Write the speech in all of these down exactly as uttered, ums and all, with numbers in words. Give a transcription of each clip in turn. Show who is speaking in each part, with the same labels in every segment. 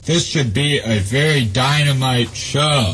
Speaker 1: This should be a very dynamite show.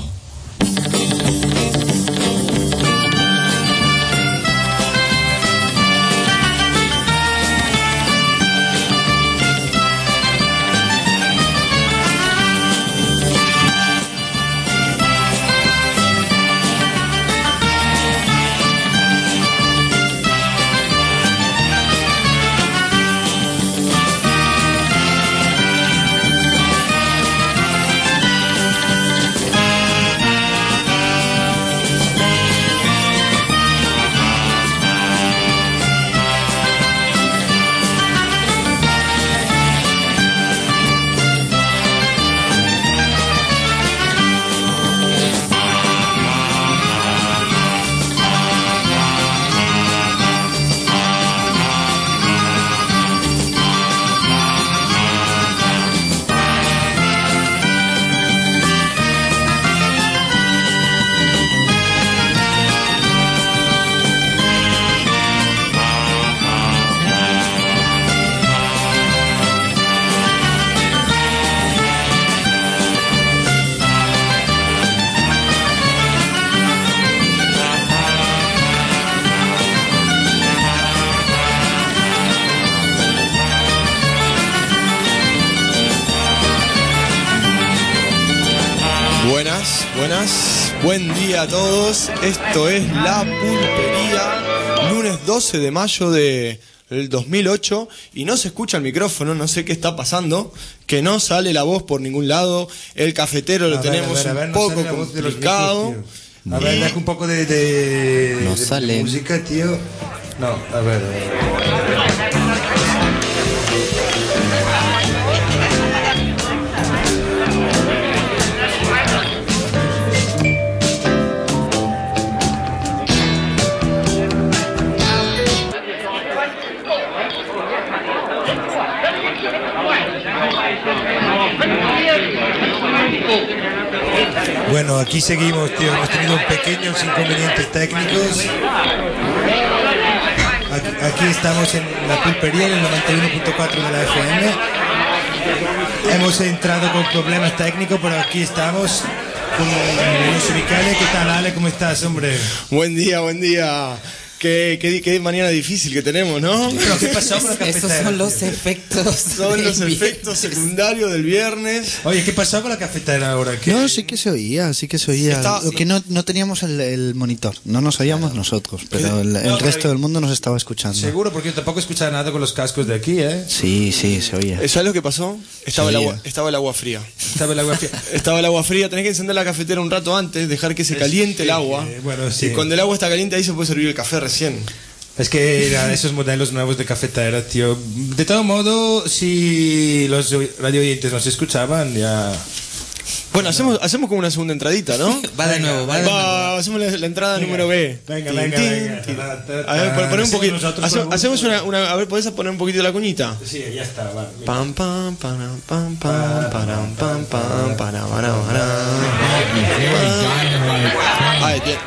Speaker 2: Buen día a todos, esto es La Pulpería, lunes doce de mayo de, del dos mil ocho y no se escucha el micrófono, no sé qué está pasando, que no sale la voz por ningún lado, el cafetero lo a tenemos ver, a ver, a ver, un no poco complicado.
Speaker 3: A ver, deja un poco de, de,
Speaker 4: no
Speaker 3: de,
Speaker 4: sale.
Speaker 3: de música, tío. No, a ver. Bueno, aquí seguimos, tío. Hemos tenido pequeños inconvenientes técnicos. Aquí, aquí estamos en La Pulpería, en el noventa y uno punto cuatro de la F M. Hemos entrado con problemas técnicos, pero aquí estamos con Luis Michele. ¿Qué tal, Ale? ¿Cómo estás, hombre?
Speaker 2: Buen día, buen día. Qué, qué, qué mañana difícil que tenemos, ¿no?
Speaker 3: ¿Pero qué pasó con la cafetera?
Speaker 4: Esos son los efectos.
Speaker 2: Son los efectos secundarios del viernes.
Speaker 3: Oye, ¿qué pasó con la cafetera ahora? ¿Qué?
Speaker 5: No, sí que se oía, sí que se oía. Está, Lo que no, no teníamos el, el monitor, no nos oíamos nosotros, pero el, el no, resto del mundo nos estaba escuchando.
Speaker 3: Seguro, porque yo tampoco escuchaba nada con los cascos de aquí, ¿eh?
Speaker 5: Sí, sí, se oía.
Speaker 2: ¿Sabes lo que pasó? Estaba, el agua, estaba el agua fría.
Speaker 3: Estaba el agua fría.
Speaker 2: Estaba el agua fría, tenés que encender la cafetera un rato antes, dejar que se caliente sí, el agua. Eh, bueno, sí. Y cuando el agua está caliente ahí se puede servir el café recién.
Speaker 3: Es que eran esos modelos nuevos de cafetera, tío. De todo modo, si los radio oyentes nos escuchaban, ya...
Speaker 2: Bueno, hacemos, hacemos como una segunda entradita, ¿no?
Speaker 4: Va de nuevo, va de nuevo.
Speaker 2: Va, hacemos la, la entrada venga, número B.
Speaker 3: Venga, tin, venga, tin, venga. Tin.
Speaker 2: A ver, poner un poquito. Hace, hacemos una, una... A ver, ¿podés poner un poquito la cuñita?
Speaker 3: Sí, ya está, va.
Speaker 2: Pam, pam, pam, pam, pam, pam, pam, pam, para, para, para. Ahí, bien.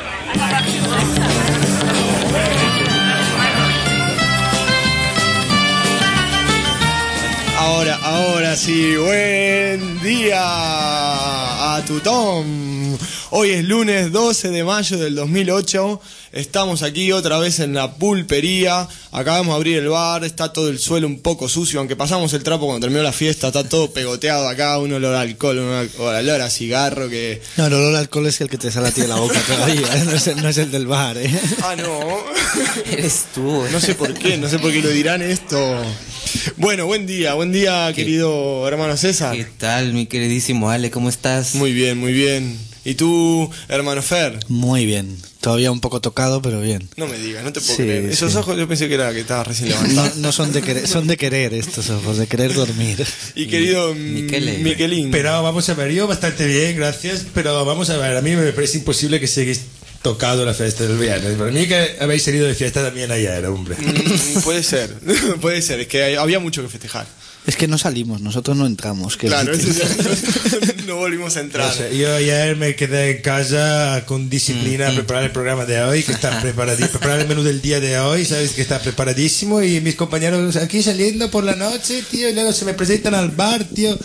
Speaker 2: Ahora, ahora sí, buen día a Tutón. Hoy es lunes doce de mayo del dos mil ocho. Estamos aquí otra vez en La Pulpería. Acabamos de abrir el bar, está todo el suelo un poco sucio, aunque pasamos el trapo cuando terminó la fiesta, está todo pegoteado acá, un olor a alcohol, un olor a cigarro que...
Speaker 5: No, el olor a alcohol es el que te sale a ti de la boca todavía, ¿eh? no, es el, no es el del bar, ¿eh?
Speaker 2: Ah, no.
Speaker 4: Eres tú.
Speaker 2: No sé por qué, no sé por qué lo dirán esto. Bueno, buen día, buen día, querido hermano César.
Speaker 4: ¿Qué tal, mi queridísimo Ale? ¿Cómo estás?
Speaker 2: Muy bien, muy bien. ¿Y tú, hermano Fer?
Speaker 5: Muy bien. Todavía un poco tocado, pero bien.
Speaker 2: No me digas, no te puedo
Speaker 5: sí,
Speaker 2: creer. Esos
Speaker 5: sí.
Speaker 2: ojos yo pensé que era que estabas recién levantado.
Speaker 5: No, no son de querer, son de querer estos ojos, de querer dormir.
Speaker 2: Y querido
Speaker 4: Miquele.
Speaker 2: Miquelín.
Speaker 3: Pero vamos a ver, yo bastante bien, gracias. Pero vamos a ver, a mí me parece imposible que seguís tocado la fiesta del viernes. Para mí que habéis salido de fiesta también ayer, hombre.
Speaker 2: Mm, puede ser, puede ser. Es que había mucho que festejar.
Speaker 5: Es que no salimos, nosotros no entramos. Que
Speaker 2: claro, eso ya, no volvimos a entrar.
Speaker 3: O sea, yo ayer me quedé en casa con disciplina a preparar el programa de hoy, que está preparadísimo, preparar el menú del día de hoy, sabes que está preparadísimo, y mis compañeros aquí saliendo por la noche, tío, y luego se me presentan al bar, tío.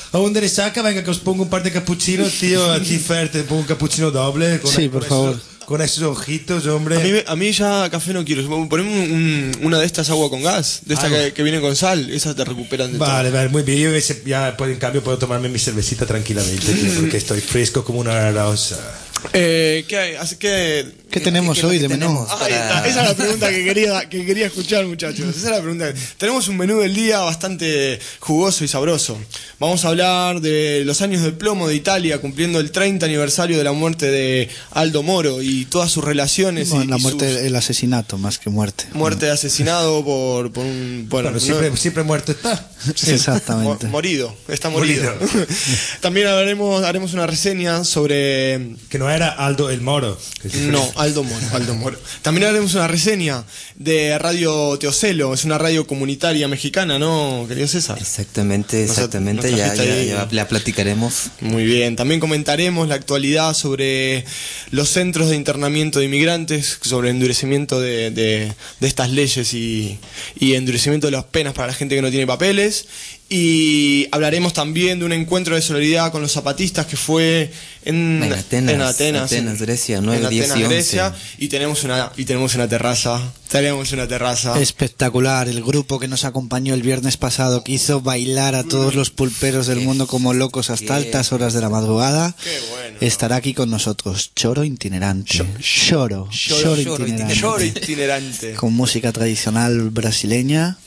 Speaker 3: a un de resaca, venga que os pongo un par de capuchinos, tío. A ti, Fer, te pongo un capuchino doble. Con
Speaker 5: Sí,
Speaker 3: el-
Speaker 5: por
Speaker 3: con
Speaker 5: favor.
Speaker 3: esos- con esos ojitos, hombre.
Speaker 2: A mí, a mí ya café no quiero. Ponemos un- una de estas agua con gas, de esta
Speaker 3: Ah,
Speaker 2: que, que viene con sal. Esas te recuperan de
Speaker 3: Vale, vale, muy bien. Yo ese- ya puedo, en cambio puedo tomarme mi cervecita tranquilamente, tío, porque estoy fresco como una rosa.
Speaker 2: todo. Eh, ¿qué, hay? Así que
Speaker 5: ¿Qué tenemos
Speaker 4: ¿Qué es lo
Speaker 5: hoy
Speaker 4: que
Speaker 5: de menú?
Speaker 4: tenemos?
Speaker 2: Ahí está, esa es la pregunta que quería, que quería escuchar, muchachos. Esa es la pregunta. Tenemos un menú del día bastante jugoso y sabroso. Vamos a hablar de los años de plomo de Italia, cumpliendo el treinta aniversario de la muerte de Aldo Moro y todas sus relaciones.
Speaker 5: Bueno,
Speaker 2: y,
Speaker 5: la
Speaker 2: y
Speaker 5: muerte,
Speaker 2: sus-
Speaker 5: el asesinato más que muerte.
Speaker 2: muerte asesinado por, por un... Bueno,
Speaker 3: Bueno,
Speaker 2: no-
Speaker 3: siempre, siempre muerto está.
Speaker 5: Sí, exactamente.
Speaker 2: mo- morido, está morido.
Speaker 3: Morido.
Speaker 2: También hablaremos, haremos una reseña sobre...
Speaker 3: Que no era Aldo el Moro. que es diferente.
Speaker 2: No, Aldo Moro, Aldo Moro. También haremos una reseña de Radio Teocelo, es una radio comunitaria mexicana, ¿no, querido César?
Speaker 4: Exactamente,
Speaker 2: Nos-
Speaker 4: exactamente.
Speaker 2: nos
Speaker 4: Ya,
Speaker 2: trajiste
Speaker 4: ya,
Speaker 2: ahí.
Speaker 4: ya la platicaremos.
Speaker 2: Muy bien, también comentaremos la actualidad sobre los centros de internamiento de inmigrantes, sobre endurecimiento de, de, de estas leyes y, y endurecimiento de las penas para la gente que no tiene papeles. Y hablaremos también de un encuentro de solidaridad con los zapatistas que fue en,
Speaker 4: En Atenas,
Speaker 2: en Atenas,
Speaker 4: Atenas,
Speaker 2: en-
Speaker 4: Grecia, nueve,
Speaker 2: en
Speaker 4: diez
Speaker 2: Atenas,
Speaker 4: y once.
Speaker 2: Grecia, y tenemos una y tenemos una terraza, tenemos una terraza.
Speaker 5: Espectacular, el grupo que nos acompañó el viernes pasado, que hizo bailar a todos los pulperos del mundo como locos hasta
Speaker 4: qué-
Speaker 5: altas horas de la madrugada,
Speaker 2: Qué bueno.
Speaker 5: estará aquí con nosotros. Choro itinerante. Choro, choro,
Speaker 4: choro
Speaker 5: itinerante.
Speaker 2: Short itinerante.
Speaker 5: Con música tradicional brasileña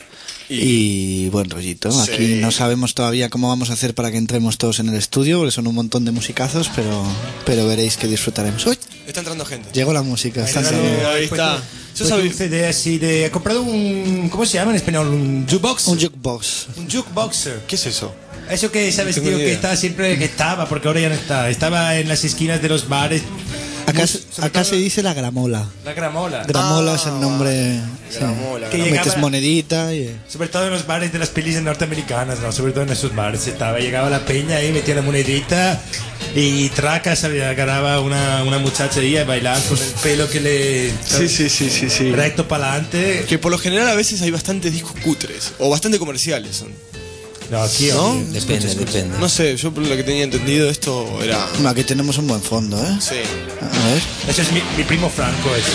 Speaker 5: y, buen rollito.
Speaker 2: Sí.
Speaker 5: Aquí no sabemos todavía cómo vamos a hacer para que entremos todos en el estudio, porque son un montón de musicazos, pero, pero veréis que disfrutaremos. ¡Uy!
Speaker 2: Está entrando gente.
Speaker 5: Llegó la música. está
Speaker 2: Sí,
Speaker 5: entrando.
Speaker 2: ahí está. Yo
Speaker 3: Yo
Speaker 2: sabía-
Speaker 3: un C D así de... He comprado un... ¿Cómo se llama en español? ¿Un jukebox?
Speaker 5: Un jukebox.
Speaker 3: Un jukeboxer.
Speaker 2: ¿Qué es eso?
Speaker 3: Eso que, ¿sabes,
Speaker 2: No tengo
Speaker 3: tío?
Speaker 2: ni
Speaker 3: Que
Speaker 2: idea.
Speaker 3: estaba siempre... Que estaba, porque ahora ya no está. Estaba en las esquinas de los bares.
Speaker 5: Acá,
Speaker 3: Mus- sobre
Speaker 5: acá
Speaker 3: todo
Speaker 5: se dice la gramola.
Speaker 3: La gramola.
Speaker 5: Gramola es el nombre. sí.
Speaker 2: Gramola,
Speaker 3: Que
Speaker 2: gramola.
Speaker 5: Metes
Speaker 3: llegaba-
Speaker 5: monedita y.
Speaker 3: Sobre todo en los bares de las pelis norteamericanas, ¿no? Sobre todo en esos bares. Estaba, llegaba la peña ahí, metía la monedita y traca, ¿sabes? Agarraba una, una muchacha ahí a bailar con el pelo que le...
Speaker 2: Sí, sí, sí, sí, sí.
Speaker 3: Recto para adelante.
Speaker 2: Que por lo general a veces hay bastantes discos cutres o bastante comerciales son.
Speaker 3: No, aquí,
Speaker 2: ¿No?
Speaker 3: hombre.
Speaker 4: Depende, depende.
Speaker 2: No sé, yo por lo que tenía entendido esto era...
Speaker 5: Aquí tenemos un buen fondo, ¿eh?
Speaker 2: Sí.
Speaker 5: A ver.
Speaker 3: Ese es mi, mi primo Franco, ese.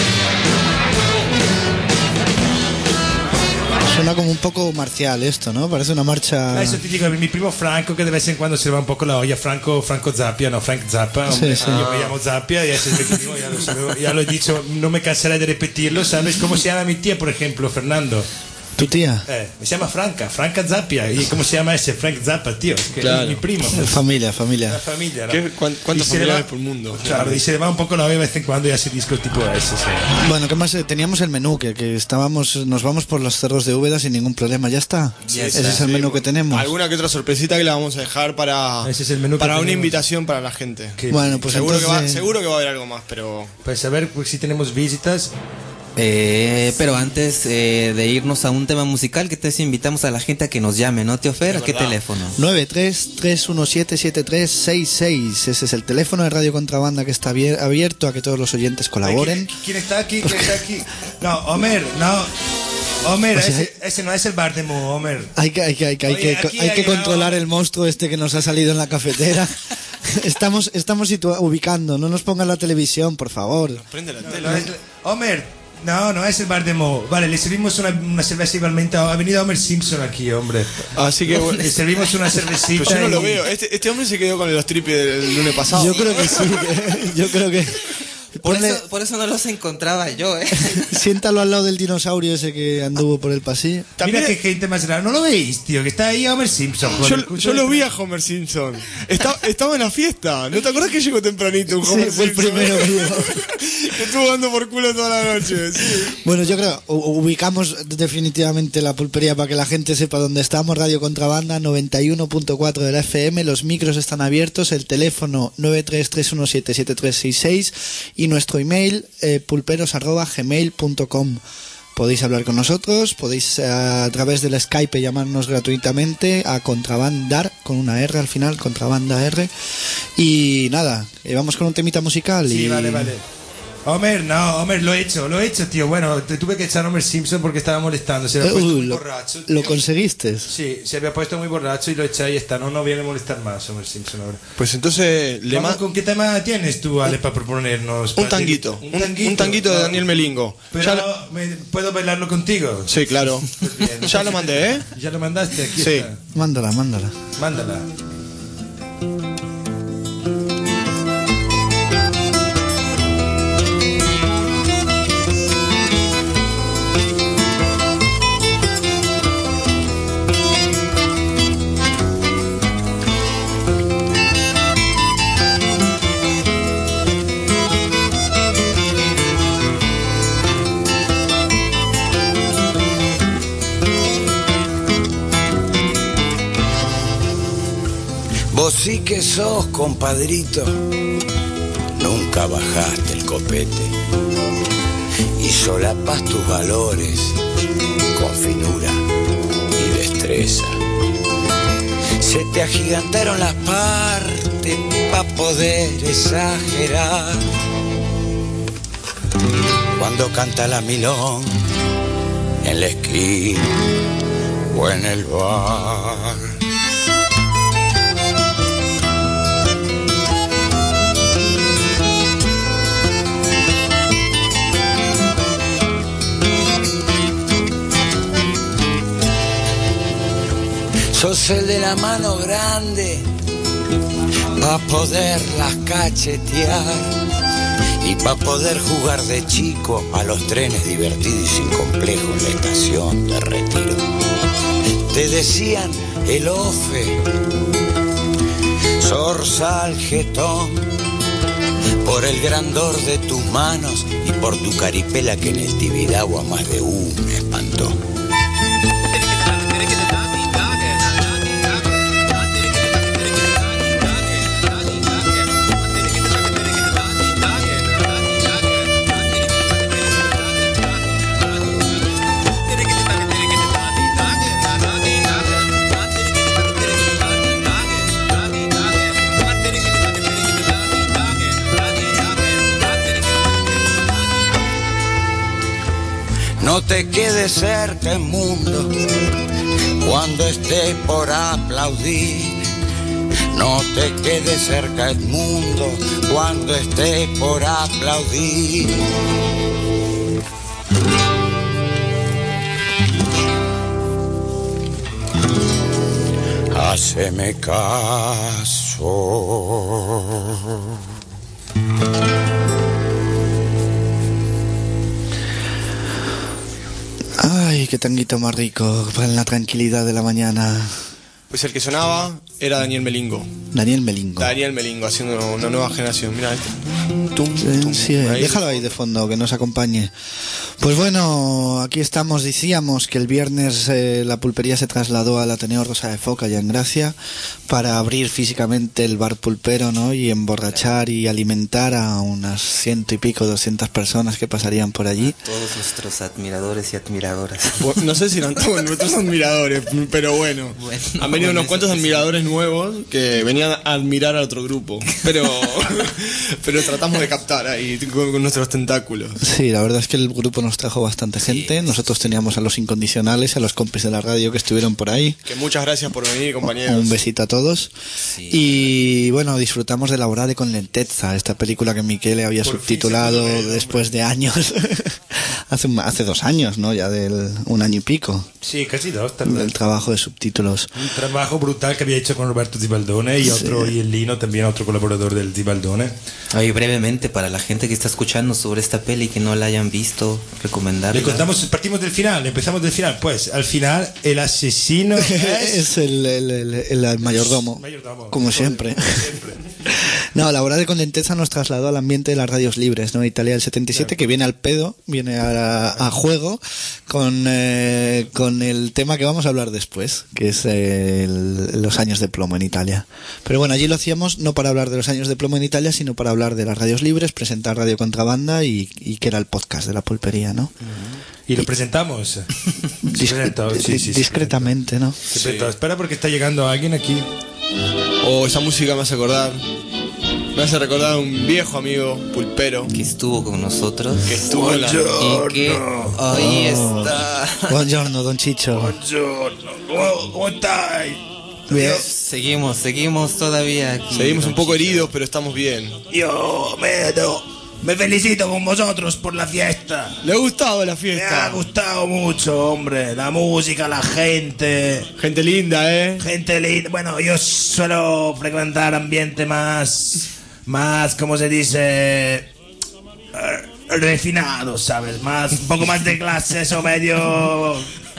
Speaker 5: Suena como un poco marcial esto, ¿no? Parece una marcha.
Speaker 3: Ah, eso te digo, mi primo Franco que de vez en cuando se le va un poco la olla. Franco, Franco Zappia, no, Frank Zappa. Hombre.
Speaker 5: Sí, sí.
Speaker 3: Yo me llamo Zappia y ese es mi primo, ya lo, sabe- ya lo he dicho, no me cansaré de repetirlo. ¿Sabes cómo se llama mi tía, por ejemplo, Fernando?
Speaker 5: ¿Tu tía?
Speaker 3: Eh, me llama Franca, Franca Zappia. ¿Y cómo se llama ese? Frank Zappa, tío. Es que
Speaker 2: Claro.
Speaker 3: es mi primo.
Speaker 5: Familia,
Speaker 3: La
Speaker 5: familia.
Speaker 3: familia, ¿no?
Speaker 2: ¿Qué- cuán- cuántos
Speaker 3: Y se le
Speaker 2: familiares
Speaker 3: va-
Speaker 2: por mundo?
Speaker 3: Claro, y se le va un poco la olla de vez en cuando y hace discos tipo ese. Sí.
Speaker 5: Bueno, ¿qué más? Eh, Teníamos el menú, que, que estábamos, nos vamos por los cerros de Úbeda sin ningún problema. Ya está.
Speaker 4: Ya
Speaker 5: Ese
Speaker 4: está.
Speaker 5: es el menú que tenemos.
Speaker 2: Alguna que otra sorpresita que la vamos a dejar para,
Speaker 3: Ese es el menú que
Speaker 2: para una
Speaker 3: tenemos.
Speaker 2: invitación para la gente.
Speaker 3: Que-
Speaker 5: Bueno, pues
Speaker 2: seguro, que va,
Speaker 5: entonces.
Speaker 2: seguro que va a haber algo más, pero...
Speaker 3: Pues a ver pues, si tenemos visitas.
Speaker 4: Eh, pero antes eh, de irnos a un tema musical, ¿qué tal si invitamos a la gente a que nos llame, ¿no, tío Fer? ¿A qué
Speaker 2: verdad.
Speaker 4: teléfono?
Speaker 5: nueve tres tres uno siete siete tres seis seis. Ese es el teléfono de Radio Contrabanda que está abier- abierto a que todos los oyentes colaboren.
Speaker 3: ¿Quién, quién está aquí? ¿Quién está aquí? No, Homer, no. Homer,
Speaker 5: Pues
Speaker 3: ese, ese no es el bar de Mo, Homer.
Speaker 5: Hay que, hay que, hay que, hay
Speaker 3: Oye,
Speaker 5: que,
Speaker 3: aquí
Speaker 5: hay
Speaker 3: ha
Speaker 5: que
Speaker 3: llegado-
Speaker 5: controlar el monstruo este que nos ha salido en la cafetera. Estamos, estamos situa- ubicando, no nos pongan la televisión, por favor.
Speaker 2: Prende la
Speaker 3: No,
Speaker 2: tele.
Speaker 3: no es- Homer, no, no es el bar de Mo. Vale, le servimos una, una cerveza igualmente. Ha venido Homer Simpson aquí, hombre.
Speaker 2: Así que bueno,
Speaker 3: Le servimos una cervecita.
Speaker 2: pero yo no lo
Speaker 3: y-
Speaker 2: veo. Este, este hombre se quedó con los tripes del lunes pasado.
Speaker 5: Yo creo que sí, que- yo creo que...
Speaker 4: Por
Speaker 5: Ponle-
Speaker 4: eso, por eso no los encontraba yo, ¿eh?
Speaker 5: siéntalo al lado del dinosaurio ese que anduvo por el pasillo.
Speaker 2: También-
Speaker 3: Mira qué gente más rara. ¿No lo veis, tío? Que está ahí Homer Simpson. con el
Speaker 2: Yo,
Speaker 3: cucho
Speaker 2: yo lo
Speaker 3: de-
Speaker 2: vi a Homer Simpson. Está- estaba en la fiesta. ¿No te acuerdas que llegó tempranito un
Speaker 5: Sí,
Speaker 2: Homer
Speaker 5: fue el
Speaker 2: Simpson?
Speaker 5: primero que llegó.
Speaker 2: Que estuvo dando por culo toda la noche. Sí.
Speaker 5: Bueno, yo creo, u- ubicamos definitivamente la pulpería para que la gente sepa dónde estamos. Radio Contrabanda noventa y uno punto cuatro de la F M, los micros están abiertos, el teléfono nueve tres tres uno siete siete tres seis seis y nuestro email eh, pulperos arroba gmail punto com. Podéis hablar con nosotros, podéis eh, a través del Skype llamarnos gratuitamente a Contrabandar, con una R al final, Contrabanda R. Y nada, eh, vamos con un temita musical.
Speaker 3: Sí,
Speaker 5: y...
Speaker 3: vale, vale. Homer, no, Homer, lo he hecho, lo he hecho, tío. Bueno, te tuve que echar a Homer Simpson porque estaba molestando. Se había
Speaker 5: Uh,
Speaker 3: puesto muy
Speaker 5: lo,
Speaker 3: borracho. tío.
Speaker 5: ¿Lo conseguiste?
Speaker 3: Sí, se había puesto muy borracho y lo eché y está. No, no viene a molestar más Homer Simpson ahora.
Speaker 2: Pues entonces le
Speaker 3: Vamos,
Speaker 2: ma-
Speaker 3: ¿con qué tema tienes tú, Ale, para proponernos?
Speaker 2: un tanguito, un, un tanguito de Daniel Melingo.
Speaker 3: Pero
Speaker 2: Ya
Speaker 3: no,
Speaker 2: lo-
Speaker 3: ¿me- ¿puedo bailarlo contigo?
Speaker 2: Sí, claro.
Speaker 3: Pues bien.
Speaker 2: Ya lo mandé, ¿eh?
Speaker 3: Ya lo mandaste, aquí
Speaker 2: Sí.
Speaker 3: está.
Speaker 5: Mándala, mándala.
Speaker 3: Mándala.
Speaker 6: Vos sí que sos, compadrito, nunca bajaste el copete y solapas tus valores con finura y destreza. Se te agigantaron las partes pa' poder exagerar. Cuando canta la milonga en la esquina o en el bar. Sos el de la mano grande pa' poderlas cachetear y pa' poder jugar de chico a los trenes divertidos y sin complejo en la estación de retiro. Te decían el ofe, zorzal jetón, por el grandor de tus manos y por tu caripela que en el Tibidabo a más de uno espantó. No te quedes cerca el mundo cuando esté por aplaudir. No te quedes cerca el mundo cuando esté por aplaudir. Haceme caso.
Speaker 5: Ay, qué tanguito más rico para la tranquilidad de la mañana.
Speaker 2: Pues el que sonaba era Daniel Melingo.
Speaker 5: Daniel Melingo.
Speaker 2: Daniel Melingo haciendo una nueva generación. Mira este. Tum, tum.
Speaker 5: Sí,
Speaker 2: Ahí.
Speaker 5: déjalo ahí de fondo, que nos acompañe. Pues bueno, aquí estamos. Decíamos que el viernes eh, la pulpería se trasladó al Ateneo Rosa de Foca, ya en Gracia, para abrir físicamente el bar pulpero, ¿no? Y emborrachar y alimentar a unas ciento y pico, doscientas personas que pasarían por allí.
Speaker 4: Todos nuestros admiradores y admiradoras.
Speaker 2: Bueno, no sé si eran todos nuestros admiradores, pero bueno.
Speaker 4: Bueno,
Speaker 2: Han venido unos
Speaker 4: eso
Speaker 2: cuantos
Speaker 4: que sí.
Speaker 2: admiradores nuevos que venían a admirar al otro grupo. Pero, pero tratamos de captar ahí con, con nuestros tentáculos.
Speaker 5: Sí, la verdad es que el grupo nos trajo bastante gente. Nosotros teníamos a los incondicionales, a los compis de la radio que estuvieron por ahí.
Speaker 2: Que muchas gracias por venir, compañeros.
Speaker 5: Un besito a todos.
Speaker 4: Sí.
Speaker 5: Y bueno, disfrutamos de Lavorare con lentezza, esta película que Michele había
Speaker 3: Por fin
Speaker 5: subtitulado
Speaker 3: se pudo ver,
Speaker 5: después de años. hace, un- hace dos años, ¿no? Ya del un año y pico
Speaker 3: Sí, casi dos, tal vez.
Speaker 5: del trabajo de subtítulos.
Speaker 3: Un trabajo brutal que había hecho con Roberto Zibaldone y otro, y el Lino también, otro colaborador del Zibaldone.
Speaker 4: Oye, brevemente, para la gente que está escuchando sobre esta peli que no la hayan visto, recomendarla.
Speaker 3: Le contamos, partimos del final, empezamos del final. Pues al final el asesino es...
Speaker 5: es el, el, el, el- el mayordomo,
Speaker 3: Mayordomo.
Speaker 5: como siempre.
Speaker 3: Siempre.
Speaker 5: No, Lavorare con lentezza nos trasladó al ambiente de las radios libres, ¿no? Italia del setenta y siete, que viene al pedo, viene a, a juego con, eh, con el tema que vamos a hablar después, que es eh, el- los años de plomo en Italia. Pero bueno, allí lo hacíamos no para hablar de los años de plomo en Italia, sino para hablar de las radios libres, presentar Radio Contrabanda y, y que era el podcast de la pulpería, ¿no?
Speaker 3: Y lo presentamos. Se
Speaker 5: Dis-
Speaker 3: presentó, sí, sí, sí,
Speaker 5: discretamente, ¿no?
Speaker 3: se presentó. Espera porque está llegando alguien aquí.
Speaker 2: Oh, esa música me hace acordar. Me Me hace recordar a un viejo amigo pulpero
Speaker 4: Que estuvo con nosotros.
Speaker 2: que estuvo en la...
Speaker 4: Y que ahí está.
Speaker 5: Buongiorno, don Chicho.
Speaker 3: Buongiorno, ¿cómo, cómo estáis?
Speaker 5: Bien.
Speaker 4: Seguimos, seguimos todavía aquí.
Speaker 2: Seguimos un poco
Speaker 4: Chicho.
Speaker 2: heridos, pero estamos bien.
Speaker 3: Yo me, me felicito con vosotros por la fiesta.
Speaker 2: ¿Le ha gustado la
Speaker 3: Me ha
Speaker 2: fiesta?
Speaker 3: gustado mucho, hombre. La música, la gente.
Speaker 2: Gente linda, ¿eh?
Speaker 3: Gente linda. Bueno, yo suelo frecuentar ambiente más. Más, ¿cómo se dice? Eh, refinado, ¿sabes? Más, un poco más de clase, eso medio.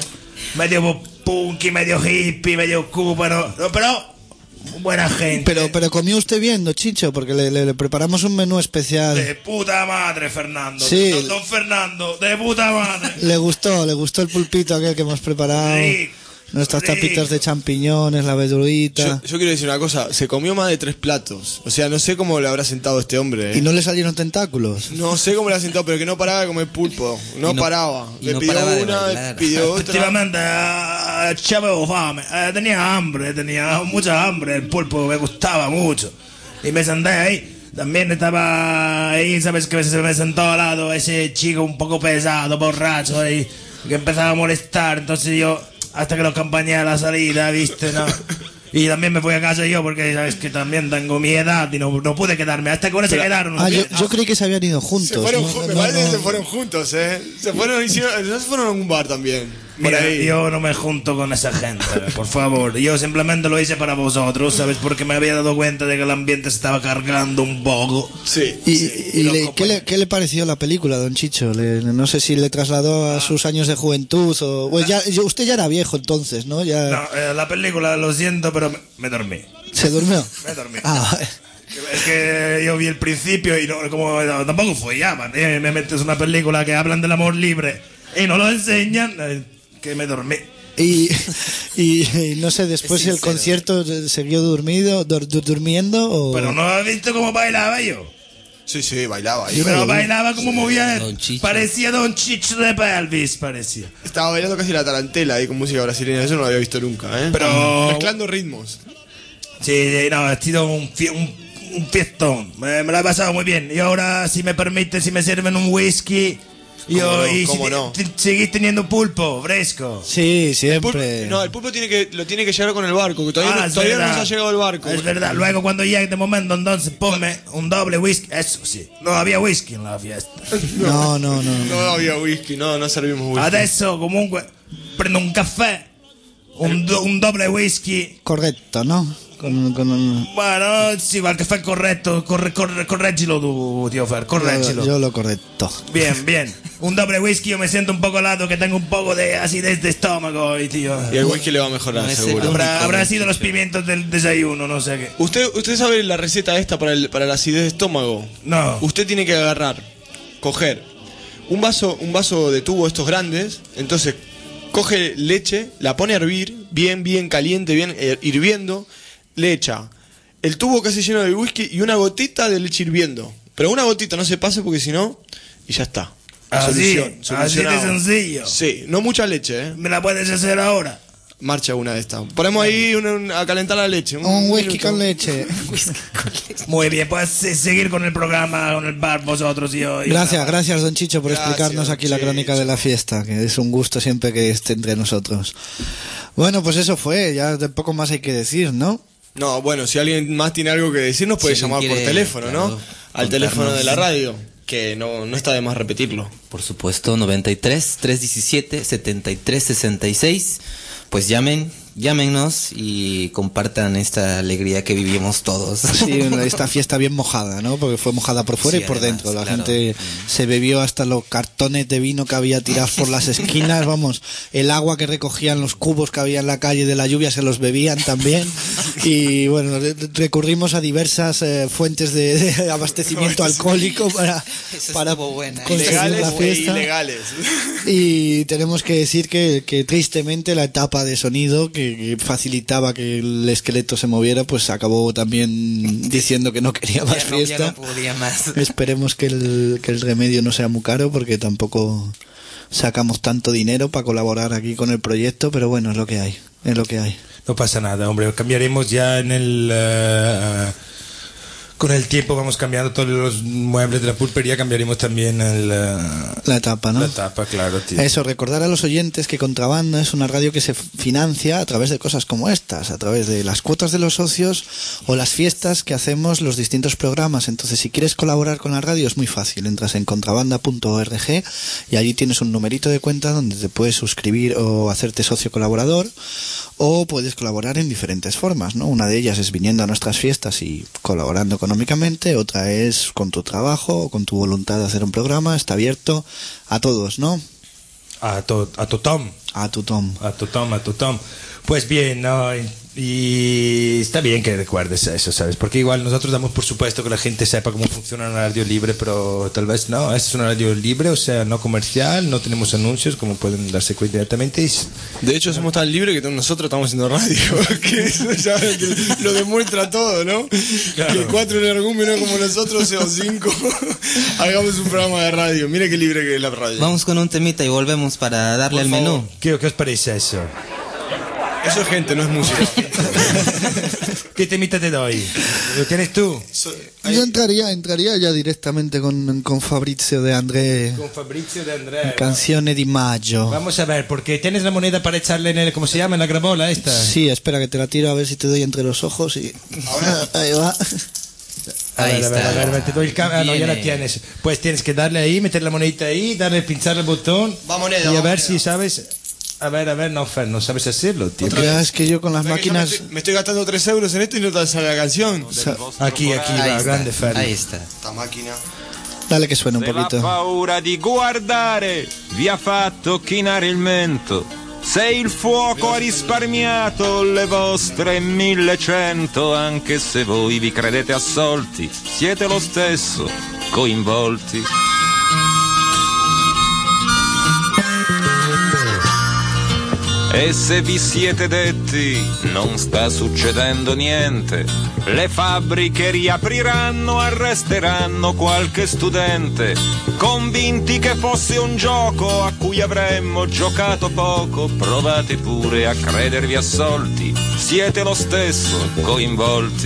Speaker 3: Medio punky, medio hippie, medio cool, bueno, no, pero. Buena gente.
Speaker 5: Pero, pero comió usted bien, don Chicho, porque le, le- le preparamos un menú especial.
Speaker 3: De puta madre, Fernando.
Speaker 5: Sí.
Speaker 3: Don, don Fernando, de puta madre.
Speaker 5: Le gustó, le gustó el pulpito aquel que hemos preparado.
Speaker 3: Rico,
Speaker 5: Nuestras
Speaker 3: rico.
Speaker 5: tapitas de champiñones, la verdurita.
Speaker 2: Yo, yo quiero decir una cosa, se comió más de tres platos. O sea, no sé cómo le habrá sentado este hombre, ¿eh?
Speaker 5: Y no le salieron tentáculos.
Speaker 2: No sé cómo le ha sentado, pero que no paraba de comer pulpo. No,
Speaker 4: Y no-
Speaker 2: paraba.
Speaker 4: y
Speaker 2: Le
Speaker 4: no
Speaker 2: pidió
Speaker 4: paraba de
Speaker 2: una,
Speaker 4: bailar.
Speaker 2: pidió otra.
Speaker 3: Efectivamente, eh, c'avevo fame, eh, tenía hambre, tenía mucha hambre, el pulpo me gustaba mucho. Y me senté ahí, también estaba ahí, sabes que se me sentó al lado ese chico un poco pesado, borracho ahí, que empezaba a molestar, entonces yo, hasta que lo acompañé a la salida, viste, ¿no? Y también me fui a casa yo porque sabes que también tengo mi edad y no, no pude quedarme, hasta que ahora se quedaron.
Speaker 5: Ah, yo, yo creí que se habían ido
Speaker 2: Se
Speaker 5: juntos.
Speaker 2: fueron,
Speaker 5: ¿no?
Speaker 2: ju- me
Speaker 5: No,
Speaker 2: parece que
Speaker 5: no.
Speaker 2: se fueron juntos, ¿eh? Se fueron, hicieron, no se fueron a un bar también. Por
Speaker 3: Mira,
Speaker 2: ahí.
Speaker 3: yo no me junto con esa gente, por favor. Yo simplemente lo hice para vosotros, ¿sabes? Porque me había dado cuenta de que el ambiente se estaba cargando un poco.
Speaker 2: Sí.
Speaker 5: ¿Y,
Speaker 2: sí,
Speaker 5: y
Speaker 2: lo
Speaker 5: le-
Speaker 2: copa-
Speaker 5: ¿qué, le, qué le pareció la película, don Chicho? Le- no sé si le trasladó a sus años de juventud o... Pues ya, yo- usted ya era viejo entonces, ¿no? Ya
Speaker 3: No, eh, la película, lo siento, pero me, me dormí.
Speaker 5: se durmió.
Speaker 3: Me dormí.
Speaker 5: Ah,
Speaker 3: Es que yo vi el principio y no, como no, tampoco fue ya, man. Eh, me metes una película que hablan del amor libre y no lo enseñan, eh, que me dormí.
Speaker 5: y, y, y no sé, después
Speaker 4: Es
Speaker 5: el
Speaker 4: sincero.
Speaker 5: concierto siguió durmiendo, dur- dur- durmiendo o...
Speaker 3: Pero no has visto cómo bailaba yo.
Speaker 2: Sí, sí, bailaba. ahí.
Speaker 5: Yo no
Speaker 3: Pero
Speaker 5: lo vi.
Speaker 3: bailaba como movía.
Speaker 4: Don Chicho.
Speaker 3: Parecía Don Chicho de pelvis, parecía.
Speaker 2: Estaba bailando casi la tarantela ahí con música brasileña. Eso no lo había visto nunca, ¿eh?
Speaker 3: Pero-
Speaker 2: Mezclando ritmos.
Speaker 3: Sí, sí, no, ha sido un, fie- un, un fiestón. Me, me lo he pasado muy bien. Y ahora, si me permite, si me sirven un whisky. Yo,
Speaker 2: ¿Cómo no?
Speaker 3: y
Speaker 2: ¿Cómo
Speaker 3: si
Speaker 2: no?
Speaker 3: te- seguís teniendo pulpo fresco.
Speaker 5: Sí,
Speaker 2: El
Speaker 5: siempre.
Speaker 2: pulpo, no, el pulpo tiene que, lo tiene que llevar con el barco, que todavía,
Speaker 3: Ah,
Speaker 2: no,
Speaker 3: es
Speaker 2: todavía no
Speaker 3: verdad.
Speaker 2: nos ha llegado el barco.
Speaker 3: Es verdad. Luego, cuando llegue este momento, entonces ponme un doble whisky. Eso sí. No había whisky en la fiesta.
Speaker 5: No, no, no. no.
Speaker 2: No había whisky, no, no servimos whisky.
Speaker 3: Adesso, comunque, prendo un caffè, un, do- un doble whisky.
Speaker 5: Correcto, ¿no? Con, con un-
Speaker 3: Bueno, sì, ma il caffè è corretto, corre, corre, correggilo tu, tío Fer, correggilo.
Speaker 5: yo, yo lo correcto.
Speaker 3: Bien, bien. Un doble whisky, yo me siento un poco helado, que tengo un poco de acidez de estómago hoy, tío.
Speaker 2: Y el whisky le va a mejorar,
Speaker 4: No es
Speaker 2: seguro.
Speaker 4: el
Speaker 3: Habrá, habrá
Speaker 4: Don
Speaker 3: sido los
Speaker 4: Chicho.
Speaker 3: pimientos del desayuno, no sé qué.
Speaker 2: ¿Usted, ¿Usted sabe la receta esta para, el, para la acidez de estómago?
Speaker 3: No.
Speaker 2: Usted tiene que agarrar, coger un vaso, un vaso de tubo estos grandes, entonces coge leche, la pone a hervir, bien, bien caliente, bien eh, hirviendo, le echa el tubo casi lleno de whisky y una gotita de leche hirviendo. Pero una gotita, no se pase porque si no, y ya está.
Speaker 3: Así,
Speaker 2: Solución,
Speaker 3: así de
Speaker 2: solucionado.
Speaker 3: sencillo.
Speaker 2: Sí, no mucha leche, ¿eh?
Speaker 3: ¿Me la puedes hacer ahora?
Speaker 2: Marcha una de estas. Ponemos ahí una- una- a calentar la leche.
Speaker 5: Un whisky
Speaker 2: minuto.
Speaker 5: con leche.
Speaker 3: Muy bien, pues se- seguir con el programa, con el bar, vosotros y yo. y
Speaker 5: Gracias,
Speaker 3: nada.
Speaker 5: gracias, don Chicho, por
Speaker 2: Gracias,
Speaker 5: explicarnos aquí la
Speaker 2: Chicho.
Speaker 5: crónica de la fiesta, que es un gusto siempre que esté entre nosotros. Bueno, pues eso fue, ya de poco más hay que decir, ¿no?
Speaker 2: No, bueno, si alguien más tiene algo que decir, nos puede
Speaker 4: Si
Speaker 2: llamar
Speaker 4: alguien
Speaker 2: por
Speaker 4: quiere,
Speaker 2: teléfono, ¿no?
Speaker 4: claro,
Speaker 2: Al teléfono de la
Speaker 4: contarnos.
Speaker 2: radio, que no, no está de más repetirlo.
Speaker 4: Por supuesto, noventa y tres, trescientos diecisiete, setenta y tres sesenta y seis. Pues llamen, llámenos y compartan esta alegría que vivimos todos.
Speaker 5: Sí, esta fiesta bien mojada, ¿no? Porque fue mojada por fuera
Speaker 4: Sí,
Speaker 5: y por
Speaker 4: además,
Speaker 5: dentro. La
Speaker 4: claro.
Speaker 5: gente se bebió hasta los cartones de vino que había tirados por las esquinas, vamos, el agua que recogían los cubos que había en la calle de la lluvia se los bebían también. Y bueno, re- recurrimos a diversas eh, fuentes de, de abastecimiento alcohólico para,
Speaker 4: Esa
Speaker 5: para
Speaker 4: estuvo buena.
Speaker 5: conseguir
Speaker 2: Legales
Speaker 5: la
Speaker 2: e
Speaker 5: fiesta.
Speaker 2: ilegales.
Speaker 5: Y tenemos que decir que, que tristemente la etapa de sonido que, que facilitaba que el esqueleto se moviera, pues acabó también diciendo que no quería más
Speaker 4: Ya no, ya
Speaker 5: fiesta.
Speaker 4: no podía más.
Speaker 5: Esperemos que el, que el remedio no sea muy caro porque tampoco sacamos tanto dinero para colaborar aquí con el proyecto, pero bueno, es lo que hay, es lo que hay.
Speaker 3: No pasa nada, hombre. Cambiaremos ya en el... eh, con el tiempo vamos cambiando todos los muebles de la pulpería, cambiaremos también el,
Speaker 5: la etapa, ¿no?
Speaker 3: La etapa, claro, tío.
Speaker 5: Eso, recordar a los oyentes que Contrabanda es una radio que se financia a través de cosas como estas, a través de las cuotas de los socios o las fiestas que hacemos los distintos programas. Entonces, si quieres colaborar con la radio es muy fácil, entras en contrabanda punto org y allí tienes un numerito de cuenta donde te puedes suscribir o hacerte socio colaborador, o puedes colaborar en diferentes formas, ¿no? Una de ellas es viniendo a nuestras fiestas y colaborando económicamente, otra es con tu trabajo o con tu voluntad de hacer un programa. Está abierto a todos, ¿no?
Speaker 3: A, to, a tothom.
Speaker 5: A tothom.
Speaker 3: A tothom, a tothom. Pues bien, no, y está bien que recuerdes eso, ¿sabes? Porque igual nosotros damos por supuesto que la gente sepa cómo funciona una radio libre, pero tal vez no. Esta es una radio libre, o sea, no comercial, no tenemos anuncios, como pueden darse cuenta directamente.
Speaker 2: De hecho, somos tan libres que nosotros estamos haciendo radio, que eso ya lo demuestra todo, ¿no? Claro. Que cuatro energúmenos como nosotros, o cinco, hagamos un programa de radio. Mira qué libre que es la radio.
Speaker 4: Vamos con un temita y volvemos para darle
Speaker 2: Por
Speaker 4: el
Speaker 2: favor.
Speaker 4: menú.
Speaker 3: ¿Qué, ¿Qué os parece eso?
Speaker 2: Eso es gente, no es música.
Speaker 3: ¿Qué temita te doy? ¿Lo tienes tú?
Speaker 5: Yo entraría, entraría ya directamente con, con Fabrizio de André.
Speaker 3: Con Fabrizio de André.
Speaker 5: Canzone di Maggio.
Speaker 3: Vamos a ver, porque tienes la moneda para echarle en el, ¿cómo se llama? En la gramola esta.
Speaker 5: Sí, espera que te la tiro a ver si te doy entre los ojos y... Ahora, ahí va.
Speaker 3: A
Speaker 4: Ahí
Speaker 3: ver,
Speaker 4: está.
Speaker 3: a ver, a ver, te doy el cambio. Ah, no, ya la
Speaker 4: Viene.
Speaker 3: tienes. Pues tienes que darle ahí, meter la monedita ahí, darle, pinchar el botón.
Speaker 2: Va moneda,
Speaker 3: y a
Speaker 2: va
Speaker 3: ver
Speaker 2: moneda.
Speaker 3: si sabes. A ver, a ver, no, Fer, no sabes hacerlo, tío.
Speaker 5: Ya es que yo con las
Speaker 2: ¿Ves que yo me
Speaker 5: máquinas...
Speaker 2: estoy, me estoy gastando tres euros en esto y no te sale la canción?
Speaker 5: Sa-
Speaker 3: Aquí, aquí,
Speaker 4: Ahí
Speaker 3: va,
Speaker 4: está.
Speaker 3: grande Fer.
Speaker 4: Ahí está.
Speaker 2: Esta máquina.
Speaker 5: Dale que suene un
Speaker 7: Se la
Speaker 5: poquito.
Speaker 7: paura di guardare vi ha fatto chinare il mento. Se il fuoco ha risparmiato le vostre millecento, anche se voi vi credete assolti, siete lo stesso coinvolti. E se vi siete detti non sta succedendo niente, le fabbriche riapriranno, arresteranno qualche studente, convinti che fosse un gioco a cui avremmo giocato poco, provate pure a credervi assolti, siete lo stesso coinvolti.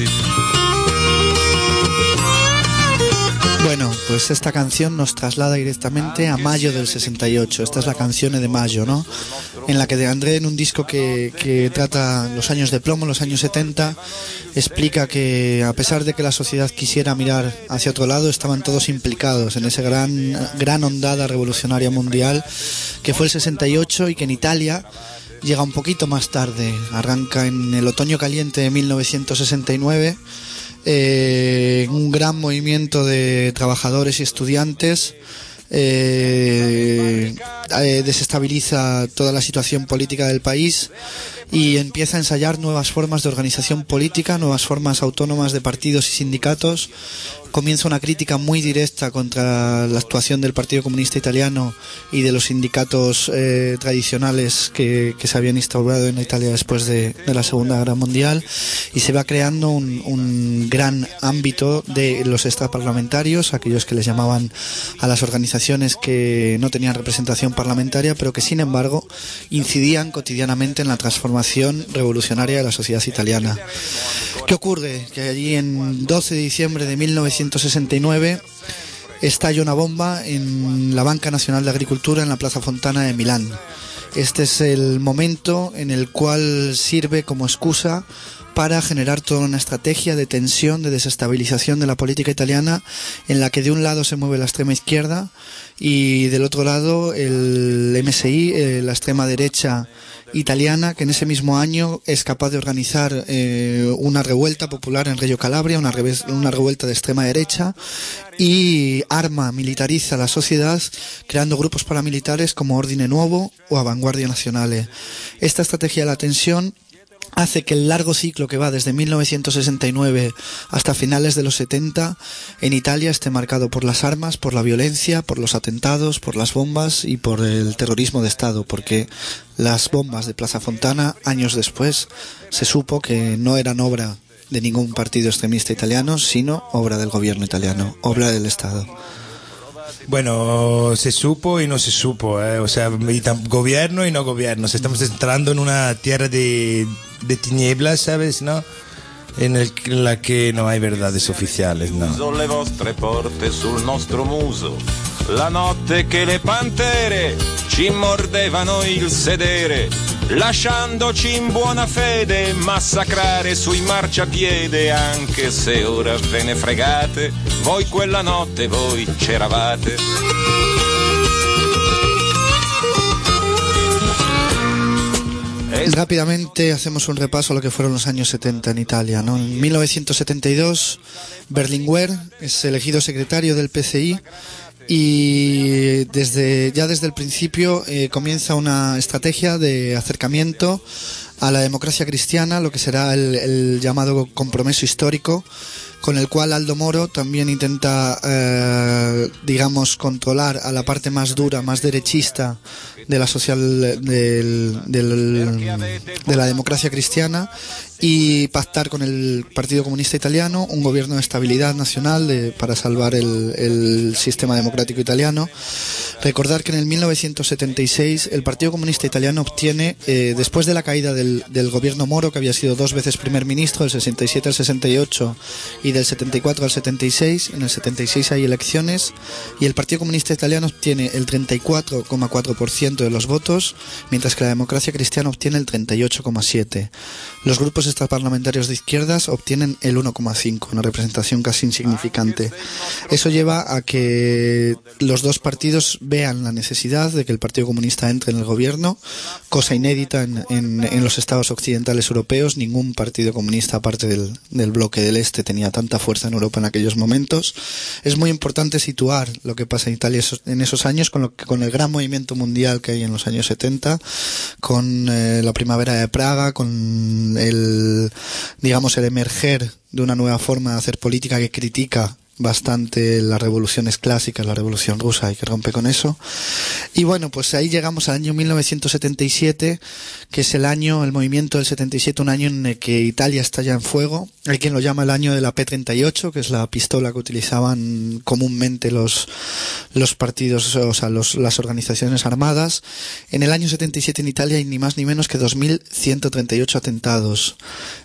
Speaker 5: Bueno, pues esta canción nos traslada directamente a mayo del sesenta y ocho. Esta es la canción de Mayo, ¿no? En la que De André, en un disco que, que trata los años de plomo, los años setenta, explica que a pesar de que la sociedad quisiera mirar hacia otro lado, estaban todos implicados en esa gran, gran ondada revolucionaria mundial que fue el sesenta y ocho, y que en Italia llega un poquito más tarde. Arranca en el otoño caliente de mil novecientos sesenta y nueve. Eh, un gran movimiento de trabajadores y estudiantes eh, eh, desestabiliza toda la situación política del país y empieza a ensayar nuevas formas de organización política, nuevas formas autónomas de partidos y sindicatos. Comienza una crítica muy directa contra la actuación del Partido Comunista Italiano y de los sindicatos eh, tradicionales que, que se habían instaurado en Italia después de, de la Segunda Guerra Mundial, y se va creando un, un gran ámbito de los extraparlamentarios, aquellos que les llamaban a las organizaciones que no tenían representación parlamentaria, pero que sin embargo incidían cotidianamente en la transformación revolucionaria de la sociedad italiana. ¿Qué ocurre? Que allí en doce de diciembre de mil novecientos sesenta y nueve estalla una bomba en la Banca Nacional de Agricultura en la Plaza Fontana de Milán. Este es el momento en el cual sirve como excusa para generar toda una estrategia de tensión, de desestabilización de la política italiana, en la que de un lado se mueve la extrema izquierda y del otro lado el M S I, eh, la extrema derecha italiana, que en ese mismo año es capaz de organizar eh, una revuelta popular en Reggio Calabria, una, revés, una revuelta de extrema derecha, y arma, militariza la sociedad creando grupos paramilitares como Ordine Nuovo o Avanguardia Nazionale. Esta estrategia de la tensión hace que el largo ciclo que va desde mil novecientos sesenta y nueve hasta finales de los setenta en Italia esté marcado por las armas, por la violencia, por los atentados, por las bombas y por el terrorismo de Estado, porque las bombas de Plaza Fontana, años después, se supo que no eran obra de ningún partido extremista italiano, sino obra del gobierno italiano, obra del Estado.
Speaker 3: Bueno, se supo y no se supo, ¿eh? O sea, y tam- gobierno y no gobierno. Estamos entrando en una tierra de, de tinieblas, ¿sabes? ¿No? en, el, en la che non hai verdades ufficiali, no.
Speaker 7: Le vostre porte sul nostro muso, la notte che le pantere ci mordevano il sedere, lasciandoci in buona fede massacrare sui marciapiede, anche se ora ve ne fregate, voi quella notte voi c'eravate.
Speaker 5: Rápidamente hacemos un repaso a lo que fueron los años setenta en Italia, ¿no? En mil novecientos setenta y dos, Berlinguer es elegido secretario del P C I y desde ya desde el principio eh, comienza una estrategia de acercamiento a la democracia cristiana, lo que será el, el llamado compromiso histórico, con el cual Aldo Moro también intenta, eh, digamos, controlar a la parte más dura, más derechista de la social del, del, de la democracia cristiana y pactar con el Partido Comunista Italiano un gobierno de estabilidad nacional de, para salvar el, el sistema democrático italiano. Recordar que en el mil novecientos setenta y seis el Partido Comunista Italiano obtiene, eh, después de la caída del, del gobierno Moro, que había sido dos veces primer ministro, del sesenta y siete al sesenta y ocho y del setenta y cuatro al setenta y seis, en el setenta y seis hay elecciones y el Partido Comunista Italiano obtiene el treinta y cuatro coma cuatro por ciento de los votos, mientras que la democracia cristiana obtiene el treinta y ocho coma siete por ciento. Los grupos extraparlamentarios de izquierdas obtienen el uno coma cinco por ciento, una representación casi insignificante. Eso lleva a que los dos partidos vean la necesidad de que el Partido Comunista entre en el gobierno, cosa inédita en, en, en los estados occidentales europeos. Ningún partido comunista, aparte del, del bloque del Este, tenía tanta fuerza en Europa en aquellos momentos. Es muy importante situar lo que pasa en Italia en esos años con, lo, con el gran movimiento mundial que hay en los años setenta, con eh, la primavera de Praga, con el, digamos, el emerger de una nueva forma de hacer política que critica bastante las revoluciones clásicas, la revolución rusa, y que rompe con eso. Y bueno, pues ahí llegamos al año mil novecientos setenta y siete, que es el año, el movimiento del setenta y siete, un año en el que Italia está ya en fuego. Hay quien lo llama el año de la P treinta y ocho, que es la pistola que utilizaban comúnmente los los partidos, o sea, los, las organizaciones armadas. En el año setenta y siete en Italia hay ni más ni menos que dos mil ciento treinta y ocho atentados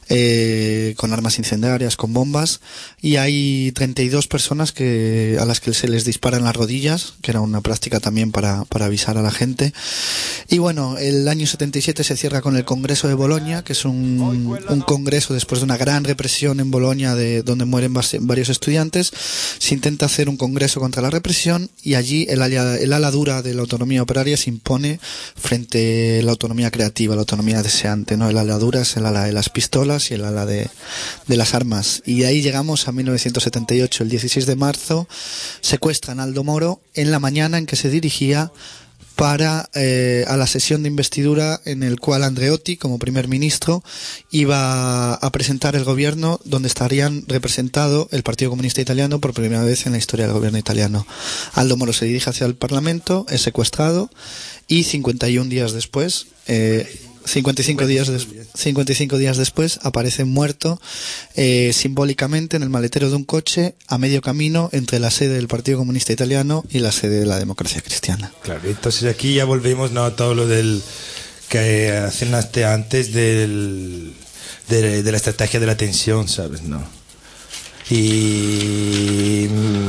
Speaker 5: eh, con armas incendiarias, con bombas, y hay treinta y dos personas que a las que se les disparan las rodillas, que era una práctica también para, para avisar a la gente. Y bueno, el año setenta y siete se cierra con el Congreso de Bolonia, que es un, un congreso después de una gran represión en Bolonia, de donde mueren varios estudiantes. Se intenta hacer un congreso contra la represión y allí el ala, el ala dura de la autonomía operaria se impone frente a la autonomía creativa, la autonomía deseante, ¿no? El ala dura es el ala de las pistolas y el ala de, de las armas. Y ahí llegamos a mil novecientos setenta y ocho. El dieciséis de marzo secuestran a Aldo Moro en la mañana en que se dirigía para eh, a la sesión de investidura en el cual Andreotti, como primer ministro, iba a presentar el gobierno donde estarían representado el Partido Comunista Italiano por primera vez en la historia del gobierno italiano. Aldo Moro se dirige hacia el Parlamento, es secuestrado y cincuenta y un días después eh, cincuenta y cinco días, des, cincuenta y cinco días después aparece muerto eh, simbólicamente en el maletero de un coche a medio camino entre la sede del Partido Comunista Italiano y la sede de la democracia cristiana.
Speaker 3: Claro, entonces aquí ya volvemos, ¿no?, a todo lo del que mencionaste antes del, de, de la estrategia de la tensión, ¿sabes? ¿No? Y...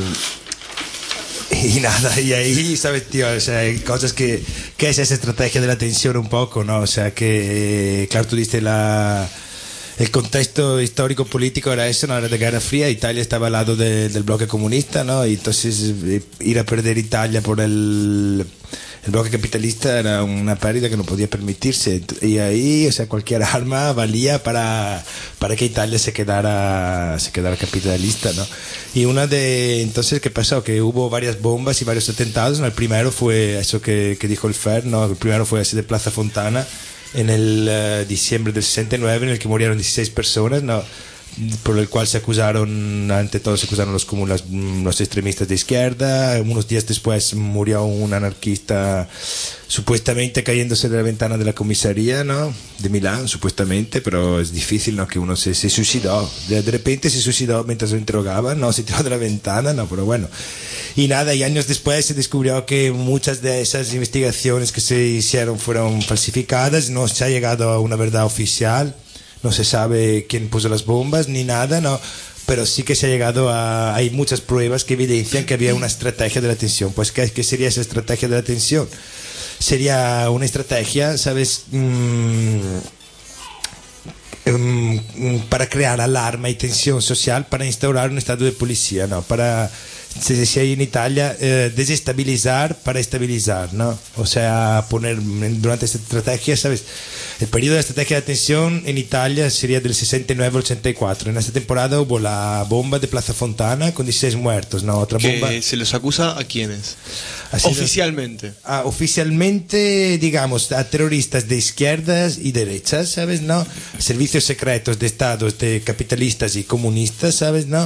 Speaker 3: Y nada, y ahí, ¿sabes, tío? O sea, hay cosas que... ¿Qué es esa estrategia de la tensión un poco, no? O sea, que... Claro, tú diste la... El contexto histórico-político era eso, ¿no? Era de Guerra Fría, Italia estaba al lado de, del bloque comunista, ¿no? Y entonces ir a perder Italia por el... El bloque capitalista era una pérdida que no podía permitirse. Y ahí, o sea, cualquier arma valía para, para que Italia se quedara, se quedara capitalista, ¿no? Y una de... Entonces, ¿qué pasó? Que hubo varias bombas y varios atentados, ¿no? El primero fue eso que, que dijo el Fer, ¿no? El primero fue ese de Plaza Fontana, en el uh, diciembre del sesenta y nueve, en el que murieron dieciséis personas, ¿no? Por el cual se acusaron, ante todo se acusaron los, como los, los extremistas de izquierda. Unos días después murió un anarquista supuestamente cayéndose de la ventana de la comisaría, ¿no?, de Milán, supuestamente, pero es difícil, ¿no?, que uno se, se suicidó, de, de repente se suicidó mientras lo interrogaban, no, se tiró de la ventana, no, pero bueno. Y nada, y años después se descubrió que muchas de esas investigaciones que se hicieron fueron falsificadas, no se ha llegado a una verdad oficial. no se sabe quién puso las bombas ni nada, ¿no? Pero sí que se ha llegado a... Hay muchas pruebas que evidencian que había una estrategia de la tensión. Pues, ¿qué, qué sería esa estrategia de la tensión? Sería una estrategia, ¿sabes? Mm, um, para crear alarma y tensión social, para instaurar un estado de policía, ¿no? Para, se decía en Italia, eh, desestabilizar para estabilizar, ¿no? O sea, poner durante esta estrategia, ¿sabes? El periodo de estrategia de tensión en Italia sería del sesenta y nueve al ochenta y cuatro. En esta temporada hubo la bomba de Plaza Fontana con dieciséis muertos, ¿no? Otra bomba.
Speaker 2: ¿Que se los acusa a quiénes?
Speaker 3: Así
Speaker 2: Oficialmente.
Speaker 3: Los, ah, oficialmente, digamos, a terroristas de izquierdas y derechas, ¿sabes? ¿No? Servicios secretos de estados de capitalistas y comunistas, ¿sabes? ¿No?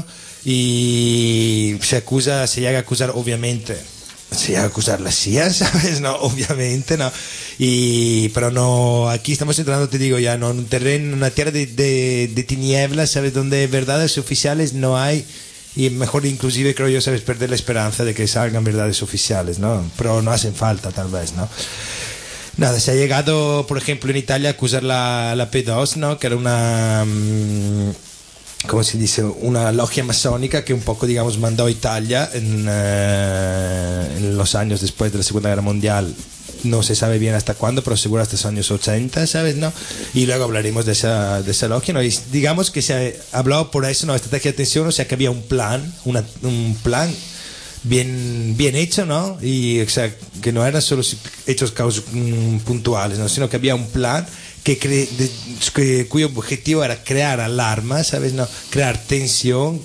Speaker 3: Y se acusa, se llega a acusar, obviamente, se llega a acusar la C I A, ¿sabes? No, obviamente, no. Y, pero no, aquí estamos entrando, te digo ya, no, en un terreno, en una tierra de, de, de tinieblas, ¿sabes? Donde verdades oficiales no hay. Y mejor inclusive creo yo, sabes, perder la esperanza de que salgan verdades oficiales, ¿no? Pero no hacen falta, tal vez, ¿no? Nada, se ha llegado, por ejemplo, en Italia a acusar la, la P dos, ¿no? Que era una... Mmm, ¿cómo se dice? Una logia masónica que un poco, digamos, mandó a Italia en, eh, en los años después de la Segunda Guerra Mundial. No se sabe bien hasta cuándo, pero seguro hasta los años ochenta, ¿sabes? ¿No? Y luego hablaremos de esa, de esa logia, ¿no? Y digamos que se ha hablado por eso, ¿no? Estrategia de tensión, o sea, que había un plan, una, un plan bien, bien hecho, ¿no? Y, o sea, que no eran solo hechos caos, mm, puntuales, ¿no? Sino que había un plan que, cre de, que cuyo objetivo era crear alarma, ¿sabes? ¿No? Crear tensión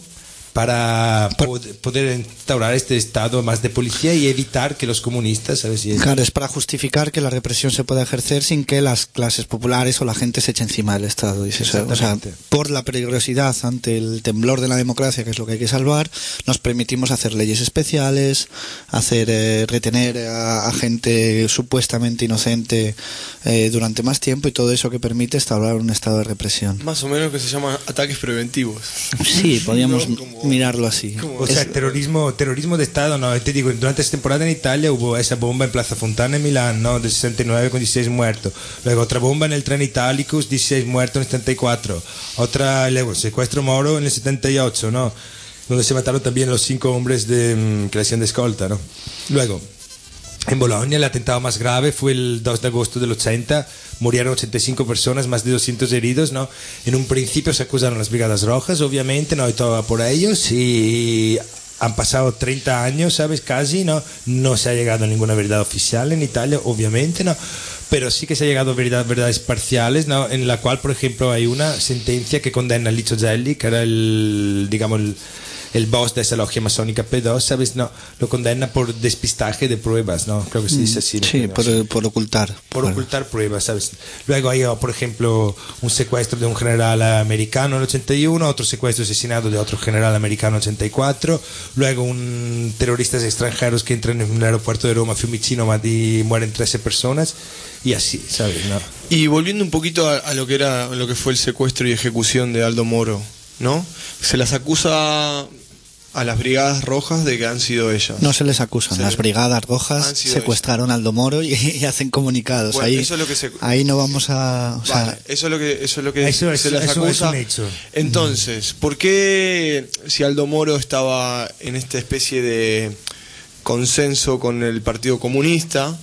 Speaker 3: para pod poder instaurar este estado más de policía y evitar que los comunistas, ¿sabes? Y
Speaker 5: claro, es para justificar que la represión se pueda ejercer sin que las clases populares o la gente se eche encima del Estado. Y se, o sea, por la peligrosidad ante el temblor de la democracia, que es lo que hay que salvar, nos permitimos hacer leyes especiales, hacer eh, retener a, a gente supuestamente inocente eh, durante más tiempo, y todo eso que permite instaurar un estado de represión.
Speaker 2: Más o menos, que se llaman ataques preventivos.
Speaker 5: Sí, podríamos... No, como... mirarlo así.
Speaker 3: O sea, es... terrorismo, terrorismo de Estado, ¿no? Te digo, durante esta temporada en Italia hubo esa bomba en Plaza Fontana en Milán, ¿no? De sesenta y nueve con dieciséis muertos. Luego otra bomba en el tren Italicus, dieciséis muertos en el setenta y cuatro. Otra, luego, secuestro Moro en el setenta y ocho, ¿no? Donde se mataron también los cinco hombres de, que le hacían de escolta, ¿no? Luego, en Bolonia el atentado más grave fue el dos de agosto del ochenta. Murieron ochenta y cinco personas, más de doscientos heridos, ¿no? En un principio se acusaron las Brigadas Rojas, obviamente, ¿no? Y todo va por ellos, y han pasado treinta años, ¿sabes? Casi, ¿no? No se ha llegado a ninguna verdad oficial en Italia, obviamente, ¿no? Pero sí que se ha llegado a verdad, verdades parciales, ¿no? En la cual, por ejemplo, hay una sentencia que condena a Licio Gelli, que era el, digamos, el... el boss de esa logia masónica P dos, ¿sabes? No, lo condena por despistaje de pruebas, ¿no? Creo que se dice así.
Speaker 5: Sí,
Speaker 3: ¿no?
Speaker 5: por, por ocultar.
Speaker 3: Por bueno. ocultar pruebas, ¿sabes? Luego hay, por ejemplo, un secuestro de un general americano en el ochenta y uno, otro secuestro asesinato de otro general americano en el ochenta y cuatro, luego un terroristas extranjeros que entran en el aeropuerto de Roma, Fiumicino, y mueren trece personas, y así, ¿sabes? ¿No?
Speaker 2: Y volviendo un poquito a, a lo que era, lo que fue el secuestro y ejecución de Aldo Moro, ¿no? Se las acusa a las Brigadas Rojas de que han sido ellas.
Speaker 5: No se les acusan. Se las Brigadas Rojas secuestraron ellas. a Aldo Moro y, y hacen comunicados. Bueno, ahí, eso es lo que se... ahí no vamos a... O
Speaker 2: vale,
Speaker 5: sea...
Speaker 2: eso es lo que, eso es lo que
Speaker 3: eso
Speaker 2: se
Speaker 3: es,
Speaker 2: les
Speaker 3: eso
Speaker 2: acusa.
Speaker 3: Es un hecho.
Speaker 2: Entonces, ¿por qué, si Aldo Moro estaba en esta especie de consenso con el Partido Comunista,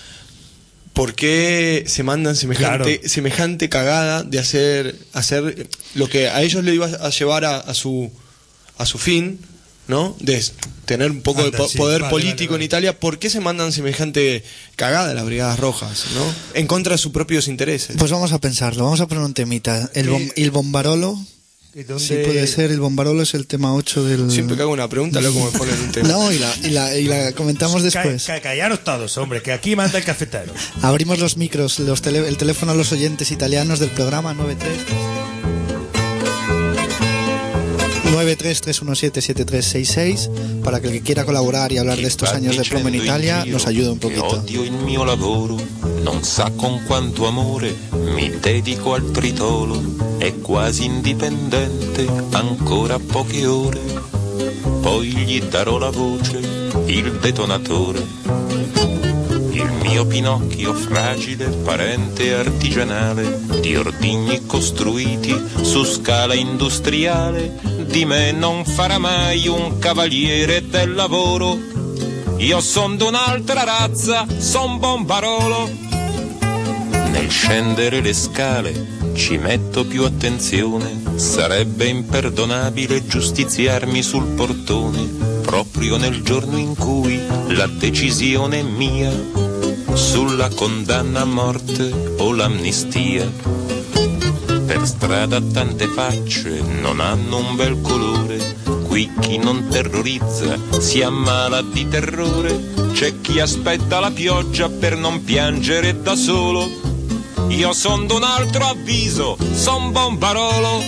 Speaker 2: por qué se mandan semejante, claro. semejante cagada de hacer, hacer lo que a ellos le iba a llevar a, a su a su fin, ¿no? De tener un poco Anda, de po sí, poder vale, político vale, vale. en Italia? ¿Por qué se mandan semejante cagada a las Brigadas Rojas, ¿no? En contra de sus propios intereses.
Speaker 5: Pues vamos a pensarlo, vamos a poner un temita. El, bom el bombarolo. Sí, puede ser. El bombarolo es el tema ocho del...
Speaker 2: Siempre que hago una pregunta, luego me ponen un tema.
Speaker 5: No, y la, y la, y la comentamos después.
Speaker 3: Ca callaros todos, hombre, que aquí manda el cafetero.
Speaker 5: Abrimos los micros, los tele el teléfono a los oyentes italianos del programa nueve tres tres uno siete siete tres seis seis, para que el que quiera colaborar y hablar de estos años de plomo en Italia nos ayude un poquito.
Speaker 7: Odio il mio lavoro, non sa con quanto amore mi dedico al tritolo, è quasi indipendente, ancora poche ore, poi gli darò la voce, il detonatore. il mio Pinocchio fragile, parente artigianale, di ordigni costruiti su scala industriale, di me non farà mai un cavaliere del lavoro. Io son d'un'altra razza, son Bombarolo. Nel scendere le scale ci metto più attenzione, sarebbe imperdonabile giustiziarmi sul portone, proprio nel giorno in cui la decisione mia sulla condanna a morte o l'amnistia. Per strada tante facce non hanno un bel colore, qui chi non terrorizza si ammala di terrore, c'è chi aspetta la pioggia per non piangere da solo. Io son d'un altro avviso, son Bombarolo.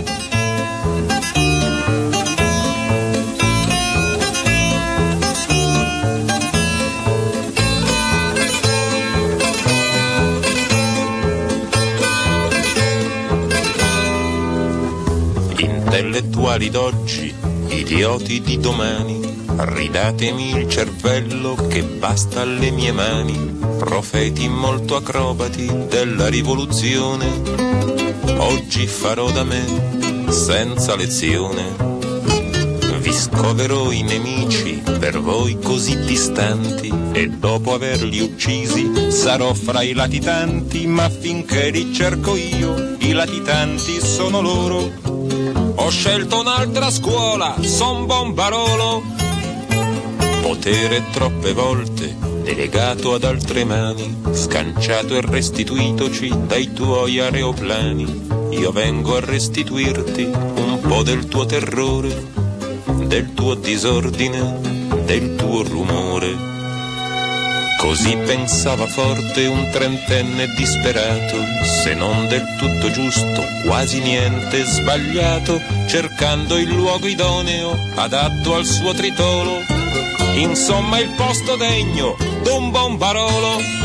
Speaker 7: Intellettuali d'oggi, idioti di domani, ridatemi il cervello che basta alle mie mani, profeti molto acrobati della rivoluzione, oggi farò da me senza lezione, vi scoverò i nemici per voi così distanti e dopo averli uccisi sarò fra i latitanti, ma finché li cerco io i latitanti sono loro. Ho scelto un'altra scuola, son Bombarolo. Potere troppe volte delegato ad altre mani, scanciato e restituitoci dai tuoi aeroplani. Io vengo a restituirti un po' del tuo terrore, del tuo disordine, del tuo rumore. Così pensava forte un trentenne disperato, se non del tutto giusto, quasi niente sbagliato, cercando il luogo idoneo, adatto al suo tritolo, insomma il posto degno d'un Bombarolo.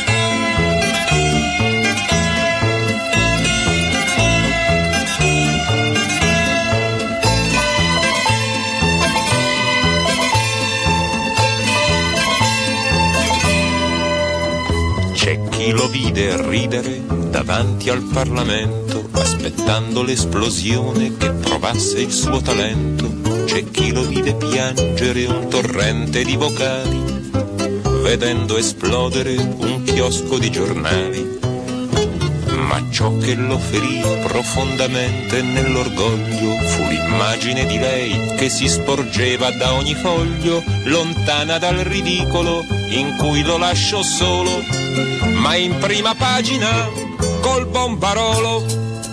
Speaker 7: C'è chi lo vide ridere davanti al Parlamento, aspettando l'esplosione che provasse il suo talento. C'è chi lo vide piangere un torrente di vocali, vedendo esplodere un chiosco di giornali. Ma ciò che lo ferì profondamente nell'orgoglio fu l'immagine di lei che si sporgeva da ogni foglio, lontana dal ridicolo in cui lo lasciò solo, ma in prima pagina col Bombarolo.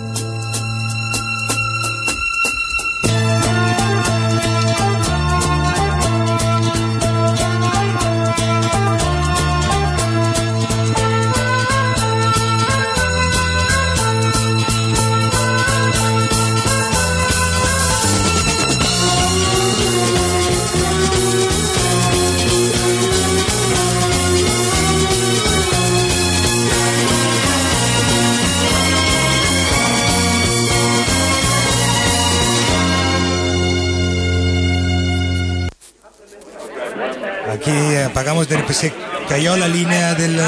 Speaker 3: Aquí apagamos de se cayó la línea del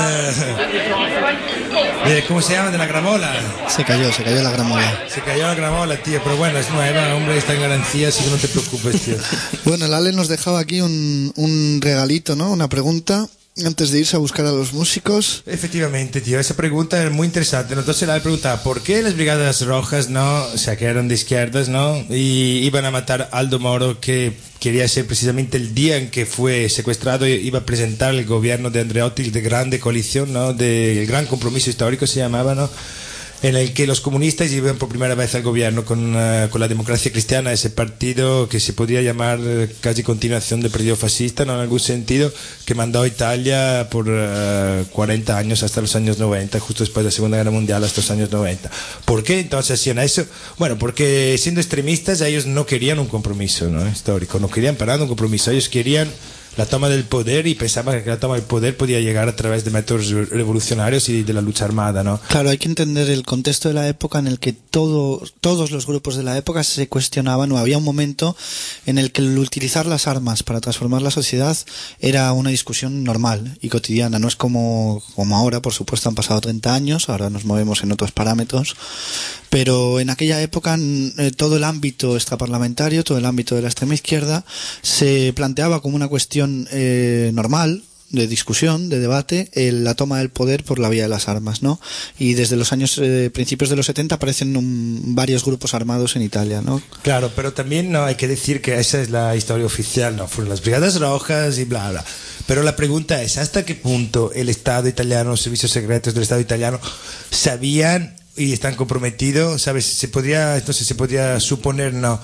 Speaker 3: de, ¿cómo se llama? De la gramola.
Speaker 5: Se cayó, se cayó la gramola.
Speaker 3: Se cayó la gramola, tío, pero bueno, es nueva, hombre, está en garantía, así que no te preocupes, tío.
Speaker 5: Bueno, el Ale nos dejaba aquí un, un regalito, ¿no? Una pregunta antes de irse a buscar a los músicos.
Speaker 3: Efectivamente, tío, esa pregunta es muy interesante. Entonces la preguntaba, ¿por qué las Brigadas Rojas no se quedaron de izquierdas, no? Y iban a matar a Aldo Moro, que quería ser precisamente el día en que fue secuestrado, iba a presentar el gobierno de Andreotti, de Grande Coalición, ¿no? De, el Gran Compromiso Histórico se llamaba, ¿no? En el que los comunistas iban por primera vez al gobierno con, uh, con la Democracia Cristiana, ese partido que se podría llamar uh, casi continuación del partido fascista, ¿no? En algún sentido, que mandó a Italia por uh, cuarenta años hasta los años noventa, justo después de la Segunda Guerra Mundial hasta los años noventa. ¿Por qué entonces hacían eso? Bueno, porque siendo extremistas ellos no querían un compromiso, ¿no? Histórico, no querían para nada un compromiso, ellos querían la toma del poder y pensaban que la toma del poder podía llegar a través de métodos revolucionarios y de la lucha armada, ¿no?
Speaker 5: Claro, hay que entender el contexto de la época en el que todo, todos los grupos de la época se cuestionaban, o había un momento en el que el utilizar las armas para transformar la sociedad era una discusión normal y cotidiana. No es como, como ahora, por supuesto, han pasado treinta años, ahora nos movemos en otros parámetros, pero en aquella época eh, todo el ámbito extraparlamentario, todo el ámbito de la extrema izquierda se planteaba como una cuestión Eh, normal, de discusión, de debate, eh, la toma del poder por la vía de las armas, ¿no? Y desde los años, eh, principios de los setenta aparecen un, varios grupos armados en Italia, ¿no?
Speaker 3: Claro, pero también no hay que decir que esa es la historia oficial, ¿no? Fueron las Brigadas Rojas y bla, bla. Pero la pregunta es, ¿hasta qué punto el Estado italiano, los servicios secretos del Estado italiano sabían y están comprometidos? ¿Sabes? Se podría, entonces se podría suponer, ¿no?,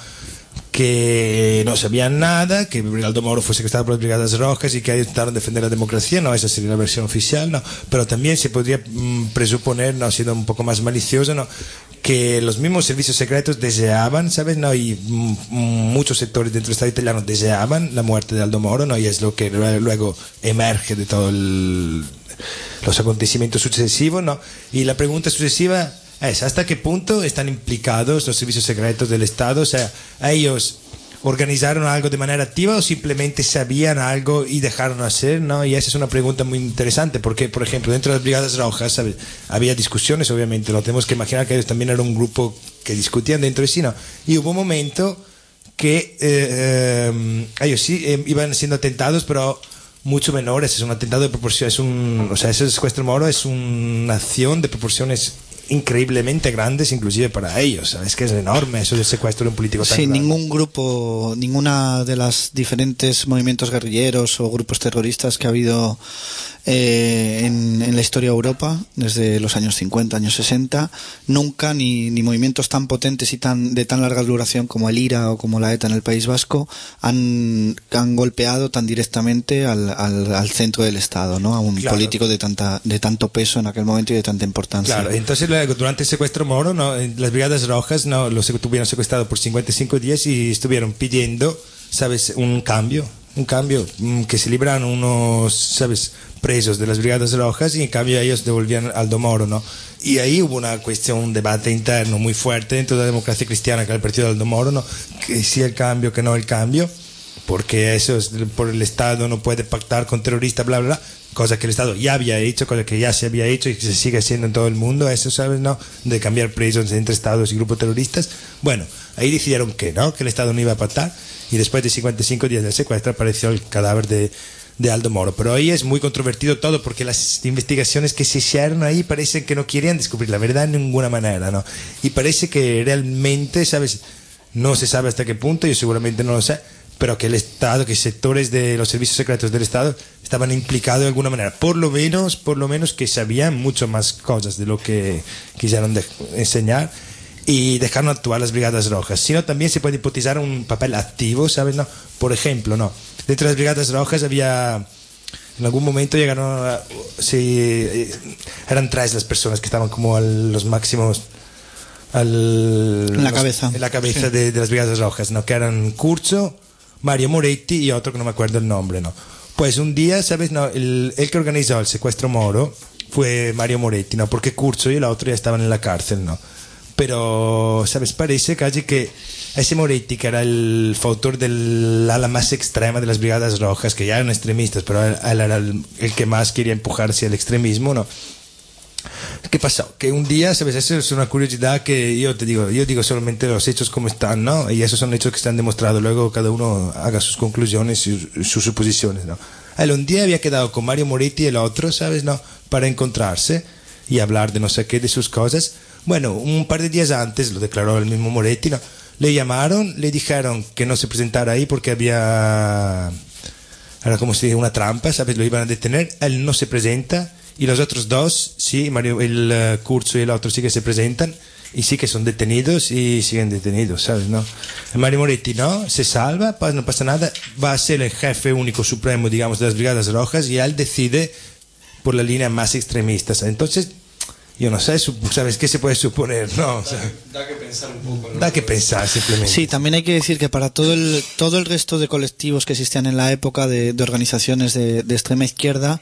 Speaker 3: que no sabían nada, que Aldo Moro fue secretado por las Brigadas Rojas y que intentaron defender la democracia, no, esa sería la versión oficial, no, pero también se podría mmm, presuponer, no, siendo un poco más malicioso, no, que los mismos servicios secretos deseaban, ¿sabes? No, y mmm, muchos sectores dentro del Estado italiano deseaban la muerte de Aldo Moro, no, y es lo que luego emerge de todos los acontecimientos sucesivos, no, y la pregunta sucesiva es hasta qué punto están implicados los servicios secretos del Estado, o sea, ellos organizaron algo de manera activa o simplemente sabían algo y dejaron hacer, ¿no? Y esa es una pregunta muy interesante porque, por ejemplo, dentro de las Brigadas Rojas, ¿sabes?, había discusiones, obviamente, lo tenemos que imaginar que ellos también eran un grupo que discutían dentro de sí, ¿no? Y hubo un momento que eh, eh, ellos sí eh, iban siendo atentados, pero mucho menores, es un atentado de proporciones, es un, o sea, ese secuestro Moro es una acción de proporciones increíblemente grandes, inclusive para ellos, ¿sabes? Que es enorme eso del secuestro de un político tan
Speaker 5: sí,
Speaker 3: grande.
Speaker 5: Ningún grupo, ninguna de las diferentes movimientos guerrilleros o grupos terroristas que ha habido eh, en, en la historia de Europa desde los años cincuenta, años sesenta, nunca ni, ni movimientos tan potentes y tan de tan larga duración como el IRA o como la ETA en el País Vasco han, han golpeado tan directamente al, al, al centro del Estado, ¿no? A un
Speaker 3: claro.
Speaker 5: político de tanta de tanto peso en aquel momento y de tanta importancia.
Speaker 3: Claro, entonces durante el secuestro Moro, ¿no?, las Brigadas Rojas, ¿no?, los tuvieron secuestrado por cincuenta y cinco días y estuvieron pidiendo, ¿sabes?, un cambio, un cambio, que se libraran unos, ¿sabes?, presos de las Brigadas Rojas y en cambio ellos devolvían a Aldo Moro, ¿no? Y ahí hubo una cuestión, un debate interno muy fuerte dentro de la democracia cristiana, que era el partido de Aldo Moro, ¿no?, que sí el cambio, que no el cambio, porque eso es, por el Estado no puede pactar con terroristas, bla, bla, bla, cosa que el Estado ya había hecho, cosa que ya se había hecho y que se sigue haciendo en todo el mundo, eso, ¿sabes?, ¿no?, de cambiar presos entre Estados y grupos terroristas. Bueno, ahí decidieron que no, que el Estado no iba a pactar y después de cincuenta y cinco días del secuestro apareció el cadáver de, de Aldo Moro. Pero ahí es muy controvertido todo porque las investigaciones que se hicieron ahí parece que no querían descubrir la verdad de ninguna manera, ¿no? Y parece que realmente, ¿sabes?, no se sabe hasta qué punto, yo seguramente no lo sé, pero que el Estado, que sectores de los servicios secretos del Estado estaban implicados de alguna manera, por lo menos, por lo menos que sabían mucho más cosas de lo que quisieron de enseñar y dejaron actuar las Brigadas Rojas. Sino también se puede hipotizar un papel activo, ¿sabes? No, por ejemplo, no, dentro de las Brigadas Rojas había, en algún momento llegaron a, sí, eran tres las personas que estaban como a los máximos al,
Speaker 5: en la
Speaker 3: los,
Speaker 5: cabeza,
Speaker 3: en la cabeza
Speaker 5: sí.
Speaker 3: de, de las Brigadas Rojas, ¿no?, que eran Curzo, Mario Moretti y otro que no me acuerdo el nombre, ¿no? Pues un día, ¿sabes? No, el, el que organizó el secuestro Moro fue Mario Moretti, ¿no? Porque Curzo y el otro ya estaban en la cárcel, ¿no? Pero, ¿sabes? Parece casi que ese Moretti, que era el autor del ala más extrema de las Brigadas Rojas, que ya eran extremistas, pero él, él era el, el que más quería empujar hacia el extremismo, ¿no? ¿Qué pasó? Que un día, ¿sabes? Eso es una curiosidad que yo te digo, yo digo solamente los hechos como están, ¿no? Y esos son hechos que están demostrados, luego cada uno haga sus conclusiones y sus suposiciones, ¿no? Él un día había quedado con Mario Moretti y el otro, ¿sabes? ¿No? Para encontrarse y hablar de no sé qué, de sus cosas. Bueno, un par de días antes, lo declaró el mismo Moretti, ¿no?, le llamaron, le dijeron que no se presentara ahí porque había, era como si una trampa, ¿sabes? Lo iban a detener, él no se presenta. Y los otros dos, sí, Mario, el uh, Curzo y el otro sí que se presentan y sí que son detenidos y siguen detenidos, ¿sabes? ¿No? Mario Moretti no, se salva, no pasa nada, va a ser el jefe único supremo, digamos, de las Brigadas Rojas y él decide por la línea más extremista. Entonces, yo no sé, ¿sabes qué se puede suponer? No, o sea,
Speaker 2: da, da que pensar un poco, ¿no?
Speaker 3: Da que pensar simplemente.
Speaker 5: Sí, también hay que decir que para todo el, todo el resto de colectivos que existían en la época, de, de organizaciones de, de extrema izquierda,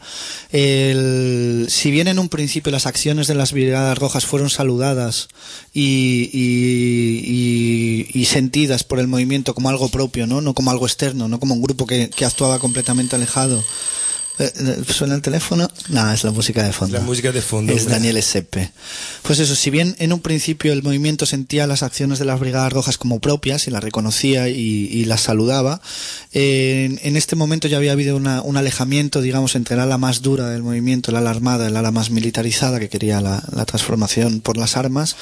Speaker 5: el, si bien en un principio las acciones de las Brigadas Rojas fueron saludadas y, y, y, y sentidas por el movimiento como algo propio, ¿no? No como algo externo, no como un grupo que, que actuaba completamente alejado. ¿Suena el teléfono? No, es la música de fondo.
Speaker 3: La música de fondo.
Speaker 5: Es
Speaker 3: hombre.
Speaker 5: Daniel Sepe. Pues eso, si bien en un principio el movimiento sentía las acciones de las Brigadas Rojas como propias y las reconocía y, y las saludaba, eh, en, en este momento ya había habido una, un alejamiento, digamos, entre el ala más dura del movimiento, el ala armada, el ala más militarizada que quería la, la transformación por las armas,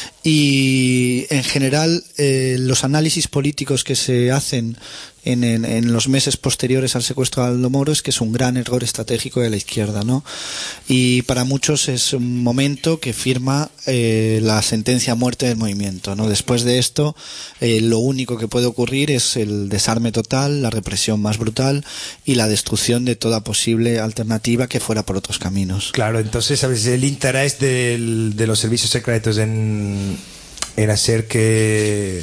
Speaker 5: y en general eh, los análisis políticos que se hacen En, en, en los meses posteriores al secuestro de Aldo Moro es que es un gran error estratégico de la izquierda, ¿no? Y para muchos es un momento que firma eh, la sentencia a muerte del movimiento, ¿no? Después de esto, eh, lo único que puede ocurrir es el desarme total, la represión más brutal y la destrucción de toda posible alternativa que fuera por otros caminos.
Speaker 3: Claro, entonces, ¿sabes? El interés del, de los servicios secretos en, en hacer que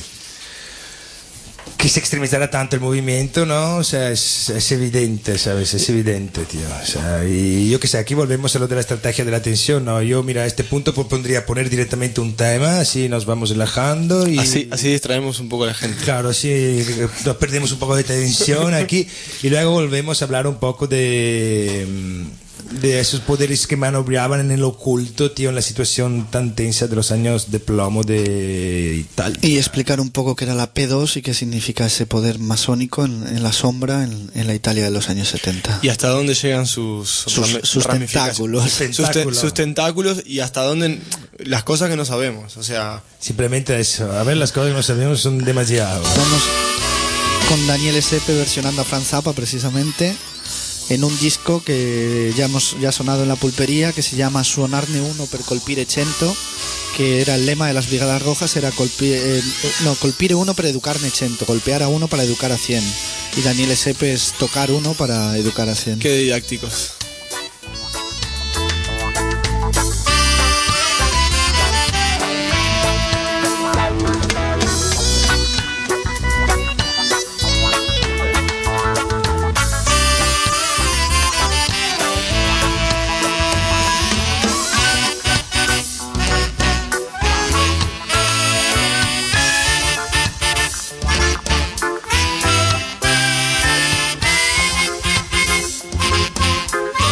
Speaker 3: que se extremizara tanto el movimiento, ¿no? O sea, es, es evidente, ¿sabes? Es evidente, tío. O sea, y yo que sé, aquí volvemos a lo de la estrategia de la tensión, ¿no? Yo, mira, a este punto pondría poner directamente un tema, así nos vamos relajando y...
Speaker 2: Así, así distraemos un poco a la gente.
Speaker 3: Claro, así nos perdemos un poco de tensión aquí y luego volvemos a hablar un poco de... de esos poderes que maniobraban en el oculto, tío, en la situación tan tensa de los años de plomo de Italia.
Speaker 5: Y explicar un poco qué era la P dos y qué significa ese poder masónico en, en la sombra en, en la Italia de los años setenta.
Speaker 2: Y hasta dónde llegan sus,
Speaker 5: sus,
Speaker 2: rami-
Speaker 5: sus tentáculos.
Speaker 2: Sus, tentáculos. Sus tentáculos y hasta dónde las cosas que no sabemos. O sea,
Speaker 3: simplemente eso. A ver, las cosas que no sabemos son demasiado.
Speaker 5: Vamos con Daniel Sepe versionando a Franz Zappa precisamente, en un disco que ya hemos ya ha sonado en la pulpería, que se llama Suonarne uno per colpire cento, que era el lema de las Brigadas Rojas, era colpire, eh, no, colpire uno per educarne cento, golpear a uno para educar a cien, y Daniel Sepe es tocar uno para educar a cien.
Speaker 2: Qué didácticos.
Speaker 8: Thank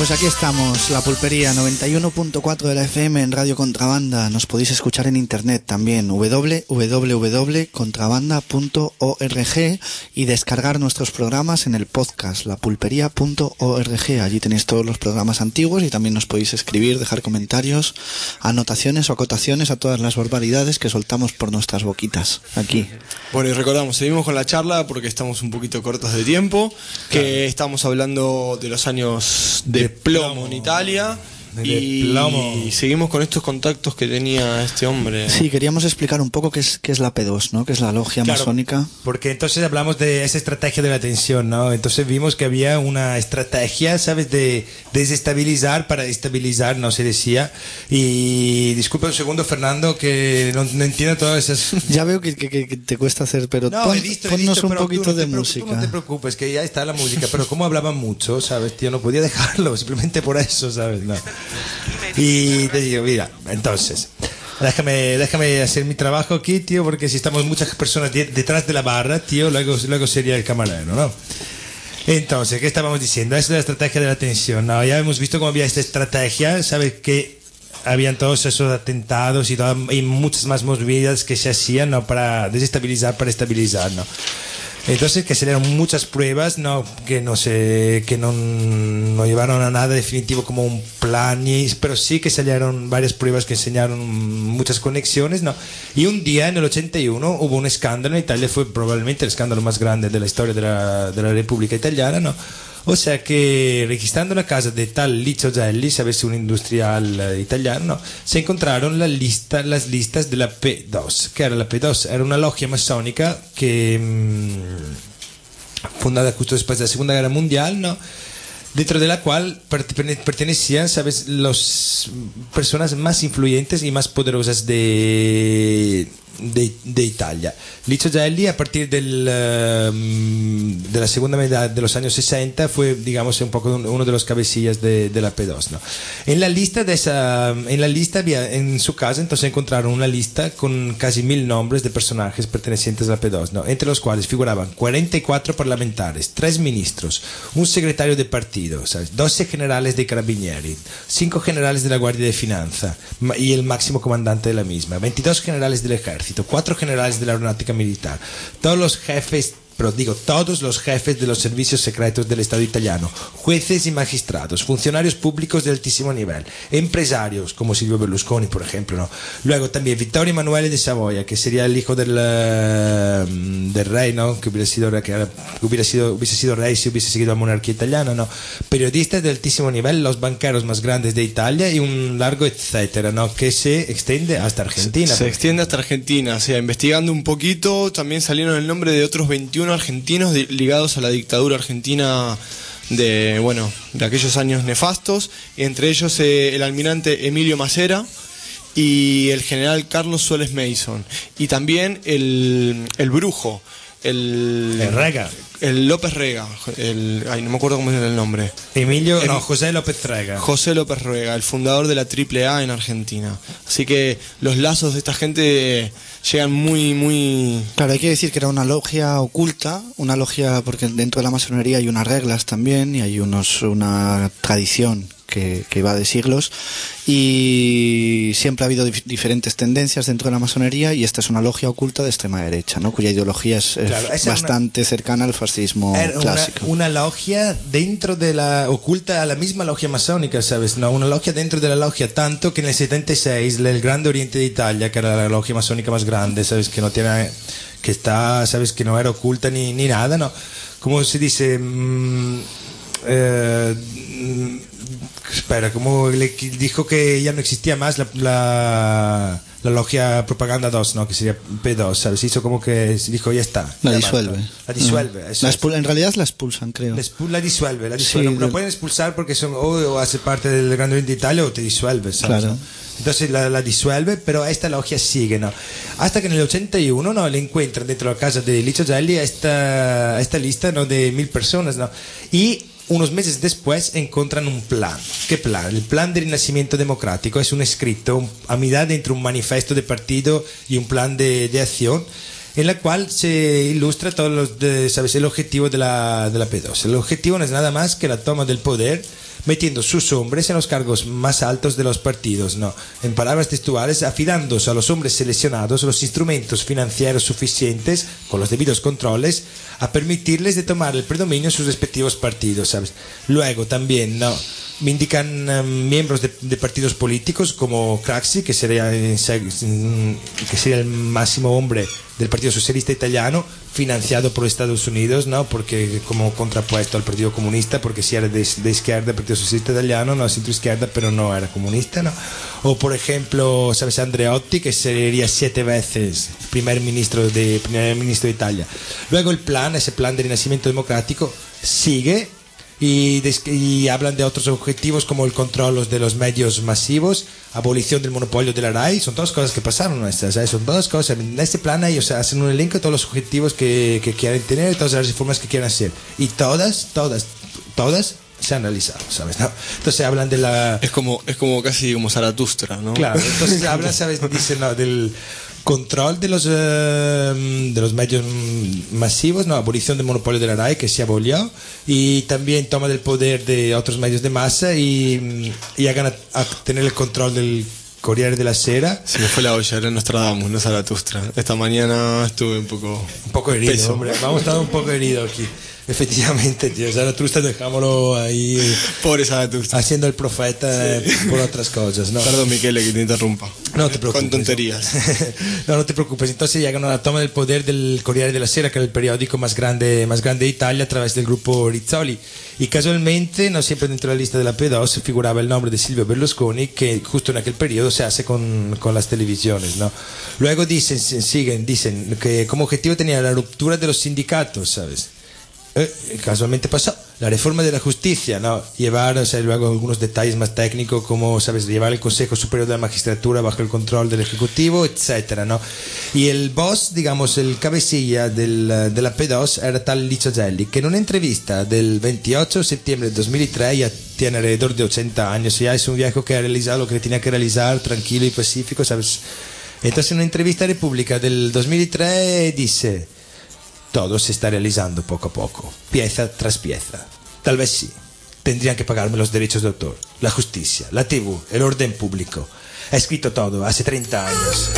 Speaker 5: Pues aquí estamos, La Pulpería, noventa y uno punto cuatro de la F M en Radio Contrabanda. Nos podéis escuchar en internet también, doble u doble u doble u punto contrabanda punto org, y descargar nuestros programas en el podcast, lapulpería punto org. Allí tenéis todos los programas antiguos y también nos podéis escribir, dejar comentarios, anotaciones o acotaciones a todas las barbaridades que soltamos por nuestras boquitas aquí.
Speaker 2: Bueno, y recordamos, seguimos con la charla porque estamos un poquito cortos de tiempo, que claro. Estamos hablando de los años de, de plomo, plomo en Italia. Y plomo. Seguimos con estos contactos que tenía este hombre.
Speaker 5: Sí, queríamos explicar un poco qué es, qué es la P dos, ¿no? Qué es la logia claro, masónica.
Speaker 3: Porque entonces hablamos de esa estrategia de la tensión, ¿no? Entonces vimos que había una estrategia, ¿sabes? De desestabilizar para estabilizar, no se decía. Y disculpa un segundo, Fernando, que no, no entiendo todas esas...
Speaker 5: Ya veo que, que, que te cuesta hacer, pero
Speaker 3: no,
Speaker 5: pon,
Speaker 3: he visto, he
Speaker 5: ponnos
Speaker 3: visto,
Speaker 5: un poquito
Speaker 3: no
Speaker 5: de
Speaker 3: te,
Speaker 5: música.
Speaker 3: Tú no te preocupes, que ya está la música, pero como hablaban mucho, ¿sabes? Tío, no podía dejarlo, simplemente por eso, ¿sabes? No. Y te digo, mira, entonces, déjame, déjame hacer mi trabajo aquí, tío, porque si estamos muchas personas detrás de la barra, tío, luego, luego sería el camarero, ¿no? Entonces, ¿qué estábamos diciendo? Eso es la estrategia de la tensión, ¿no? Ya hemos visto cómo había esta estrategia, ¿sabes? Que habían todos esos atentados y, todas, y muchas más movidas que se hacían, ¿no? Para desestabilizar, para estabilizar, ¿no? Entonces que se dieron muchas pruebas, no, que no se, que no, no llevaron a nada definitivo como un plan, y, pero sí que salieron varias pruebas que enseñaron muchas conexiones, no. Y un día en el ochenta y uno hubo un escándalo en Italia, fue probablemente el escándalo más grande de la historia de la, de la República Italiana, no. O sea que registrando la casa de tal Licio Gelli, sabes, un industrial eh, italiano, se encontraron la lista, las listas de la P dos. ¿Qué era la P dos? Era una logia masónica que mmm, fundada justo después de la Segunda Guerra Mundial, ¿no? Dentro de la cual pertenecían, sabes, las personas más influyentes y más poderosas de de, de Italia. Licio Gelli, a partir del, uh, de la segunda mitad de los años sesenta, fue, digamos, un poco uno de los cabecillas de, de la P dos, ¿no? En la lista de esa, en la lista había, en su casa, entonces encontraron una lista con casi mil nombres de personajes pertenecientes a la P dos, ¿no? Entre los cuales figuraban cuarenta y cuatro parlamentares, tres ministros, un secretario de partido, ¿sabes? doce generales de carabinieri, cinco generales de la Guardia de Finanza y el máximo comandante de la misma, veintidós generales del ejército, cuatro generales de la aeronáutica militar, todos los jefes, pero digo, todos los jefes de los servicios secretos del Estado italiano, jueces y magistrados, funcionarios públicos de altísimo nivel, empresarios como Silvio Berlusconi, por ejemplo, ¿no? Luego también Vittorio Emanuele de Saboya, que sería el hijo del, uh, del rey, ¿no? Que hubiera sido, que era, hubiera sido, hubiese sido rey si hubiese seguido la monarquía italiana, ¿no? Periodistas de altísimo nivel, los banqueros más grandes de Italia y un largo etcétera, ¿no? Que se extiende hasta Argentina.
Speaker 2: Se, se extiende hasta Argentina, o sea, investigando un poquito, también salieron el nombre de otros veintiuno argentinos de, ligados a la dictadura argentina de, bueno, de aquellos años nefastos, entre ellos eh, el almirante Emilio Macera y el general Carlos Suárez Mason, y también el, el brujo, el,
Speaker 3: el Rega,
Speaker 2: el López Rega, el, ay, no me acuerdo cómo es el nombre.
Speaker 3: Emilio,
Speaker 2: el,
Speaker 3: no, José López Rega.
Speaker 2: José López Rega, el fundador de la triple A en Argentina. Así que los lazos de esta gente llegan muy, muy...
Speaker 5: Claro, hay que decir que era una logia oculta, una logia porque dentro de la masonería hay unas reglas también y hay unos una tradición que, que va de siglos, y siempre ha habido dif- diferentes tendencias dentro de la masonería, y esta es una logia oculta de extrema derecha, ¿no? Cuya ideología es,
Speaker 3: claro,
Speaker 5: es bastante una, cercana al fascismo clásico.
Speaker 3: Una, una logia dentro de la oculta a la misma logia masónica, ¿sabes? No, una logia dentro de la logia, tanto que en el setenta y seis el Grande Oriente de Italia, que era la logia masónica más grande, ¿sabes? Que no tiene, que está, ¿sabes? Que no era oculta ni, ni nada, ¿no? Como se dice, mmm, eh, espera, como le dijo que ya no existía más la, la, la logia Propaganda dos, ¿no? Que sería P dos, ¿sabes? Hizo como que dijo, ya está.
Speaker 5: La
Speaker 3: ya
Speaker 5: disuelve.
Speaker 3: Basta. La disuelve.
Speaker 5: Uh-huh. La expul- en realidad la expulsan, creo.
Speaker 3: La, expu- la disuelve, la disuelve.
Speaker 5: Sí,
Speaker 3: no,
Speaker 5: de...
Speaker 3: pueden expulsar porque son o, o hace parte del Grande Oriente de Italia o te disuelves, ¿sabes?
Speaker 5: Claro.
Speaker 3: Entonces la, la disuelve, pero esta logia sigue, ¿no? Hasta que en el ochenta y uno, ¿no? Le encuentran dentro de la casa de Licio Gelli esta, esta lista, ¿no? De mil personas, ¿no? Y unos meses después encuentran un plan. ¿Qué plan? El plan del Renacimiento Democrático. Es un escrito un, a mitad entre un manifiesto de partido y un plan de, de acción, en la cual se ilustra todos los, de, ¿sabes? El objetivo de la, de la P dos. El objetivo no es nada más que la toma del poder metiendo sus hombres en los cargos más altos de los partidos, ¿no? En palabras textuales, afidándose a los hombres seleccionados los instrumentos financieros suficientes, con los debidos controles, a permitirles de tomar el predominio en sus respectivos partidos, ¿sabes? Luego también, ¿no? Me indican um, miembros de, de partidos políticos como Craxi, que sería, que sería el máximo hombre del Partido Socialista Italiano, financiado por Estados Unidos, ¿no? Porque como contrapuesto al Partido Comunista, porque si era de, de izquierda el Partido Socialista Italiano, no, centro izquierda, pero no era comunista, ¿no? O por ejemplo, ¿sabes? Andreotti, que sería siete veces primer ministro de, primer ministro de Italia. Luego el plan, ese plan de renacimiento democrático, sigue. Y, y hablan de otros objetivos como el control de los medios masivos, abolición del monopolio de la RAI. Son todas cosas que pasaron, ¿no? ¿Sabes? Son todas cosas. En este plan ellos hacen un elenco de todos los objetivos que, que quieren tener, todas las reformas que quieren hacer, y todas, todas, todas se han realizado, ¿sabes? ¿No? Entonces hablan de la...
Speaker 2: Es como, es como casi como Zaratustra, ¿no?
Speaker 3: Claro, entonces hablan, ¿sabes? Dicen, ¿no? Del control de los uh, de los medios masivos, no, abolición del monopolio de la RAI, que se abolió, y también toma del poder de otros medios de masa y, y hagan a, a tener el control del Corriere della Sera.
Speaker 2: Se me fue la olla, era Nostradamus, no Zaratustra. Esta mañana estuve un poco...
Speaker 3: Un poco herido,
Speaker 2: peso.
Speaker 3: Hombre. Vamos a estar un poco herido aquí. Efectivamente, tío. Zaratustra, dejámoslo ahí.
Speaker 2: Pobre Zaratustra.
Speaker 3: Haciendo el profeta, sí, por otras cosas, ¿no?
Speaker 2: Perdón, Michele, que te interrumpa.
Speaker 3: No te preocupes.
Speaker 2: Con tonterías.
Speaker 3: no, no te preocupes. Entonces llegan a la toma del poder del Corriere della Sera, que era el periódico más grande, más grande de Italia, a través del grupo Rizzoli. Y casualmente, no siempre dentro de la lista de la P dos, figuraba el nombre de Silvio Berlusconi, que justo en aquel periodo se hace con, con las televisiones, ¿no? Luego dicen, siguen, dicen que como objetivo tenía la ruptura de los sindicatos, ¿sabes? Eh, casualmente pasó la reforma de la justicia, ¿no? Llevar, o sea, luego algunos detalles más técnicos, como, ¿sabes? Llevar el Consejo Superior de la Magistratura bajo el control del Ejecutivo, etcétera, ¿no? Y el boss, digamos, el cabecilla del, de la P dos era tal Licio Gelli, que en una entrevista del veintiocho de septiembre de dos mil tres, ya tiene alrededor de ochenta años, ya es un viejo que ha realizado lo que tenía que realizar, tranquilo y pacífico, ¿sabes? Entonces en una entrevista a República del dos mil tres dice: todo se está realizando poco a poco, pieza tras pieza. Tal vez sí, tendrían que pagarme los derechos de autor, la justicia, la T V, el orden público. He escrito todo hace treinta años.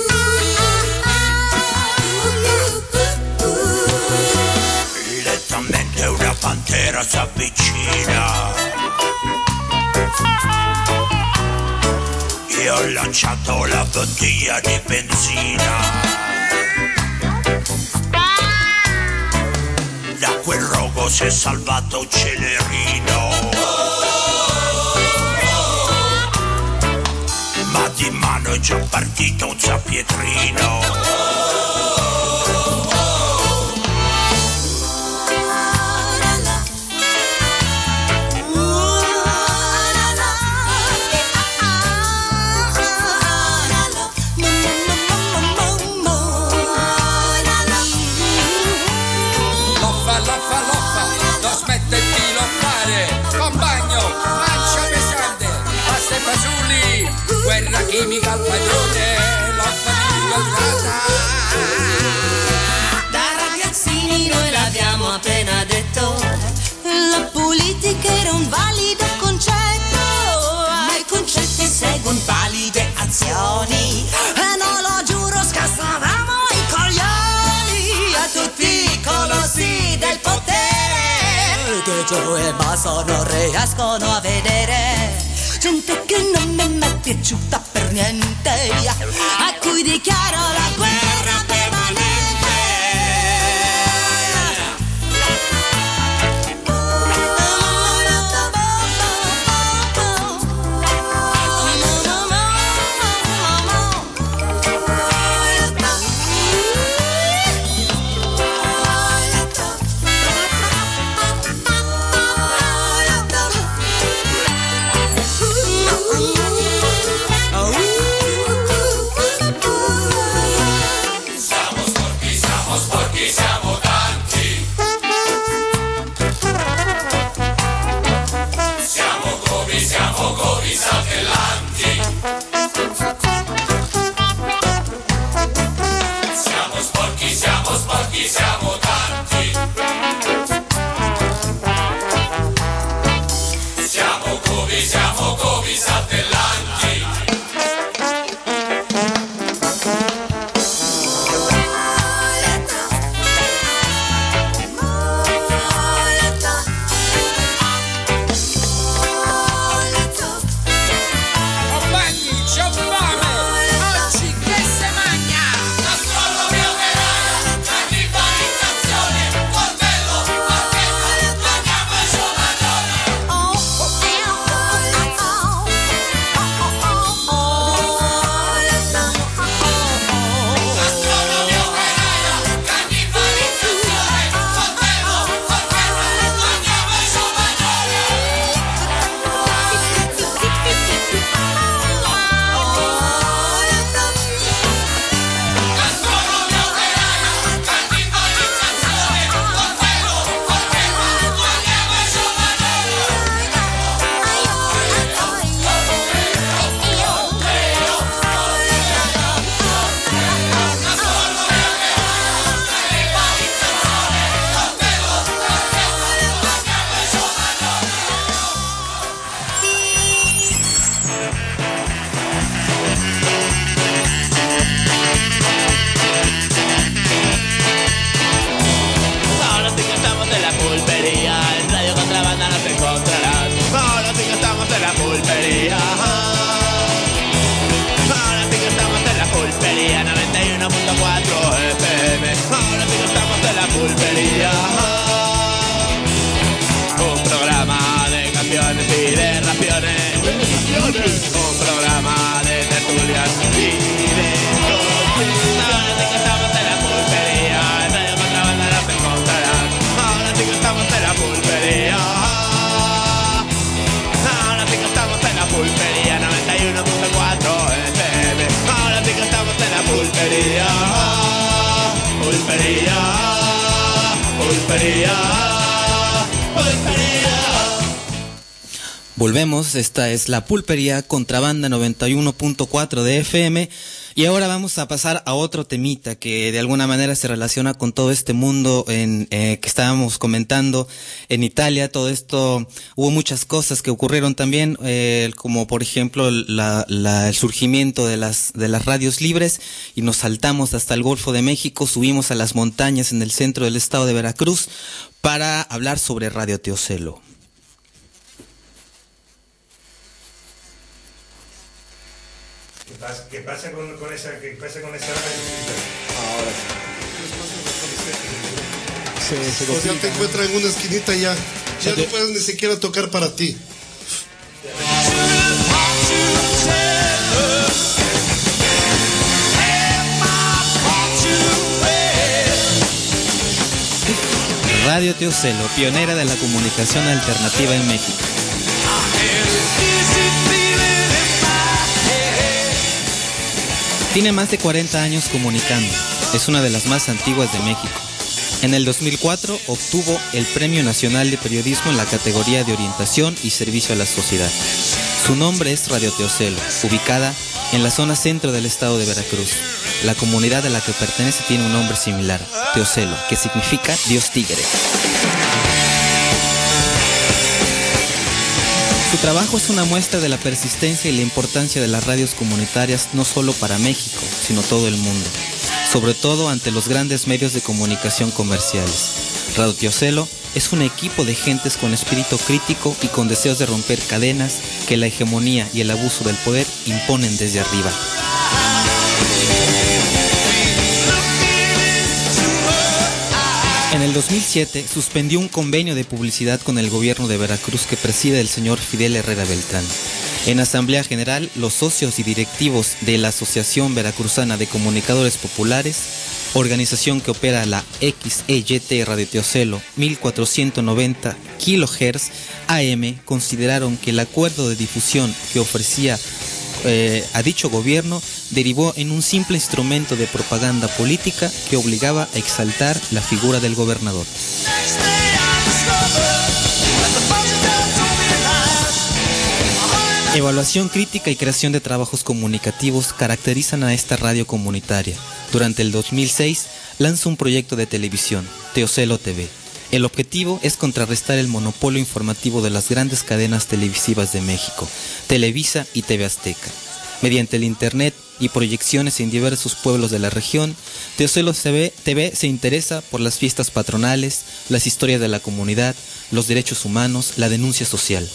Speaker 6: Lentamente una pantera se avvicina e ho lanciato la bottiglia di benzina. Da quel rogo si è salvato Celerino, ma di mano è già partito un zappietrino. Guerra chimica al padrone, la famiglia usata.
Speaker 8: Da ragazzini noi l'abbiamo appena detto, la politica era un valido concetto, ai concetti seguono valide azioni, e non lo giuro scassavamo i coglioni a tutti i colossi del potere, che giù e basso non riescono a vedere. Gente che non mi è mai piaciuta per niente, a cui dichiaro la guerra permanente.
Speaker 9: Un programa de tertulias y de ahora sí que estamos en la pulpería, en Radio Contrabanda nos encontrarás. Ahora sí que estamos en la pulpería. Ahora sí que estamos en la pulpería, noventa y uno punto cuatro F M. Ahora sí que estamos en la pulpería. Pulpería, pulpería, pulpería.
Speaker 4: Volvemos, esta es la Pulpería Contrabanda noventa y uno punto cuatro de F M. Y ahora vamos a pasar a otro temita que de alguna manera se relaciona con todo este mundo en, eh, que estábamos comentando en Italia. Todo esto, hubo muchas cosas que ocurrieron también, eh, como por ejemplo la, la, el surgimiento de las, de las radios libres, y nos saltamos hasta el Golfo de México, subimos a las montañas en el centro del estado de Veracruz para hablar sobre Radio Teocelo.
Speaker 3: ¿Qué pasa, qué pasa con, con esa qué pasa con esa
Speaker 2: Ahora sí. Se, se
Speaker 10: O sea, te encuentras en una esquinita y ya, ya no puedes ni siquiera tocar para ti.
Speaker 4: Radio Teocelo, pionera de la comunicación alternativa en México. Tiene más de cuarenta años comunicando. Es una de las más antiguas de México. En el dos mil cuatro obtuvo el Premio Nacional de Periodismo en la categoría de Orientación y Servicio a la Sociedad. Su nombre es Radio Teocelo, ubicada en la zona centro del estado de Veracruz. La comunidad a la que pertenece tiene un nombre similar, Teocelo, que significa Dios Tigre. Su trabajo es una muestra de la persistencia y la importancia de las radios comunitarias no solo para México, sino todo el mundo, sobre todo ante los grandes medios de comunicación comerciales. Radio Teocelo es un equipo de gentes con espíritu crítico y con deseos de romper cadenas que la hegemonía y el abuso del poder imponen desde arriba. En el dos mil siete suspendió un convenio de publicidad con el gobierno de Veracruz que preside el señor Fidel Herrera Beltrán. En Asamblea General, los socios y directivos de la Asociación Veracruzana de Comunicadores Populares, organización que opera la X E Y T Radio Teocelo mil cuatrocientos noventa kilohertz A M, consideraron que el acuerdo de difusión que ofrecía Eh, a dicho gobierno derivó en un simple instrumento de propaganda política que obligaba a exaltar la figura del gobernador. Evaluación crítica y creación de trabajos comunicativos caracterizan a esta radio comunitaria. Durante el dos mil seis lanza un proyecto de televisión, Teocelo T V. El objetivo es contrarrestar el monopolio informativo de las grandes cadenas televisivas de México, Televisa y T V Azteca. Mediante el internet y proyecciones en diversos pueblos de la región, Teocelo T V se interesa por las fiestas patronales, las historias de la comunidad, los derechos humanos, la denuncia social.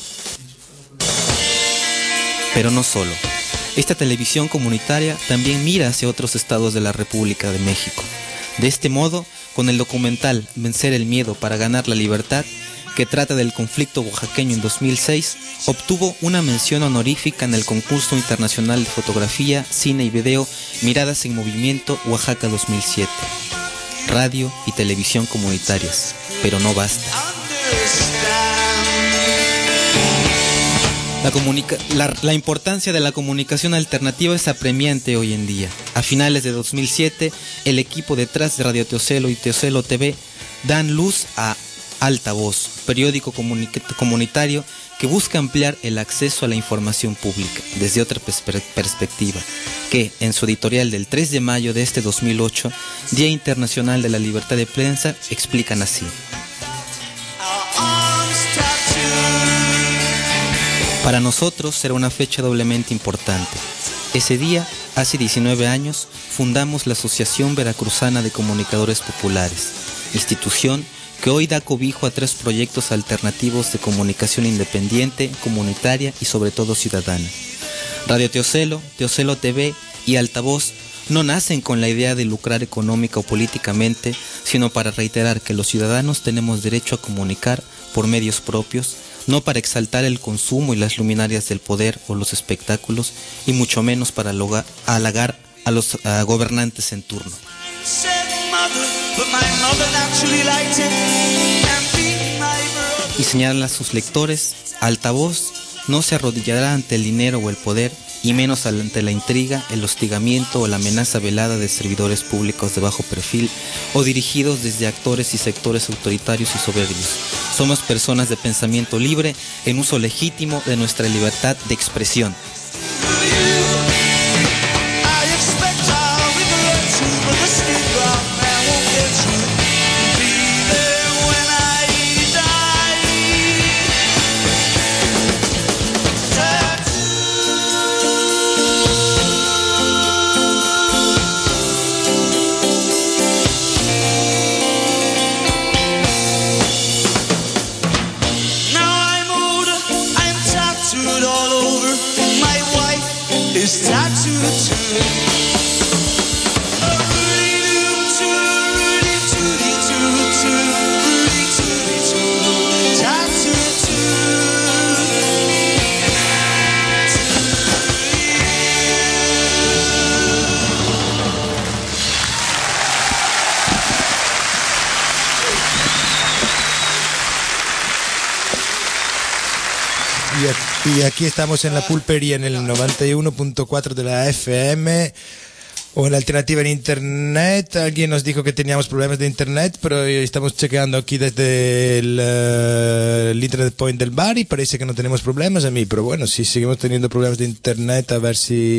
Speaker 4: Pero no solo. Esta televisión comunitaria también mira hacia otros estados de la República de México. De este modo, con el documental Vencer el miedo para ganar la libertad, que trata del conflicto oaxaqueño en dos mil seis, obtuvo una mención honorífica en el concurso internacional de fotografía, cine y video Miradas en Movimiento Oaxaca dos mil siete. Radio y televisión comunitarias, pero no basta. La, comunica- la, la importancia de la comunicación alternativa es apremiante hoy en día. A finales de dos mil siete, el equipo detrás de Radio Teocelo y Teocelo T V dan luz a Altavoz, periódico comunica- comunitario que busca ampliar el acceso a la información pública desde otra perspe- perspectiva, que en su editorial del tres de mayo de este dos mil ocho, Día Internacional de la Libertad de Prensa, explican así. Para nosotros será una fecha doblemente importante. Ese día, hace diecinueve años, fundamos la Asociación Veracruzana de Comunicadores Populares, institución que hoy da cobijo a tres proyectos alternativos de comunicación independiente, comunitaria y sobre todo ciudadana. Radio Teocelo, Teocelo T V y Altavoz no nacen con la idea de lucrar económica o políticamente, sino para reiterar que los ciudadanos tenemos derecho a comunicar por medios propios, no para exaltar el consumo y las luminarias del poder o los espectáculos, y mucho menos para loga- halagar a los a gobernantes en turno. Y señala a sus lectores: altavoz no se arrodillará ante el dinero o el poder, y menos ante la intriga, el hostigamiento o la amenaza velada de servidores públicos de bajo perfil o dirigidos desde actores y sectores autoritarios y soberbios. Somos personas de pensamiento libre en uso legítimo de nuestra libertad de expresión.
Speaker 11: It's tattooed too.
Speaker 3: Y aquí estamos en la pulpería en el noventa y uno punto cuatro de la F M o en la alternativa en internet. Alguien nos dijo que teníamos problemas de internet, pero estamos chequeando aquí desde el, uh, el internet point del bar y parece que no tenemos problemas a mí, pero bueno, si seguimos teniendo problemas de internet, a ver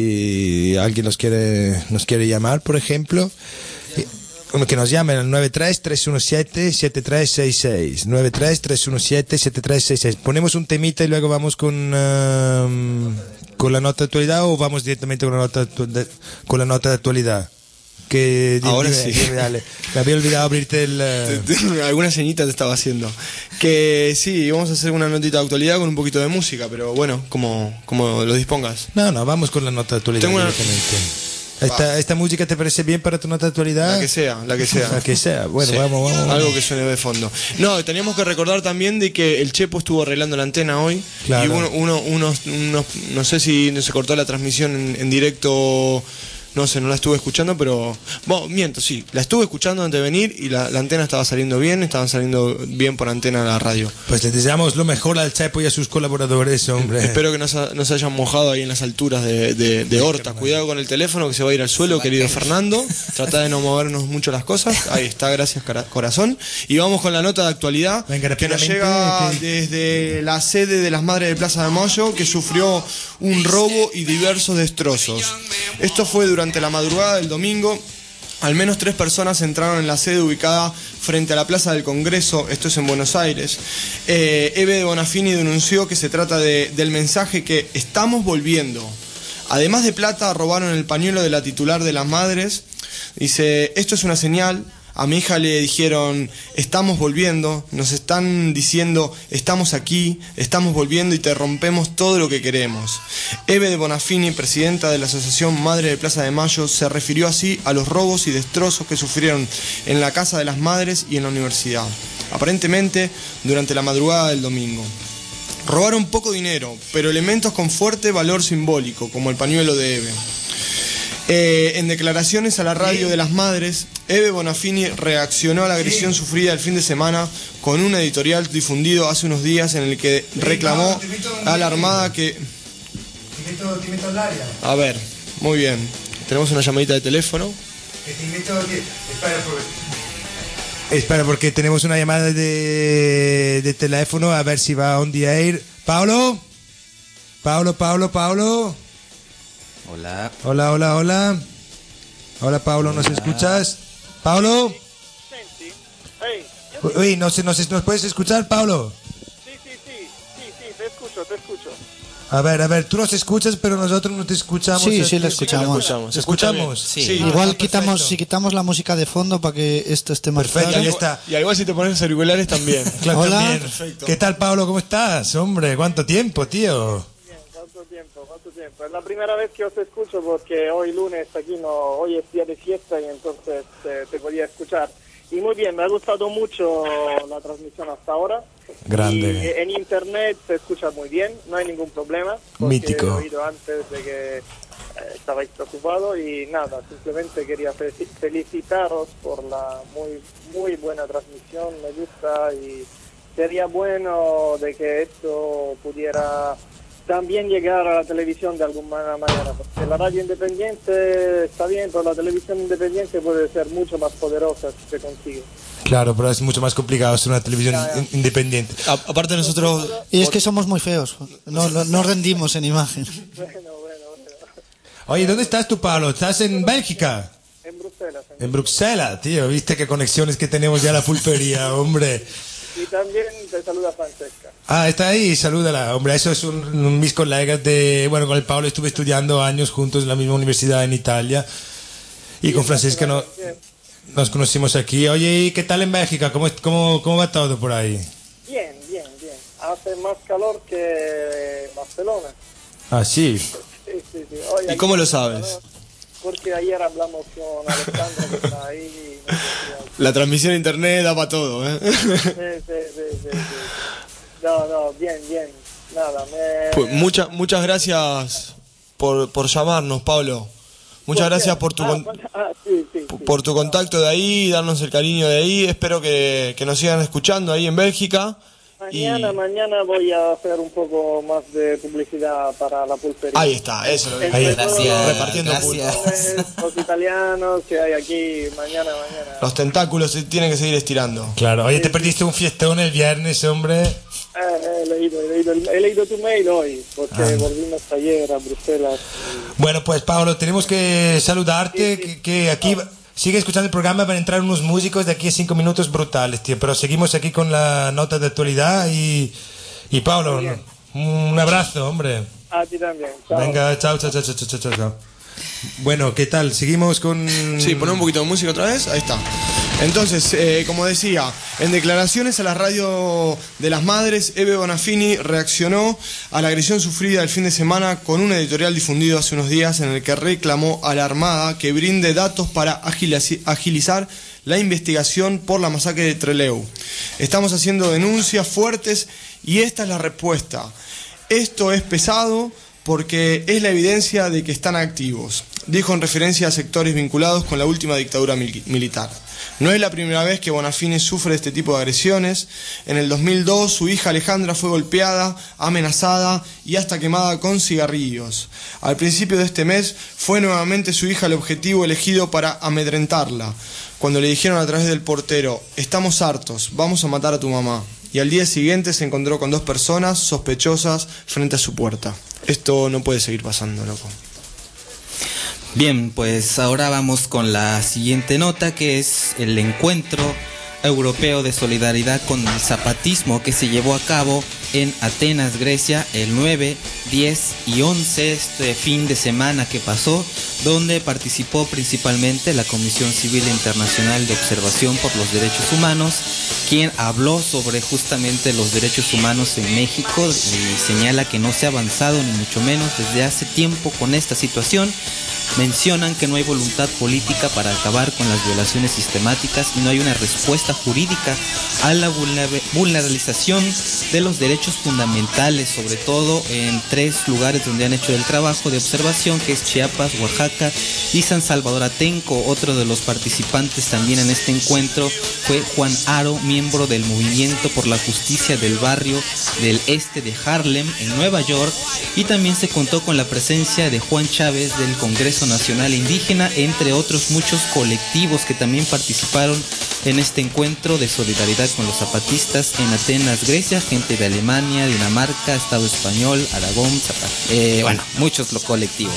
Speaker 3: si alguien nos quiere, nos quiere llamar, por ejemplo. Que nos llamen al nueve tres, tres uno siete, siete tres seis seis. nueve tres, tres uno siete, siete tres seis seis. Ponemos un temita y luego vamos con, uh, con la nota de actualidad, o vamos directamente con la nota de, con la nota de actualidad. Que,
Speaker 2: Ahora
Speaker 3: dime,
Speaker 2: sí.
Speaker 3: dime, dale. Me había olvidado abrirte el... Uh...
Speaker 2: Alguna ceñita te estaba haciendo. Que sí, vamos a hacer una notita de actualidad con un poquito de música, pero bueno, como, como lo dispongas.
Speaker 3: No, no, vamos con la nota de actualidad
Speaker 2: Tengo una...
Speaker 3: directamente. ¿Esta, ¿Esta música te parece bien para tu nota de actualidad?
Speaker 2: La que sea, la que sea.
Speaker 3: La que sea, bueno,
Speaker 2: sí.
Speaker 3: vamos, vamos, vamos.
Speaker 2: Algo que suene de fondo. No, teníamos que recordar también de que el Chepo estuvo arreglando la antena hoy.
Speaker 3: Claro.
Speaker 2: Y uno, uno, unos, unos, no sé si se cortó la transmisión en, en directo. No sé, no la estuve escuchando, pero... Bueno, miento, sí. La estuve escuchando antes de venir y la, la antena estaba saliendo bien, estaban saliendo bien por antena a la radio.
Speaker 3: Pues les deseamos lo mejor al Chepo y a sus colaboradores, hombre.
Speaker 2: Espero que no se, no se hayan mojado ahí en las alturas de, de, de Horta. Cuidado con el teléfono que se va a ir al suelo, querido Fernando. Trata de no movernos mucho las cosas. Ahí está, gracias cara, corazón. Y vamos con la nota de actualidad
Speaker 3: Venga,
Speaker 2: que nos llega
Speaker 3: que...
Speaker 2: desde la sede de las Madres de Plaza de Mayo, que sufrió un robo y diversos destrozos. Esto fue durante Durante la madrugada del domingo. Al menos tres personas entraron en la sede ubicada frente a la Plaza del Congreso, esto es en Buenos Aires. Eh, Eve de Bonafini denunció que se trata de, del mensaje que estamos volviendo. Además de plata, robaron el pañuelo de la titular de las Madres. Dice, esto es una señal. A mi hija le dijeron, estamos volviendo, nos están diciendo, estamos aquí, estamos volviendo y te rompemos todo lo que queremos. Eve de Bonafini, presidenta de la Asociación Madre de Plaza de Mayo, se refirió así a los robos y destrozos que sufrieron en la Casa de las Madres y en la universidad, aparentemente durante la madrugada del domingo. Robaron poco dinero, pero elementos con fuerte valor simbólico, como el pañuelo de Eve. Eh, en declaraciones a la radio de las Madres, Eve Bonafini reaccionó a la agresión sufrida el fin de semana con un editorial difundido hace unos días en el que reclamó a la Armada que... A ver, muy bien. Tenemos una llamadita de teléfono.
Speaker 3: Espera, porque tenemos una llamada de, de teléfono, a ver si va on the air. ¿Paulo? ¿Paulo, Paulo, Paulo?
Speaker 4: Hola.
Speaker 3: Hola, hola, hola. Hola, Paulo, ¿nos escuchas? ¿Paulo? Uy, ¿nos, nos, ¿nos puedes escuchar, Paulo?
Speaker 12: Sí, sí, sí, sí, sí, te escucho, te escucho.
Speaker 3: A ver, a ver, tú nos escuchas, pero nosotros no te escuchamos.
Speaker 5: Sí, sí, le escuchamos.
Speaker 2: ¿Se
Speaker 3: escuchamos?
Speaker 2: Sí.
Speaker 5: Sí. Igual quitamos, si quitamos la música de fondo para que esto esté más
Speaker 3: perfecto,
Speaker 5: claro.
Speaker 3: ahí está.
Speaker 2: Y igual si te pones los auriculares también.
Speaker 3: Claro,
Speaker 5: Hola.
Speaker 3: también. Perfecto. ¿Qué tal, Paulo? ¿Cómo estás? Hombre, ¿cuánto tiempo, tío?
Speaker 12: ¿Cuánto tiempo? ¿Cuánto tiempo? Es la primera vez que os escucho porque hoy lunes aquí no, hoy es día de fiesta y entonces eh, te podía escuchar. Y muy bien, me ha gustado mucho la transmisión hasta ahora.
Speaker 2: Grande.
Speaker 12: Y en internet se escucha muy bien, no hay ningún problema.
Speaker 2: Mítico.
Speaker 12: He oído antes de que eh, estabais preocupados y nada, simplemente quería fe- felicitaros por la muy muy buena transmisión, me gusta y sería bueno de que esto pudiera también llegar a la televisión de alguna manera, porque la radio independiente está bien, pero la televisión independiente puede ser mucho más poderosa si se consigue.
Speaker 3: Claro, pero es mucho más complicado ser una televisión
Speaker 12: Ya, ya.
Speaker 3: in- independiente.
Speaker 2: A- aparte nosotros...
Speaker 5: Y es que somos muy feos, no, no, no rendimos en imagen.
Speaker 12: Bueno, bueno, bueno.
Speaker 3: Oye, ¿dónde estás tú, Pablo? ¿Estás en Bélgica?
Speaker 12: En Bruselas. En
Speaker 3: En Bruselas, tío. ¿Viste qué conexiones que tenemos ya a la pulpería, hombre?
Speaker 12: Y también te saluda Francesca.
Speaker 3: Ah, está ahí, salúdala. Hombre, eso es un, un mis colegas de... Bueno, con el Pablo estuve estudiando años juntos en la misma universidad en Italia. Y con Francesca no, nos conocimos aquí. Oye, ¿y qué tal en Bélgica? ¿Cómo, cómo, cómo va todo por ahí?
Speaker 12: Bien, bien, bien. Hace más calor que Barcelona.
Speaker 3: Ah, sí.
Speaker 12: Sí, sí, sí. Hoy
Speaker 2: ¿Y
Speaker 12: aquí
Speaker 2: cómo lo
Speaker 12: hace
Speaker 2: sabes?
Speaker 12: calor, Porque ayer hablamos con Alejandro que está ahí. Y nos decía,
Speaker 2: La transmisión a internet da para todo, ¿eh?
Speaker 12: sí, sí, sí, sí, sí. No, no, bien, bien. Nada, me...
Speaker 2: Pues muchas muchas gracias por, por llamarnos, Pablo. Muchas gracias por tu, con-
Speaker 12: Ah, sí, sí, sí.
Speaker 2: por tu contacto de ahí, darnos el cariño de ahí. Espero que, que nos sigan escuchando ahí en Bélgica.
Speaker 12: Mañana,
Speaker 2: Y
Speaker 12: mañana voy a hacer un poco más de publicidad para la pulpería.
Speaker 2: ahí está, eso lo
Speaker 12: Entre
Speaker 2: digo.
Speaker 12: todos
Speaker 4: Gracias,
Speaker 2: repartiendo
Speaker 4: gracias.
Speaker 12: Los italianos que hay aquí, mañana, mañana.
Speaker 2: Los tentáculos se tienen que seguir estirando.
Speaker 3: Claro. Oye, te perdiste un fiestón el viernes, hombre.
Speaker 12: Eh, he leído, he leído, he leído tu mail hoy, porque
Speaker 3: Ah.
Speaker 12: volvimos ayer a Bruselas.
Speaker 3: Bueno, pues Pablo, tenemos que saludarte, que, que aquí sigue escuchando el programa, van a entrar unos músicos de aquí a cinco minutos brutales, tío, pero seguimos aquí con la nota de actualidad y, y Pablo, un abrazo, hombre.
Speaker 12: A ti también. Chao.
Speaker 3: Venga, chao, chao, chao, chao, chao, chao, chao. Bueno, ¿qué tal? Seguimos con...
Speaker 2: Sí, ponemos un poquito de música otra vez. Ahí está. Entonces, eh, como decía, en declaraciones a la radio de las madres, Eve Bonafini reaccionó a la agresión sufrida el fin de semana con un editorial difundido hace unos días en el que reclamó a la Armada que brinde datos para agilici- agilizar la investigación por la masacre de Trelew. Estamos haciendo denuncias fuertes y esta es la respuesta. Esto es pesado porque es la evidencia de que están activos, dijo en referencia a sectores vinculados con la última dictadura mil- militar. No es la primera vez que Bonafini sufre este tipo de agresiones. En el dos mil dos su hija Alejandra fue golpeada, amenazada y hasta quemada con cigarrillos. Al principio de este mes fue nuevamente su hija el objetivo elegido para amedrentarla, cuando le dijeron a través del portero: estamos hartos, vamos a matar a tu mamá. Y al día siguiente se encontró con dos personas sospechosas frente a su puerta. Esto no puede seguir pasando, loco.
Speaker 4: Bien, pues ahora vamos con la siguiente nota, que es el encuentro europeo de solidaridad con el zapatismo que se llevó a cabo en Atenas, Grecia, el nueve, diez y once, este fin de semana que pasó, donde participó principalmente la Comisión Civil Internacional de Observación por los Derechos Humanos, quien habló sobre justamente los derechos humanos en México y señala que no se ha avanzado ni mucho menos desde hace tiempo con esta situación. Mencionan que no hay voluntad política para acabar con las violaciones sistemáticas y no hay una respuesta jurídica a la vulnerabilización de los derechos fundamentales, sobre todo en tres lugares donde han hecho el trabajo de observación, que es Chiapas, Oaxaca y San Salvador Atenco. Otro de los participantes también en este encuentro fue Juan Aro, miembro del Movimiento por la Justicia del Barrio del Este de Harlem, en Nueva York, y también se contó con la presencia de Juan Chávez del Congreso Nacional Indígena, entre otros muchos colectivos que también participaron en este encuentro de solidaridad con los zapatistas en Atenas, Grecia, gente de Alemania, Dinamarca, Estado Español, Aragón, Zapat eh, bueno, muchos los colectivos.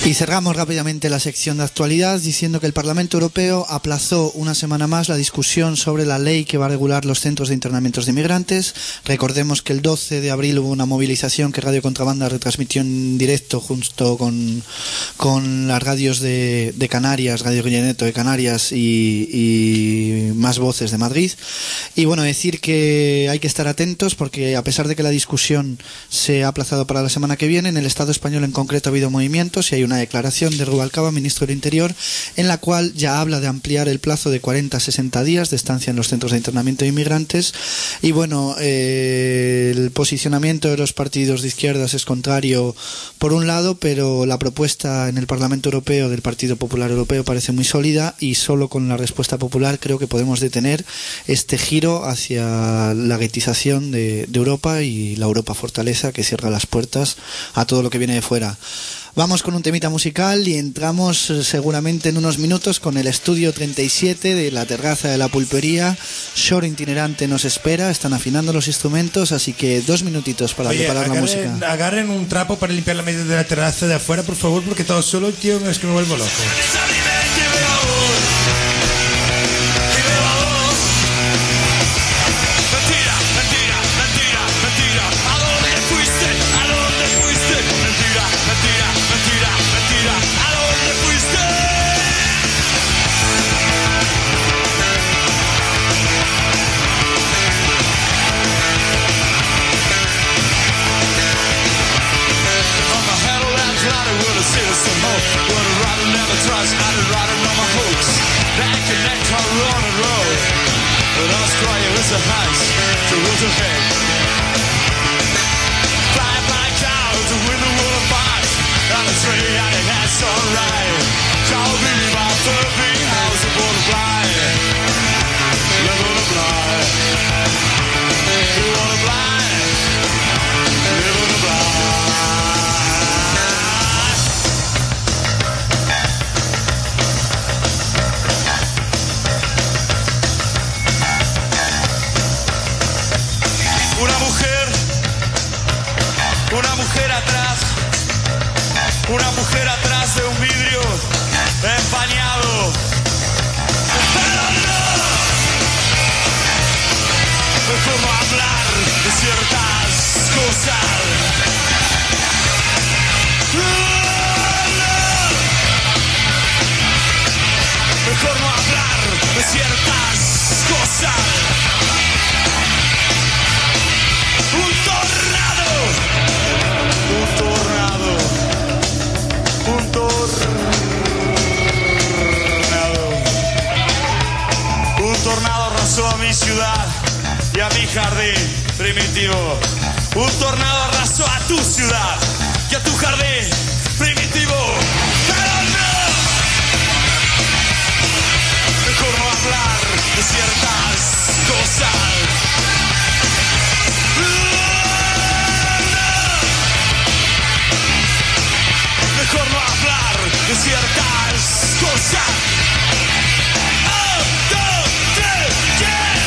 Speaker 5: Y cerramos rápidamente la sección de actualidad diciendo que el Parlamento Europeo aplazó una semana más la discusión sobre la ley que va a regular los centros de internamiento de inmigrantes. Recordemos que el doce de abril hubo una movilización que Radio Contrabanda retransmitió en directo junto con, con las radios de, de Canarias, Radio Guilleneto de Canarias y, y Más Voces de Madrid. Y bueno, decir que hay que estar atentos porque a pesar de que la discusión se ha aplazado para la semana que viene, en el Estado español en concreto ha habido movimientos y hay una declaración de Rubalcaba, ministro del Interior, en la cual ya habla de ampliar el plazo de cuarenta a sesenta días de estancia en los centros de internamiento de inmigrantes. Y bueno, eh, el posicionamiento de los partidos de izquierdas es contrario por un lado, pero la propuesta en el Parlamento Europeo del Partido Popular Europeo parece muy sólida y solo con la respuesta popular creo que podemos detener este giro hacia la guetización de, de Europa y la Europa fortaleza que cierra las puertas a todo lo que viene de fuera. Vamos con un temita musical y entramos seguramente en unos minutos con el estudio treinta y siete de la terraza de la pulpería. Shore itinerante nos espera, están afinando los instrumentos, así que dos minutitos para
Speaker 3: Oye,
Speaker 5: preparar
Speaker 3: agarren,
Speaker 5: la música.
Speaker 3: Agarren un trapo para limpiar la media de la terraza de afuera, por favor, porque todo solo, tío, es que me vuelvo loco.
Speaker 11: It's a heist to Waterhead. Fly by cow to win the world of fight. On a tree and it has alright. Shall be my third big house of butterfly. Live on a blind. You wanna blind. Live on a blind. Una mujer, una mujer atrás, una mujer atrás de un vidrio empañado. Pero no, ¿cómo hablar de ciertas cosas? No, mejor no hablar de ciertas cosas. Un tornado, un tornado, un tornado, un tornado arrasó a mi ciudad y a mi jardín primitivo. Un tornado arrasó a tu ciudad y a tu jardín primitivo. Pero no, mejor no hablar de ciertas cosas. Mejor no hablar de ciertas cosas. Un, dos, tres, yeah.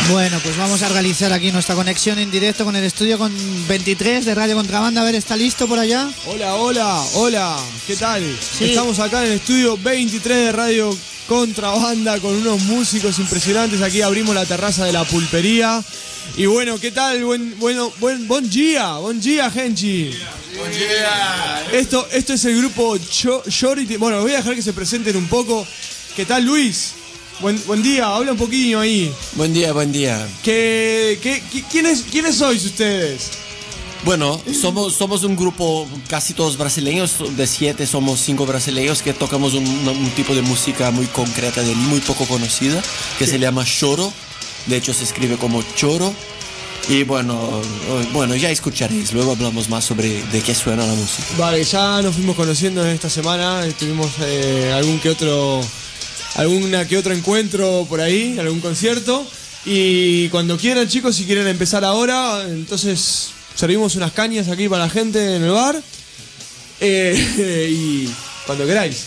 Speaker 5: Bueno, pues vamos a realizar aquí nuestra conexión en directo con el estudio con veintitrés de Radio Contrabanda. A ver, ¿está listo por allá?
Speaker 2: Hola, hola, hola, ¿qué tal?
Speaker 5: Sí.
Speaker 2: Estamos acá en el estudio veintitrés de Radio Contrabanda con unos músicos impresionantes. Aquí abrimos la terraza de la pulpería. Y bueno, ¿qué tal? Buen, bueno, buen, buen día, buen día, Genchi.
Speaker 10: Buen día.
Speaker 2: Esto, esto es el grupo Shorty. Bueno, voy a dejar que se presenten un poco. ¿Qué tal, Luis? Buen, buen día, habla un poquillo ahí.
Speaker 13: Buen día, buen día.
Speaker 2: ¿Qué, qué, qué, quiénes, ¿Quiénes sois ustedes?
Speaker 13: Bueno, somos, somos un grupo casi todos brasileños, de siete somos cinco brasileños que tocamos un, un tipo de música muy concreta, de muy poco conocida, que se llama choro. De hecho se escribe como choro. Y bueno, bueno, ya escucharéis, luego hablamos más sobre de qué suena la música.
Speaker 2: Vale, ya nos fuimos conociendo en esta semana, tuvimos eh, algún que otro... alguna que otro encuentro por ahí, algún concierto. Y cuando quieran, chicos, si quieren empezar ahora, entonces servimos unas cañas aquí para la gente en el bar. Eh, y cuando queráis.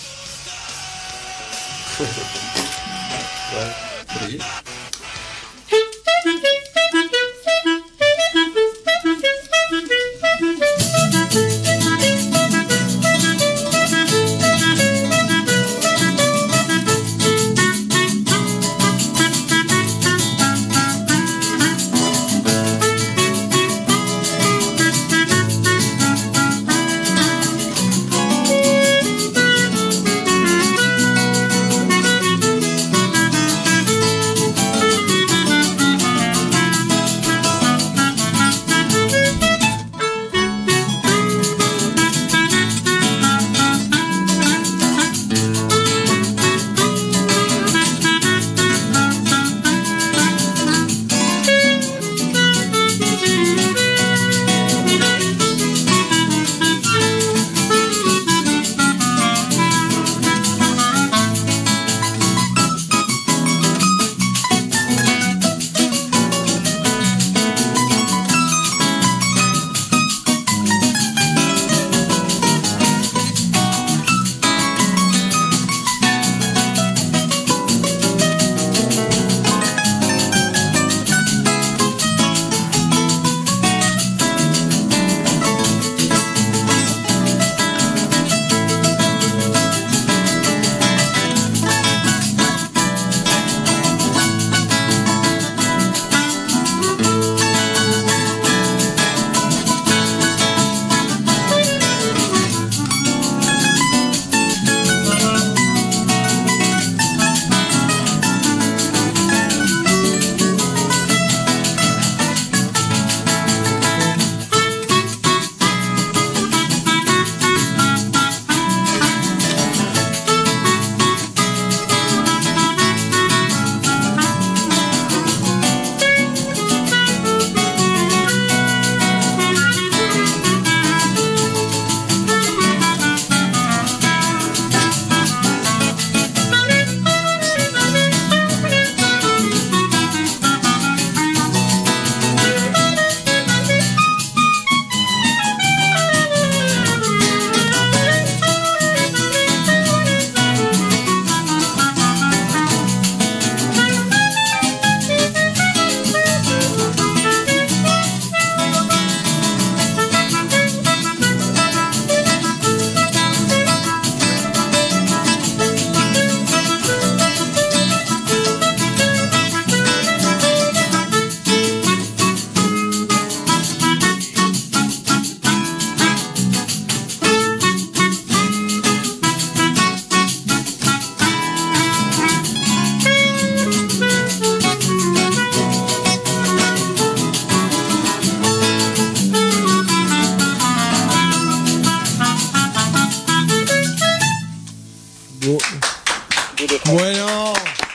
Speaker 2: Bueno,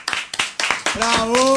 Speaker 2: bravo,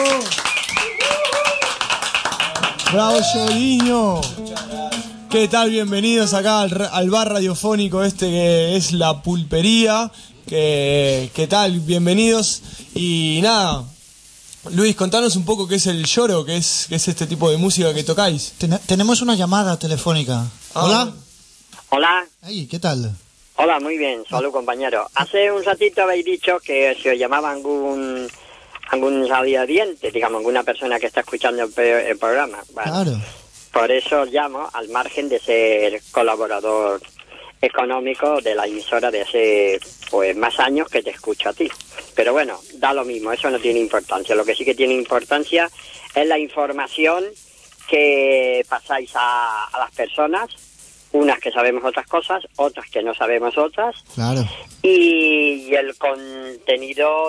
Speaker 2: bravo Lloriño. ¿Qué tal? Bienvenidos acá al, al bar radiofónico este que es La Pulpería. ¿Qué, qué tal? Bienvenidos. Y nada, Luis, contanos un poco qué es el lloro, qué es, qué es este tipo de música que tocáis.
Speaker 5: Ten- tenemos una llamada telefónica.
Speaker 2: Ah.
Speaker 5: Hola.
Speaker 14: Hola.
Speaker 5: Ay, ¿qué tal?
Speaker 14: Hola, muy bien, salud compañero. Hace un ratito habéis dicho que si os llamaban algún algún radiodiente, digamos, alguna persona que está escuchando el, pe- el programa. Bueno,
Speaker 5: Claro.
Speaker 14: por eso os llamo, al margen de ser colaborador económico de la emisora de hace pues más años que te escucho a ti. Pero bueno, da lo mismo, eso no tiene importancia. Lo que sí que tiene importancia es la información que pasáis a, a las personas, unas que sabemos otras cosas, otras que no sabemos otras,
Speaker 5: Claro.
Speaker 14: y, y el contenido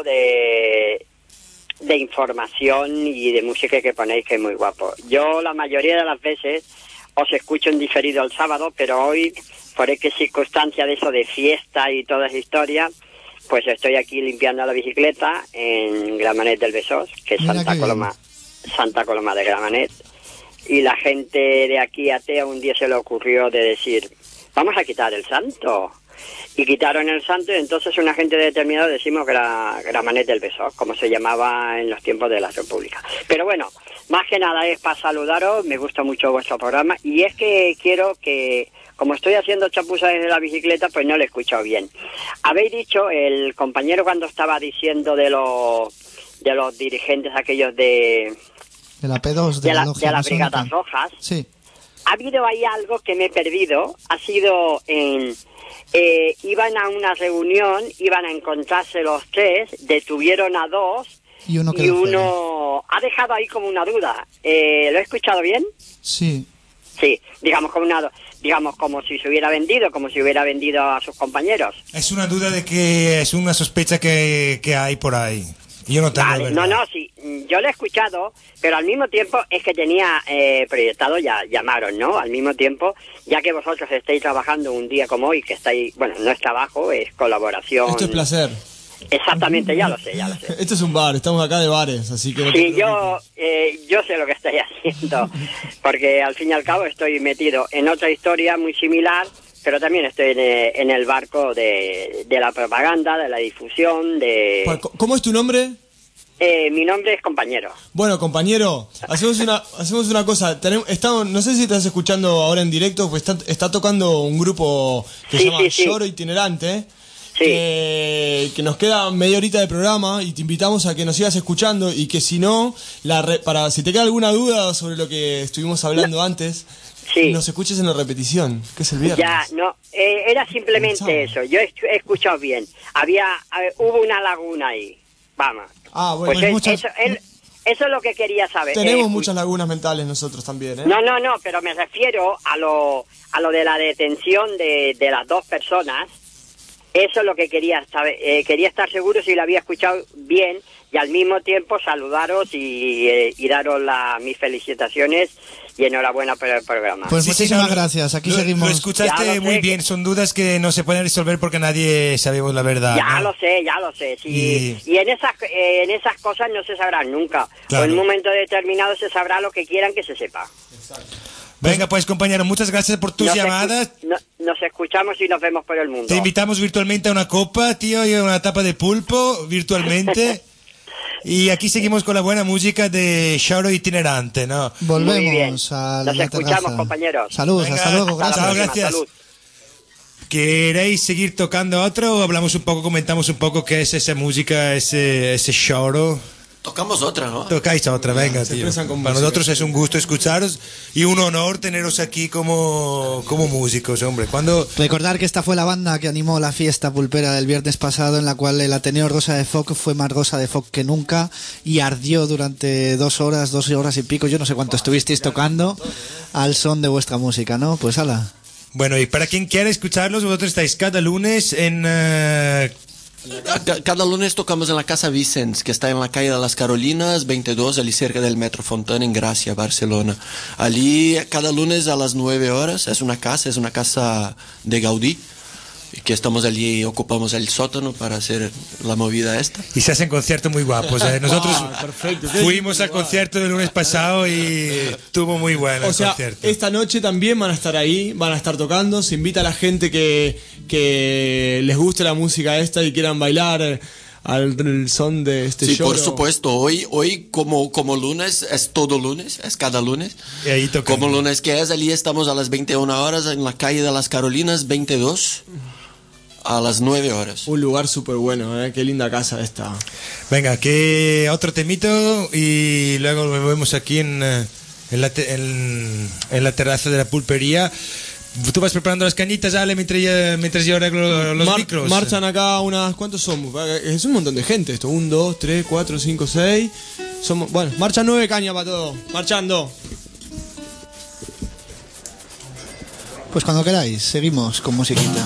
Speaker 14: de, de información y de música que ponéis, que es muy guapo. Yo la mayoría de las veces os escucho en diferido el sábado, pero hoy, por qué circunstancia de eso de fiesta y toda esa historia, pues estoy aquí limpiando la bicicleta en Gramenet del Besós, que es
Speaker 5: Mira
Speaker 14: Santa
Speaker 5: qué
Speaker 14: Coloma, Santa Coloma de Gramenet. Y la gente de aquí atea un día se le ocurrió de decir, vamos a quitar el santo. Y quitaron el santo, y entonces una gente determinada decimos Gra- Gramenet del Besós, como se llamaba en los tiempos de la República. Pero bueno, más que nada es para saludaros, me gusta mucho vuestro programa, y es que quiero que, como estoy haciendo chapuzas desde la bicicleta, pues no lo he escuchado bien. Habéis dicho, el compañero cuando estaba diciendo de los, de los dirigentes aquellos de,
Speaker 5: De la P dos, de,
Speaker 14: de,
Speaker 5: la,
Speaker 14: la,
Speaker 5: logia
Speaker 14: de las
Speaker 5: masónica.
Speaker 14: Brigadas Rojas,
Speaker 5: Sí.
Speaker 14: ha habido ahí algo que me he perdido, ha sido en... Eh, iban a una reunión, iban a encontrarse los tres, detuvieron a dos
Speaker 5: Y uno
Speaker 14: y
Speaker 5: quedó fuera.
Speaker 14: uno ha dejado ahí como una duda. Eh, ¿Lo he escuchado bien?
Speaker 5: Sí.
Speaker 14: Sí, digamos como una, digamos como si se hubiera vendido, como si hubiera vendido a sus compañeros.
Speaker 3: Es una duda de que es una sospecha que, que hay por ahí. Yo no tengo
Speaker 14: Vale,
Speaker 3: la
Speaker 14: no,
Speaker 3: verdad.
Speaker 14: no, sí, yo lo he escuchado, pero al mismo tiempo es que tenía eh, proyectado, ya llamaron, ¿no? Al mismo tiempo, ya que vosotros estáis trabajando un día como hoy, que estáis, bueno, no es trabajo, es colaboración.
Speaker 2: Esto es placer.
Speaker 14: Exactamente, ya lo sé, ya lo sé.
Speaker 2: Esto es un bar, estamos acá de bares, así que... no te
Speaker 14: Sí,
Speaker 2: preocupes.
Speaker 14: yo, eh, yo sé lo que estoy haciendo, porque al fin y al cabo estoy metido en otra historia muy similar, pero también estoy en, eh, en el barco de, de la propaganda, de la difusión, de...
Speaker 2: ¿Cuál- ¿Cómo es tu nombre?
Speaker 14: Eh, mi nombre es compañero.
Speaker 2: Bueno, compañero, hacemos una, hacemos una cosa. Tenemos, estamos, no sé si estás escuchando ahora en directo, pues está, está tocando un grupo que
Speaker 14: Sí,
Speaker 2: se llama
Speaker 14: sí, sí.
Speaker 2: Lloro Itinerante, que, que nos queda media horita de programa y te invitamos a que nos sigas escuchando y que si no, la re- para si te queda alguna duda sobre lo que estuvimos hablando antes, nos escuches en la repetición, que es el viernes.
Speaker 14: Ya, no, eh, era simplemente eso, yo he, he escuchado bien. Había, eh, hubo una laguna ahí, vamos.
Speaker 2: Ah, bueno,
Speaker 14: Pues
Speaker 2: hay
Speaker 14: es-
Speaker 2: muchas-
Speaker 14: eso, él- eso es lo que quería saber.
Speaker 2: tenemos
Speaker 14: Eh,
Speaker 2: muchas lagunas mentales nosotros también, ¿eh?
Speaker 14: No, no, no, pero me refiero a lo, a lo de la detención de, de las dos personas. Eso es lo que quería saber. Eh, quería estar seguro si lo había escuchado bien y al mismo tiempo saludaros y, eh, y daros la, mis felicitaciones y enhorabuena por el programa.
Speaker 5: Pues
Speaker 3: Sí, sí,
Speaker 5: muchísimas
Speaker 3: no,
Speaker 5: gracias, aquí
Speaker 3: lo,
Speaker 5: seguimos.
Speaker 3: Lo escuchaste
Speaker 14: Ya lo
Speaker 3: muy
Speaker 14: sé.
Speaker 3: bien, son dudas que no se pueden resolver porque nadie sabemos la verdad.
Speaker 14: Ya
Speaker 3: ¿no?
Speaker 14: lo sé, ya lo sé. Sí.
Speaker 3: Y-
Speaker 14: Y, en esas eh, en esas cosas no se sabrán nunca.
Speaker 3: Claro.
Speaker 14: O en un momento determinado se sabrá lo que quieran que se sepa.
Speaker 3: Venga, pues compañero, muchas gracias por tus
Speaker 14: Nos
Speaker 3: llamadas.
Speaker 14: escu- no- nos escuchamos y nos vemos por el mundo.
Speaker 3: Te invitamos virtualmente a una copa, tío, y a una tapa de pulpo, virtualmente. Y aquí seguimos con la buena música de Lloro Itinerante, ¿no?
Speaker 5: Volvemos a la
Speaker 14: Nos escuchamos,
Speaker 5: terraza.
Speaker 14: compañeros.
Speaker 5: Saludos,
Speaker 3: Venga,
Speaker 5: hasta luego,
Speaker 3: hasta la
Speaker 5: gracias.
Speaker 3: próxima, gracias. salud. ¿Queréis seguir tocando otro o hablamos un poco, comentamos un poco qué es esa música, ese, ese Lloro?
Speaker 13: Tocamos otra, ¿no?
Speaker 3: Tocáis otra, venga,
Speaker 2: se
Speaker 3: tío.
Speaker 2: expresan con
Speaker 3: Para
Speaker 2: música.
Speaker 3: nosotros es un gusto escucharos y un honor teneros aquí como, como músicos, hombre. Cuando
Speaker 5: Recordar que esta fue la banda que animó la fiesta pulpera del viernes pasado, en la cual el Ateneo Rosa de Foc fue más rosa de Foc que nunca y ardió durante dos horas, dos horas y pico. Yo no sé cuánto estuvisteis tocando al son de vuestra música, ¿no? Pues ala.
Speaker 3: Bueno, y para quien quiera escucharlos, vosotros estáis cada lunes en... eh,
Speaker 13: Ca- Cada lunes tocamos en la Casa Vicens, que está en la calle de las Carolinas, veintidós, allí cerca del Metro Fontana, en Gracia, Barcelona. Allí, cada lunes a las nueve horas, es una casa, es una casa de Gaudí, y que estamos allí, ocupamos el sótano para hacer la movida esta.
Speaker 3: y se hacen conciertos muy guapos. ¿eh? Nosotros
Speaker 2: Ah, perfecto.
Speaker 3: fuimos al concierto del lunes pasado y estuvo muy bueno
Speaker 2: O
Speaker 3: el
Speaker 2: sea,
Speaker 3: concierto.
Speaker 2: esta noche también van a estar ahí, van a estar tocando. Se invita a la gente que, que les guste la música esta y quieran bailar eh, al, al son de este
Speaker 13: Sí,
Speaker 2: show.
Speaker 13: por supuesto. Hoy, hoy como, como lunes, es todo lunes, es cada lunes.
Speaker 3: Y ahí tocamos.
Speaker 13: Como lunes que es, allí estamos a las veintiuna horas en la calle de las Carolinas, veintidós. a las nueve horas.
Speaker 2: Un lugar súper bueno, ¿eh? Qué linda casa esta.
Speaker 3: Venga, que otro temito y luego volvemos aquí en, eh, en, la, te- en, en la terraza de la pulpería. Tú vas preparando las cañitas, Ale, mientras yo, mientras yo arreglo los
Speaker 2: Mar-
Speaker 3: micros.
Speaker 2: Marchan acá unas... ¿Cuántos somos? Es un montón de gente esto. Un, dos, tres, cuatro, cinco, seis. Somos... Bueno, marchan nueve cañas para todo. Marchando.
Speaker 5: Pues cuando queráis, seguimos con musiquita.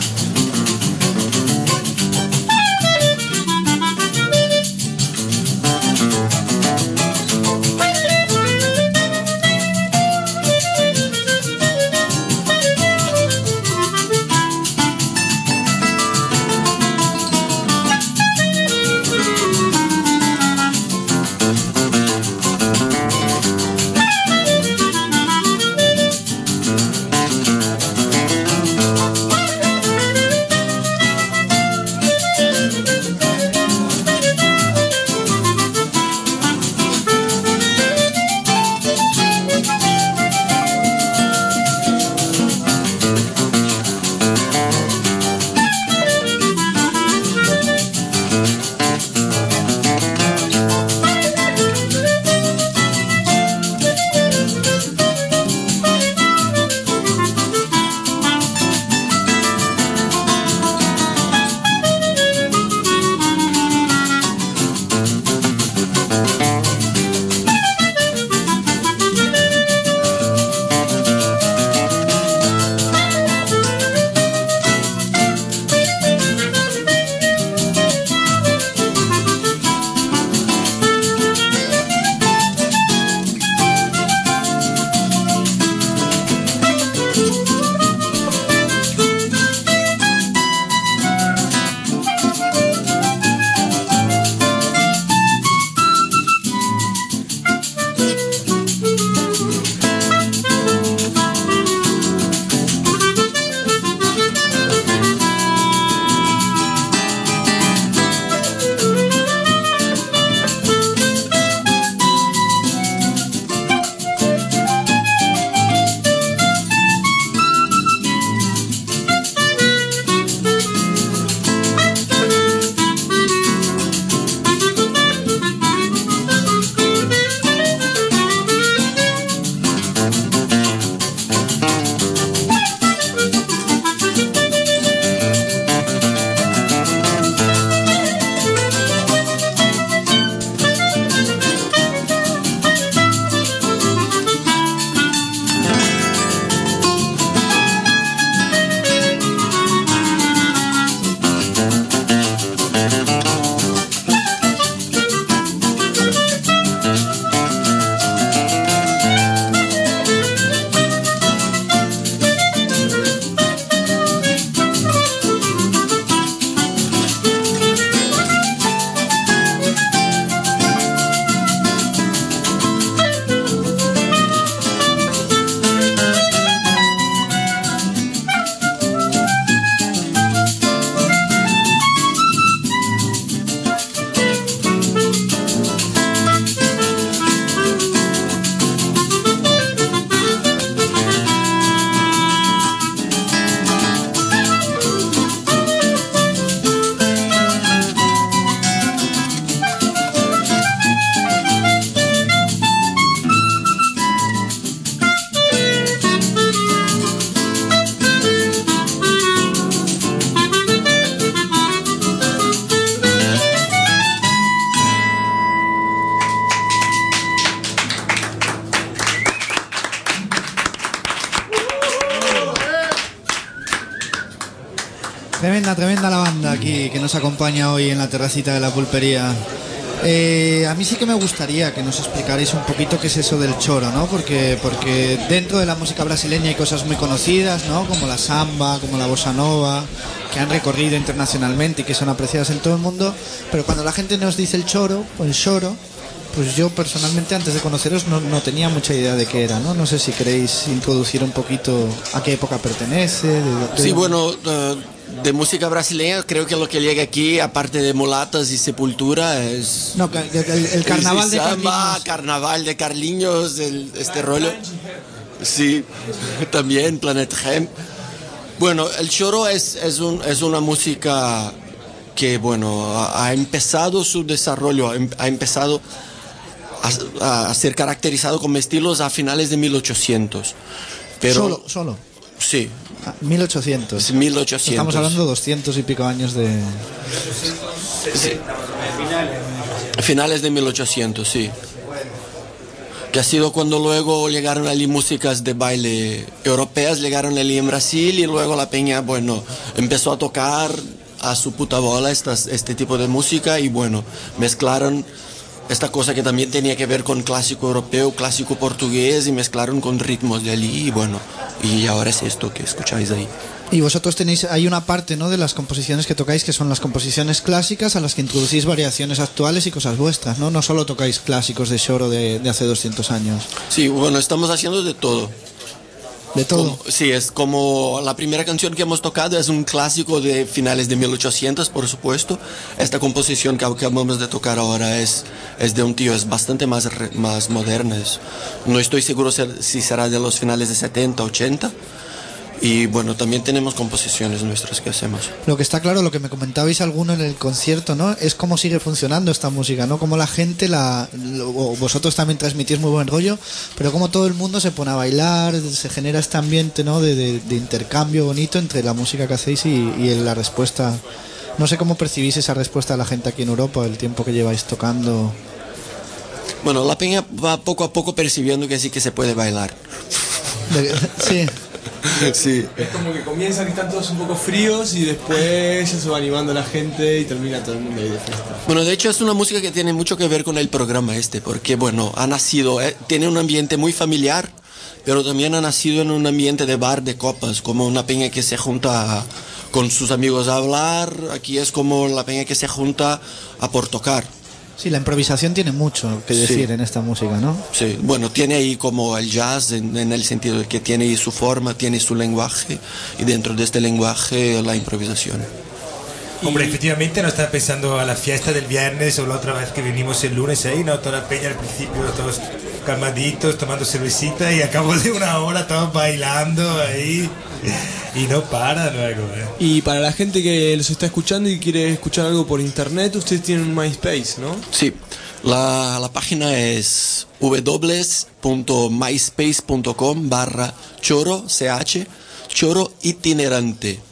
Speaker 5: Tremenda, tremenda la banda aquí que nos acompaña hoy en la terracita de la pulpería. Eh, a mí sí que me gustaría que nos explicarais un poquito qué es eso del choro, ¿no? Porque, porque dentro de la música brasileña hay cosas muy conocidas, ¿no? Como la samba, como la bossa nova, que han recorrido internacionalmente y que son apreciadas en todo el mundo. Pero cuando la gente nos dice el choro o el choro, pues yo personalmente antes de conoceros no, no tenía mucha idea de qué era, ¿no? No sé si queréis introducir un poquito a qué época pertenece. De, de...
Speaker 13: Sí, bueno, uh, de música brasileña creo que lo que llega aquí, aparte de mulatas y sepultura, es...
Speaker 5: No, el, el carnaval
Speaker 13: es
Speaker 5: de
Speaker 13: samba,
Speaker 5: Carliños.
Speaker 13: carnaval de Carliños, el, este rollo. Sí, también Planet Hemp. Bueno, el choro es, es, un, es una música que, bueno, ha, ha empezado su desarrollo, ha, em- ha empezado a, a ser caracterizado como estilos a finales de mil ochocientos. Pero,
Speaker 5: Solo, solo.
Speaker 13: Sí.
Speaker 5: Ah, mil ochocientos.
Speaker 13: mil ochocientos.
Speaker 5: Estamos hablando de doscientos y pico años de...
Speaker 13: Sí. Finales de mil ochocientos, sí. Que ha sido cuando luego llegaron allí músicas de baile europeas, llegaron allí en Brasil y luego la peña, bueno, empezó a tocar a su puta bola estas, este tipo de música y bueno, mezclaron esta cosa que también tenía que ver con clásico europeo, clásico portugués y mezclaron con ritmos de allí y bueno, y ahora es esto que escucháis ahí.
Speaker 5: Y vosotros tenéis, hay una parte, ¿no?, de las composiciones que tocáis que son las composiciones clásicas a las que introducís variaciones actuales y cosas vuestras, ¿no? No solo tocáis clásicos de choro de, de hace doscientos años.
Speaker 13: Sí, bueno, estamos haciendo de todo.
Speaker 5: ¿De todo?
Speaker 13: Como- sí, es como la primera canción que hemos tocado es un clásico de finales de mil ochocientos, por supuesto. Esta composición que acabamos de tocar ahora es, es de un tío, es bastante más, re- más moderna. es- no estoy seguro ser- si será de los finales de setenta, ochenta. Y bueno, también tenemos composiciones nuestras que hacemos.
Speaker 5: Lo que está claro, lo que me comentabais alguno en el concierto, ¿no?, es cómo sigue funcionando esta música, ¿no? Cómo la gente, la, lo- o vosotros también transmitís muy buen rollo, pero cómo todo el mundo se pone a bailar, se genera este ambiente, ¿no?, de, de- de intercambio bonito entre la música que hacéis y, y la respuesta. No sé cómo percibís esa respuesta de la gente aquí en Europa, el tiempo que lleváis tocando.
Speaker 13: Bueno, la peña va poco a poco percibiendo que sí que se puede bailar.
Speaker 5: De- sí.
Speaker 13: Sí.
Speaker 2: Es como que comienza que están todos un poco fríos y después ya se va animando la gente y termina todo el mundo ahí de fiesta.
Speaker 13: Bueno, de hecho es una música que tiene mucho que ver con el programa este, porque bueno, ha nacido, eh, tiene un ambiente muy familiar, pero también ha nacido en un ambiente de bar de copas, como una peña que se junta a- con sus amigos a hablar, aquí es como la peña que se junta a por tocar.
Speaker 5: Sí, la improvisación tiene mucho que decir
Speaker 13: Sí.
Speaker 5: en esta música, ¿no?
Speaker 13: Sí, bueno, tiene ahí como el jazz en, en el sentido de que tiene ahí su forma, tiene su lenguaje y dentro de este lenguaje la improvisación.
Speaker 3: Hombre, efectivamente no estaba pensando a la fiesta del viernes o la otra vez que vinimos el lunes ahí, ¿no? Toda la peña al principio, todos calmaditos, tomando cervecita y a cabo de una hora todos bailando ahí y no para luego, ¿eh?
Speaker 2: Y para la gente que los está escuchando y quiere escuchar algo por internet, ustedes tienen un MySpace, ¿no?
Speaker 13: Sí, la, la página es w punto myspace punto com barra choro, ch, choro itinerante.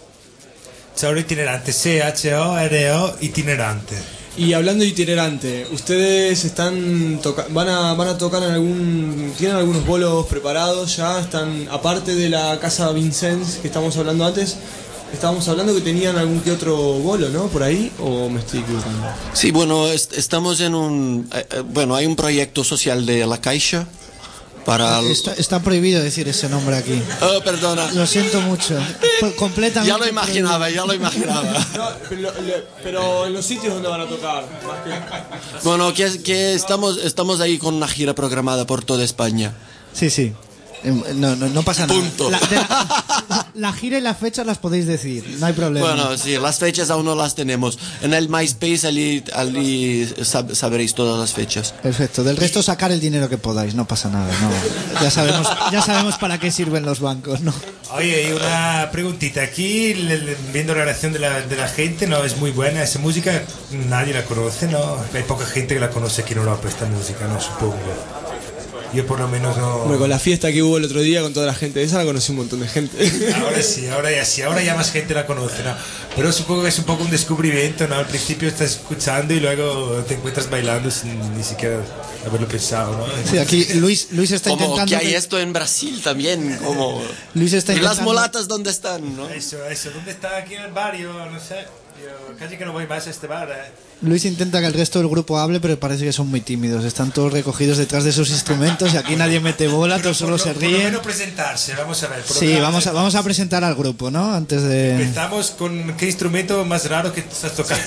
Speaker 3: Choro itinerante, C H O R O itinerante.
Speaker 2: Y hablando de itinerante, ¿ustedes están toca van a van a tocar en algún tienen algunos bolos preparados ya? Están aparte de la casa Vincennes que estamos hablando antes, estábamos hablando que tenían algún que otro bolo, ¿no? Por ahí, o me estoy equivocando.
Speaker 13: Sí, bueno, est- estamos en un, eh, eh, bueno, hay un proyecto social de La Caixa para...
Speaker 5: Está, está prohibido decir ese nombre aquí.
Speaker 13: Oh, perdona.
Speaker 5: Lo siento mucho. P- Completamente.
Speaker 13: Ya lo imaginaba, ya lo imaginaba.
Speaker 2: No, pero, le- pero en los sitios donde van a tocar, más que...
Speaker 13: Bueno, que, que estamos, estamos ahí con una gira programada por toda España.
Speaker 5: Sí, sí. Em, No, no, no pasa nada.
Speaker 13: Punto.
Speaker 5: La, de la- la gira y las fechas las podéis decir, no hay problema.
Speaker 13: Bueno, sí, las fechas aún no las tenemos. En el MySpace allí, allí sab- sabréis todas las fechas.
Speaker 5: Perfecto. Del resto sacar el dinero que podáis, no pasa nada. No. Ya sabemos, ya sabemos para qué sirven los bancos, ¿no?
Speaker 3: Oye, y una preguntita. Aquí, le- le- viendo la reacción de la, de la gente, no es muy buena. Esa música nadie la conoce, ¿no? Hay poca gente que la conoce aquí en Europa, esta música, no supongo. Yo por lo menos no...
Speaker 2: Bueno, con la fiesta que hubo el otro día con toda la gente esa, la conocí un montón de gente.
Speaker 3: Ahora sí, ahora ya sí, ahora ya más gente la conoce, ¿no? Pero supongo que es un poco un descubrimiento, ¿no? Al principio estás escuchando y luego te encuentras bailando sin ni siquiera haberlo pensado, ¿no?
Speaker 5: Sí, aquí Luis, Luis está
Speaker 13: Como
Speaker 5: intentando.
Speaker 13: que hay
Speaker 5: que-
Speaker 13: esto en Brasil también, como...
Speaker 5: Luis está
Speaker 13: ¿Y las
Speaker 5: intentando-
Speaker 13: mulatas dónde están, no?
Speaker 3: Eso, eso, ¿dónde está aquí en el barrio? No sé, yo casi que no voy más a este bar, ¿eh?
Speaker 5: Luis intenta que el resto del grupo hable, pero parece que son muy tímidos. Están todos recogidos detrás de sus instrumentos y aquí nadie mete bola, todos solo se
Speaker 3: Por lo
Speaker 5: ríen.
Speaker 3: menos presentarse, vamos a ver. por lo
Speaker 5: Sí,
Speaker 3: menos
Speaker 5: vamos a, vamos a presentar al grupo, ¿no? Antes de...
Speaker 3: Empezamos con qué instrumento más raro que estás tocando.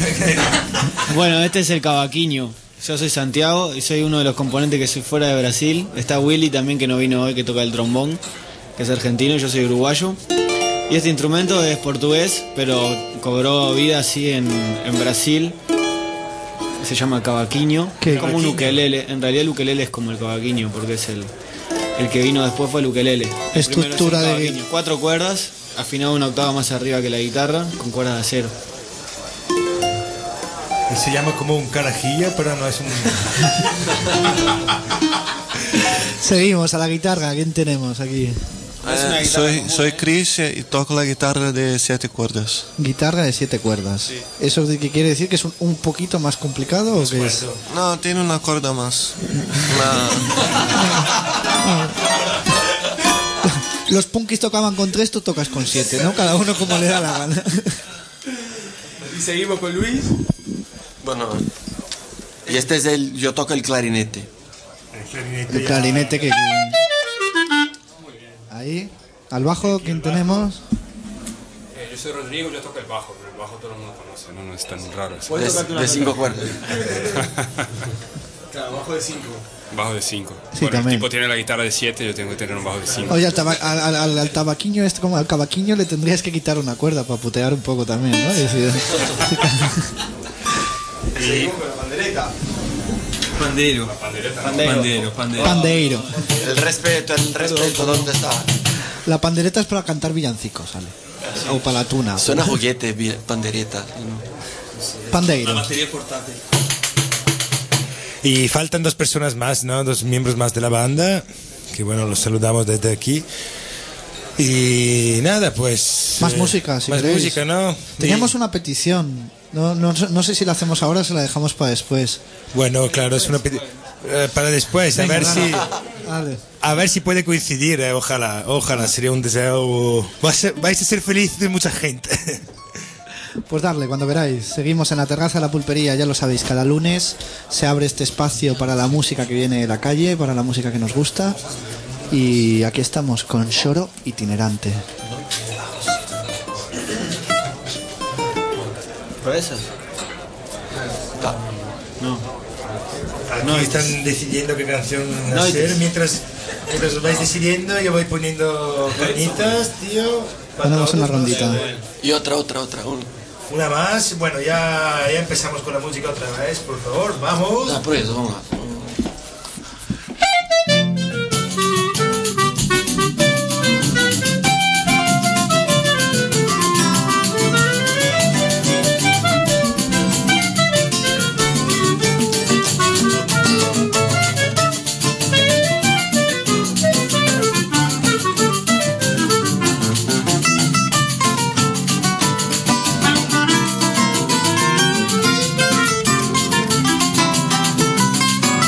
Speaker 15: Bueno, este es el cavaquinho. Yo soy Santiago y soy uno de los componentes que soy fuera de Brasil. Está Willy también, que no vino hoy, que toca el trombón, que es argentino, yo soy uruguayo. Y este instrumento es portugués, pero cobró vida así en, en Brasil. Se llama cavaquinho.
Speaker 5: ¿Qué?
Speaker 15: Es como un
Speaker 5: Cavaquinho.
Speaker 15: ukelele. En realidad el ukelele es como el cavaquinho, porque es el, el que vino después fue el ukelele. El primero es el
Speaker 5: Estructura de-
Speaker 15: cavaquinho. Cuatro cuerdas afinado una octava más arriba que la guitarra, con cuerdas de acero.
Speaker 3: Se llama como un carajillo, pero no es un...
Speaker 5: Seguimos a la guitarra. ¿Quién tenemos aquí?
Speaker 10: Eh, soy, soy Chris y toco la guitarra de siete cuerdas.
Speaker 5: Guitarra de siete cuerdas.
Speaker 10: Sí.
Speaker 5: ¿Eso de qué quiere decir? ¿Que es un, un poquito más complicado o qué es?
Speaker 10: No, tiene una cuerda más.
Speaker 5: Los punkis tocaban con tres, tú tocas con siete, ¿no? Cada uno como le da la gana.
Speaker 13: Y seguimos con Luis.
Speaker 6: Bueno, y este es el... Yo toco el clarinete.
Speaker 5: El clarinete que... Ahí. Al bajo, ¿quién tenemos?
Speaker 16: Eh, yo soy Rodrigo, yo toco el bajo, pero el bajo todo el mundo conoce, no, no es tan raro. eso.
Speaker 6: De, de cinco cuerdas.
Speaker 13: Claro, bajo de cinco.
Speaker 16: Bajo de cinco.
Speaker 5: Sí,
Speaker 16: bueno,
Speaker 5: también.
Speaker 16: el tipo tiene la guitarra de siete, yo tengo que tener un bajo de cinco.
Speaker 5: Oye, al, taba- al, al- al- al tabaquiño este, como al cavaquiño le tendrías que quitar una cuerda para putear un poco también, ¿no? Es decir,
Speaker 13: Y con la pandereta.
Speaker 17: Pandero.
Speaker 16: Pandereta.
Speaker 17: Pandero, pandero.
Speaker 5: pandeiro.
Speaker 6: El respeto, el respeto, ¿dónde está?
Speaker 5: La pandereta es para cantar villancicos, ¿sale? O para la tuna.
Speaker 6: Suena juguete, vi- pandereta.
Speaker 5: Pandeiro.
Speaker 17: La batería portátil.
Speaker 3: Y faltan dos personas más, ¿no? Dos miembros más de la banda, que bueno, los saludamos desde aquí. Y nada, pues...
Speaker 5: Más
Speaker 3: eh,
Speaker 5: música, si
Speaker 3: Más
Speaker 5: queréis.
Speaker 3: música, ¿no?
Speaker 5: Teníamos
Speaker 3: Y-
Speaker 5: una petición. No, no, no sé si la hacemos ahora o se la dejamos para después.
Speaker 3: Bueno, claro, es una peti- eh, para después, a
Speaker 5: Venga,
Speaker 3: ver
Speaker 5: dale.
Speaker 3: si...
Speaker 5: Vale.
Speaker 3: A ver si puede coincidir, eh, ojalá, ojalá, sería un deseo... Vais a, vais a ser felices mucha gente.
Speaker 5: Pues darle, cuando queráis. Seguimos en la terraza de la pulpería, ya lo sabéis, cada lunes se abre este espacio para la música que viene de la calle, para la música que nos gusta. Y aquí estamos con Xoro Itinerante.
Speaker 15: ¿Para esa? No.
Speaker 3: No, están decidiendo qué canción
Speaker 15: No,
Speaker 3: hacer
Speaker 15: y-
Speaker 3: mientras, mientras os vais decidiendo. Yo voy poniendo cañitas, tío. para
Speaker 5: Ponemos una
Speaker 3: todos, ¿no?
Speaker 5: rondita.
Speaker 6: Y otra, otra, otra. Una,
Speaker 3: Una más. Bueno, ya, ya empezamos con la música otra vez, por favor. Vamos.
Speaker 6: Ah, por eso, vamos.
Speaker 8: Thank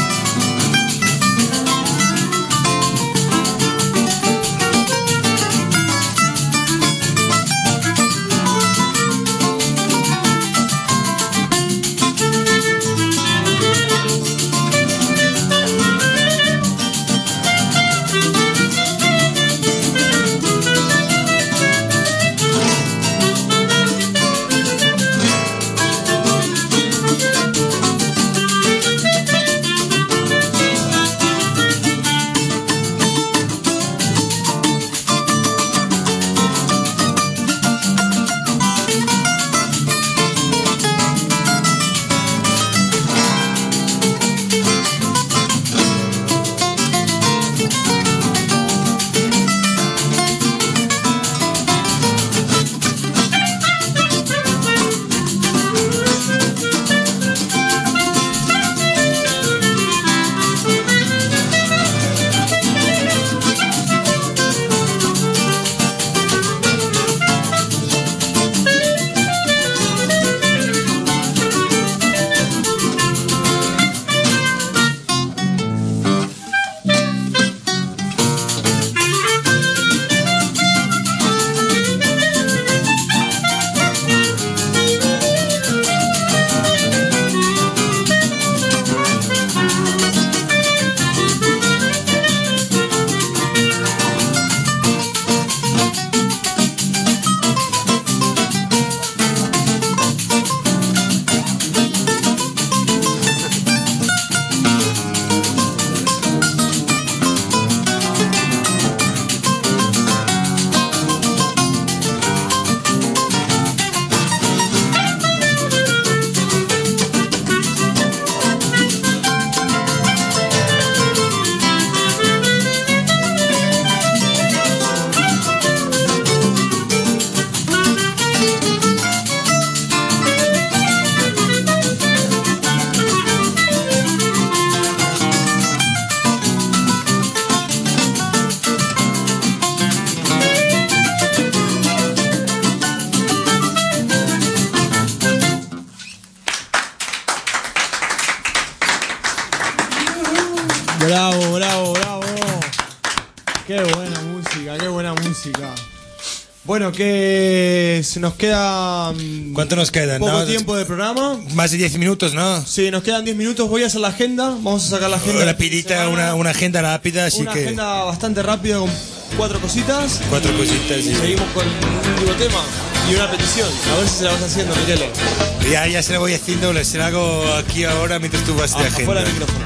Speaker 2: Qué buena música, qué buena música. Bueno, que se nos queda... mm,
Speaker 3: ¿Cuánto nos queda?
Speaker 2: Poco
Speaker 3: ¿no?
Speaker 2: tiempo de programa.
Speaker 3: Más de diez minutos, ¿no?
Speaker 2: Sí, nos quedan diez minutos. Voy a hacer la agenda. Vamos a sacar la agenda.
Speaker 3: Rapidita, una, una agenda rápida, así
Speaker 2: Una
Speaker 3: que...
Speaker 2: agenda bastante rápida con cuatro cositas.
Speaker 3: Cuatro cositas, sí.
Speaker 2: Seguimos con un último tema y una petición. A ver si se la vas haciendo, Miguelo.
Speaker 3: Ya, ya se la voy haciendo, se la hago aquí ahora mientras tú vas de
Speaker 2: Ah,
Speaker 3: agenda.
Speaker 2: afuera del micrófono.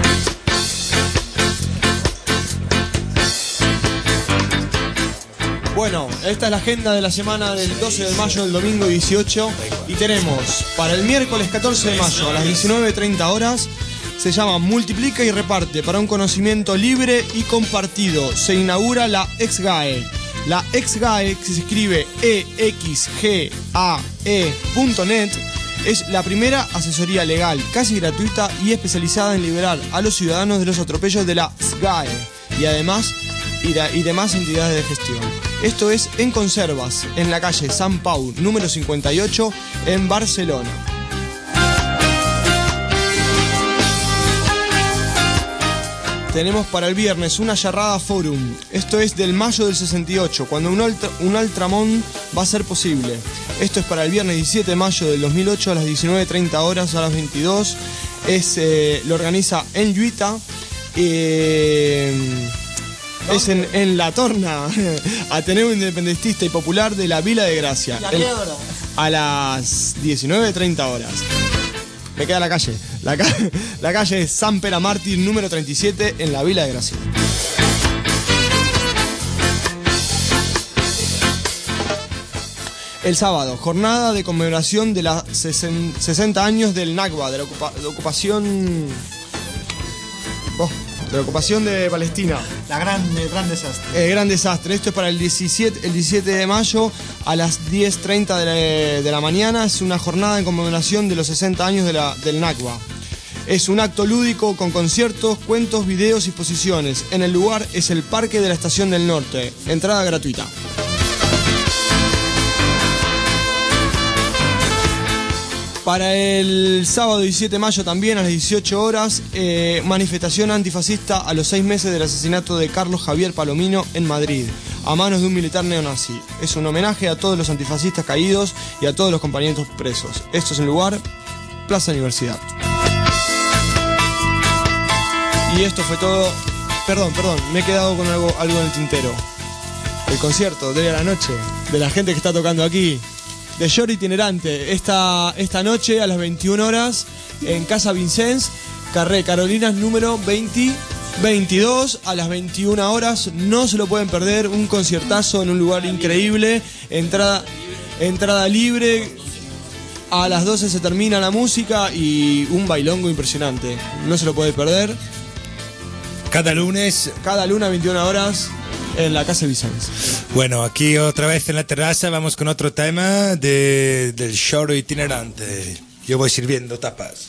Speaker 2: Bueno, esta es la agenda de la semana del doce de mayo del domingo dieciocho y tenemos para el miércoles catorce de mayo a las diecinueve treinta horas, se llama Multiplica y Reparte para un conocimiento libre y compartido. Se inaugura la ExGAE. La ExGAE, que se escribe E X G A E punto net, es la primera asesoría legal, casi gratuita y especializada en liberar a los ciudadanos de los atropellos de la SGAE y además y, de, y demás entidades de gestión. Esto es en Conservas, en la calle San Pau, número cincuenta y ocho, en Barcelona. Tenemos para el viernes una Yarrada Forum. Esto es del mayo del sesenta y ocho, cuando un, ultra, un Ultramont va a ser posible. Esto es para el viernes diecisiete de mayo del dos mil ocho a las diecinueve treinta horas a las veintidós. Es, eh, lo organiza en Lluita. Eh, es en, en La Torna, Ateneo Independentista y Popular de la Vila de Gracia.
Speaker 5: ¿Y a qué hora?
Speaker 2: A las diecinueve treinta horas. Me queda la calle. La, ca la calle es San Pera Mártir, número treinta y siete, en la Vila de Gracia. El sábado, jornada de conmemoración de los sesenta años del Nakba, de la ocupa de ocupación... Oh, de la ocupación de Palestina.
Speaker 5: La gran, el gran desastre.
Speaker 2: El gran desastre. Esto es para el diecisiete, el diecisiete de mayo a las diez treinta de la, de la mañana. Es una jornada en conmemoración de los sesenta años de la, del Nakba. Es un acto lúdico con conciertos, cuentos, videos y exposiciones. En el lugar es el Parque de la Estación del Norte. Entrada gratuita. Para el sábado diecisiete de mayo también a las dieciocho horas, eh, manifestación antifascista a los seis meses del asesinato de Carlos Javier Palomino en Madrid, a manos de un militar neonazi. Es un homenaje a todos los antifascistas caídos y a todos los compañeros presos. Esto es el lugar, Plaza Universidad. Y esto fue todo. Perdón, perdón, me he quedado con algo, algo en el tintero. El concierto de hoy a la noche, de la gente que está tocando aquí. De Lloro Itinerante, esta, esta noche a las veintiuna horas en Casa Vincennes, Carré Carolinas número veinte, veintidós, a las veintiuna horas, no se lo pueden perder, un conciertazo en un lugar increíble, entrada, entrada libre, a las doce se termina la música y un bailongo impresionante, no se lo puede perder.
Speaker 3: Cada lunes.
Speaker 2: Cada lunes a veintiuna horas. En la Casa Vicens.
Speaker 3: Bueno, aquí otra vez en la terraza vamos con otro tema de, del Lloro Itinerante. Yo voy sirviendo tapas.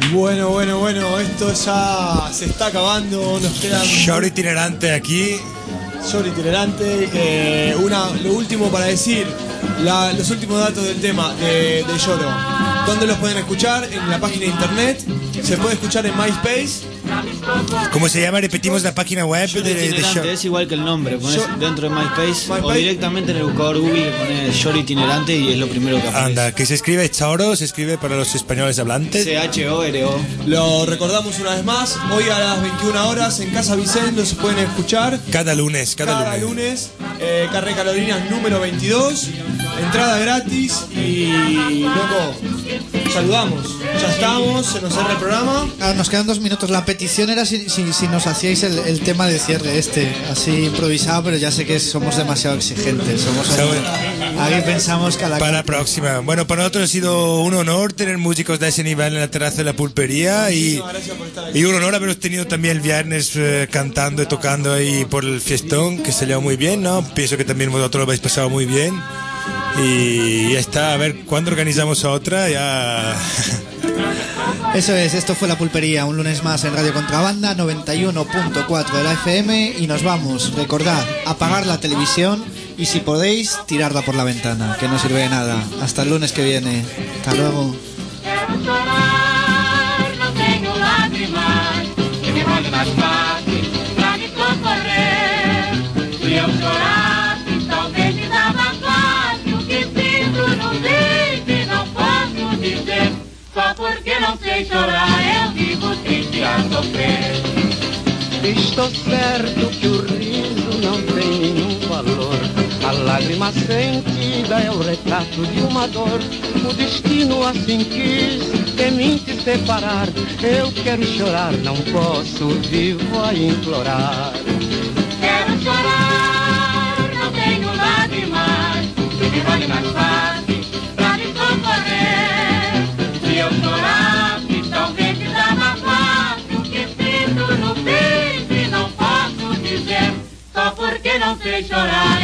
Speaker 2: Bueno, bueno, bueno, esto ya se está acabando, nos quedan...
Speaker 3: Show itinerante aquí.
Speaker 2: Show itinerante, que una, lo último para decir, la, los últimos datos del tema de, de Lloro. ¿Dónde los pueden escuchar? En la página de internet, se puede escuchar en MySpace.
Speaker 3: ¿Cómo se llama? Repetimos la página web
Speaker 15: Short
Speaker 3: de, de
Speaker 15: itinerante,
Speaker 3: Show.
Speaker 15: es igual que el nombre, pones
Speaker 2: Short-
Speaker 15: dentro de MySpace, o
Speaker 2: MySpace.
Speaker 15: directamente en el buscador Google le pones Short itinerante y es lo primero que aparece.
Speaker 3: Anda, que se escribe Choro, se escribe para los españoles hablantes.
Speaker 15: C H O R O.
Speaker 2: Lo recordamos una vez más, hoy a las veintiuna horas en Casa Vicente se pueden escuchar.
Speaker 3: Cada lunes, cada,
Speaker 2: Cada
Speaker 3: lunes.
Speaker 2: lunes, eh, Carre Carolinas número veintidós, entrada gratis y loco, saludamos, ya estamos, se nos cierra el programa.
Speaker 5: Ah, nos quedan dos minutos. La petición era si, si, si nos hacíais el, el tema de cierre este, así improvisado, pero ya sé que somos demasiado exigentes. Somos aquí pensamos que a la
Speaker 3: Para la próxima. Bueno, para nosotros ha sido un honor tener músicos de ese nivel en la terraza de la pulpería y, y un honor haberos tenido también el viernes eh, cantando y tocando ahí por el fiestón, que salió muy bien, ¿no? Pienso que también vosotros lo habéis pasado muy bien. Y ya está, a ver cuándo organizamos otra, ya...
Speaker 5: Eso es, esto fue La Pulpería, un lunes más en Radio Contrabanda, noventa y uno punto cuatro de la F M, y nos vamos. Recordad, apagar la televisión y si podéis, tirarla por la ventana, que no sirve de nada. Hasta el lunes que viene. Hasta luego.
Speaker 8: Quero chorar, não tenho lágrimas que me molhem nas faces pra me socorrer. Se eu chorasse, talvez me dava fácil o que sinto no peito e não posso dizer. Só porque não sei chorar, eu vivo triste a sofrer.
Speaker 18: Estou certo que o riso não tem nenhum valor. A lágrima sentida é o retrato de uma dor. O destino assim quis de mim te separar. Eu quero chorar, não posso, vivo a implorar.
Speaker 8: Quero chorar, não tenho lágrimas que me molhem nas faces pra me socorrer. Se eu chorasse, talvez me dava fácil o que sinto no peito e não posso dizer. Só porque não sei chorar.